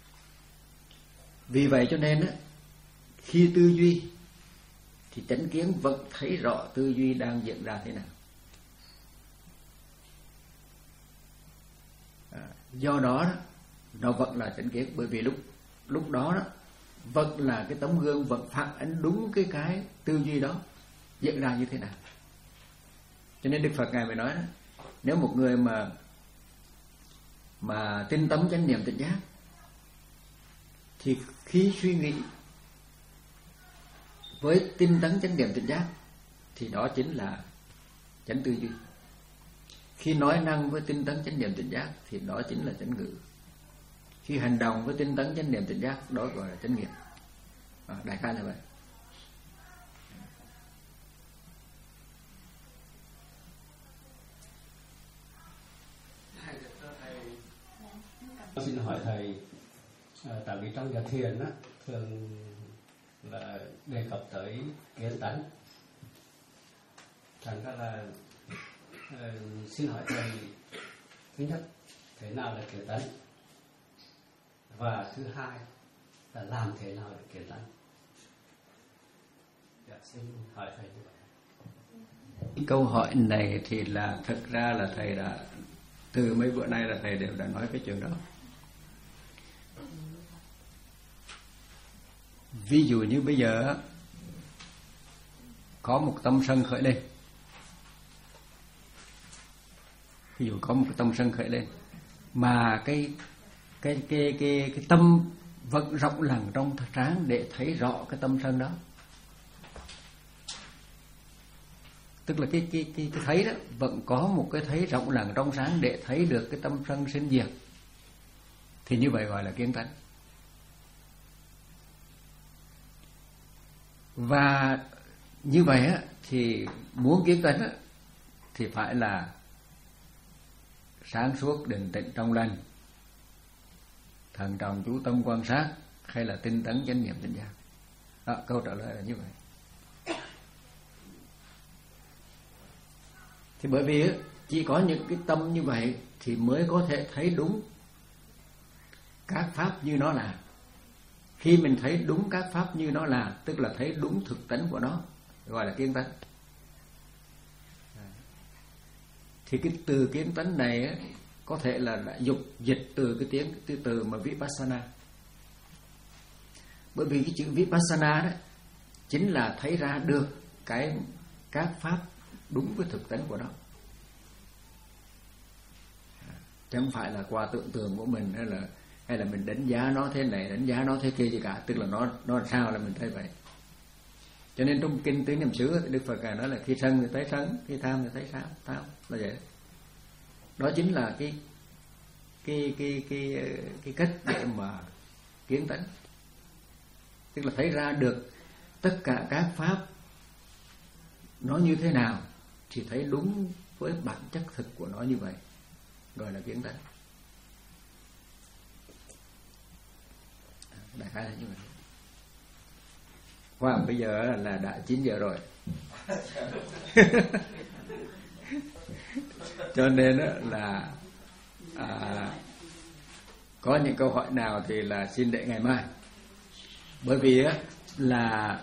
Vì vậy cho nên đó, khi tư duy thì chánh kiến vẫn thấy rõ tư duy đang diễn ra thế nào. À, do đó, đó nó vẫn là chánh kiến, bởi vì lúc lúc đó, đó vẫn là cái tấm gương vẫn phản ánh đúng cái cái tư duy đó diễn ra như thế nào. Cho nên Đức Phật ngài mới nói đó, nếu một người mà mà tinh tấn chánh niệm tỉnh giác, thì khi suy nghĩ với tinh tấn chánh niệm tỉnh giác thì đó chính là chánh tư duy. Khi nói năng với tinh tấn chánh niệm tỉnh giác thì đó chính là chánh ngữ. Khi hành động với tinh tấn chánh niệm tỉnh giác, đó gọi là chánh nghiệp. À, đại khái là vậy. Xin hỏi thầy, tại vì trong giờ thiền á thường là đề cập tới kiến tánh, thành ra là uh, xin hỏi thầy, thứ nhất thế nào là kiến tánh, và thứ hai là làm thế nào để kiến tánh? Dạ, xin hỏi thầy như vậy. Câu hỏi này thì là thực ra là thầy đã từ mấy bữa nay là thầy đều đã nói cái chuyện đó. Ví dụ như bây giờ có một tâm sân khởi lên, ví dụ có một cái tâm sân khởi lên, mà cái cái cái cái cái tâm vẫn rộng lặng trong trán để thấy rõ cái tâm sân đó, Tức là cái cái cái cái thấy đó vẫn có một cái thấy rộng lặng trong sáng để thấy được cái tâm sân sinh diệt, thì như vậy gọi là kiến tánh. Và như vậy á, thì muốn kiến tánh á, thì phải là sáng suốt định tĩnh trong lành, thận trọng chú tâm quan sát, hay là tinh tấn chánh niệm tỉnh giác. Đó, câu trả lời là như vậy. Thì bởi vì chỉ có những cái tâm như vậy thì mới có thể thấy đúng các pháp như nó là. Khi mình thấy đúng các pháp như nó là, tức là thấy đúng thực tánh của nó, gọi là kiến tánh. Thì cái từ kiến tánh này ấy, có thể là đã dục dịch từ cái tiếng từ từ mà vipassana. Bởi vì cái chữ vipassana đó chính là thấy ra được cái các pháp đúng với thực tánh của nó, chứ không phải là qua tưởng tượng của mình, hay là hay là mình đánh giá nó thế này, đánh giá nó thế kia gì cả. Tức là nó nó sao là mình thấy vậy. Cho nên trong kinh Tứ Niệm xứ Đức Phật ngài nói là khi sân thì thấy sân, khi tham thì thấy tham, tham là vậy. Đó chính là cái cái cái cái cái cách để mà kiến tánh, tức là thấy ra được tất cả các pháp nó như thế nào thì thấy đúng với bản chất thực của nó như vậy, gọi là kiến tánh. Đại khái là như vậy. Khoa bây giờ là đã chín giờ rồi. Cho nên là à, có những câu hỏi nào thì là xin để ngày mai. Bởi vì là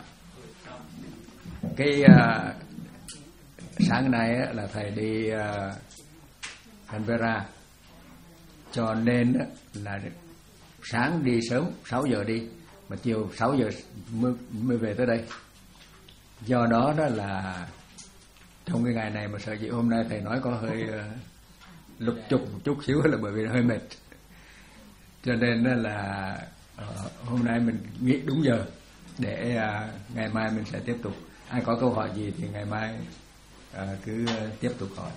cái à, sáng nay là thầy đi à, Canberra, cho nên là sáng đi sớm sáu giờ đi, mà chiều sáu giờ mới, mới về tới đây. Do đó đó là trong cái ngày này mà sợ dĩ hôm nay thầy nói có hơi uh, lục chục một chút xíu là bởi vì hơi mệt. Cho nên đó là uh, hôm nay mình nghỉ đúng giờ để uh, ngày mai mình sẽ tiếp tục. Ai có câu hỏi gì thì ngày mai uh, cứ uh, tiếp tục hỏi.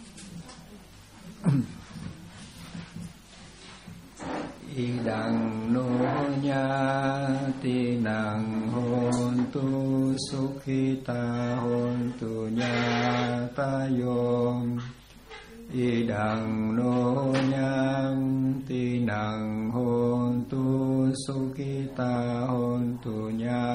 Idang no nyati nang hontu sukhita hontu nyatayom. Idang no nyati nang hontu sukhita hontu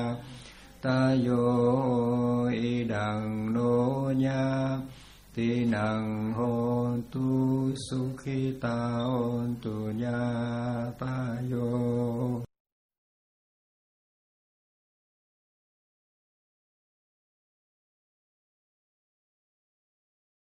nyatayo. Idang no nyati Ti nang hontu sukhita hontu nyatayo.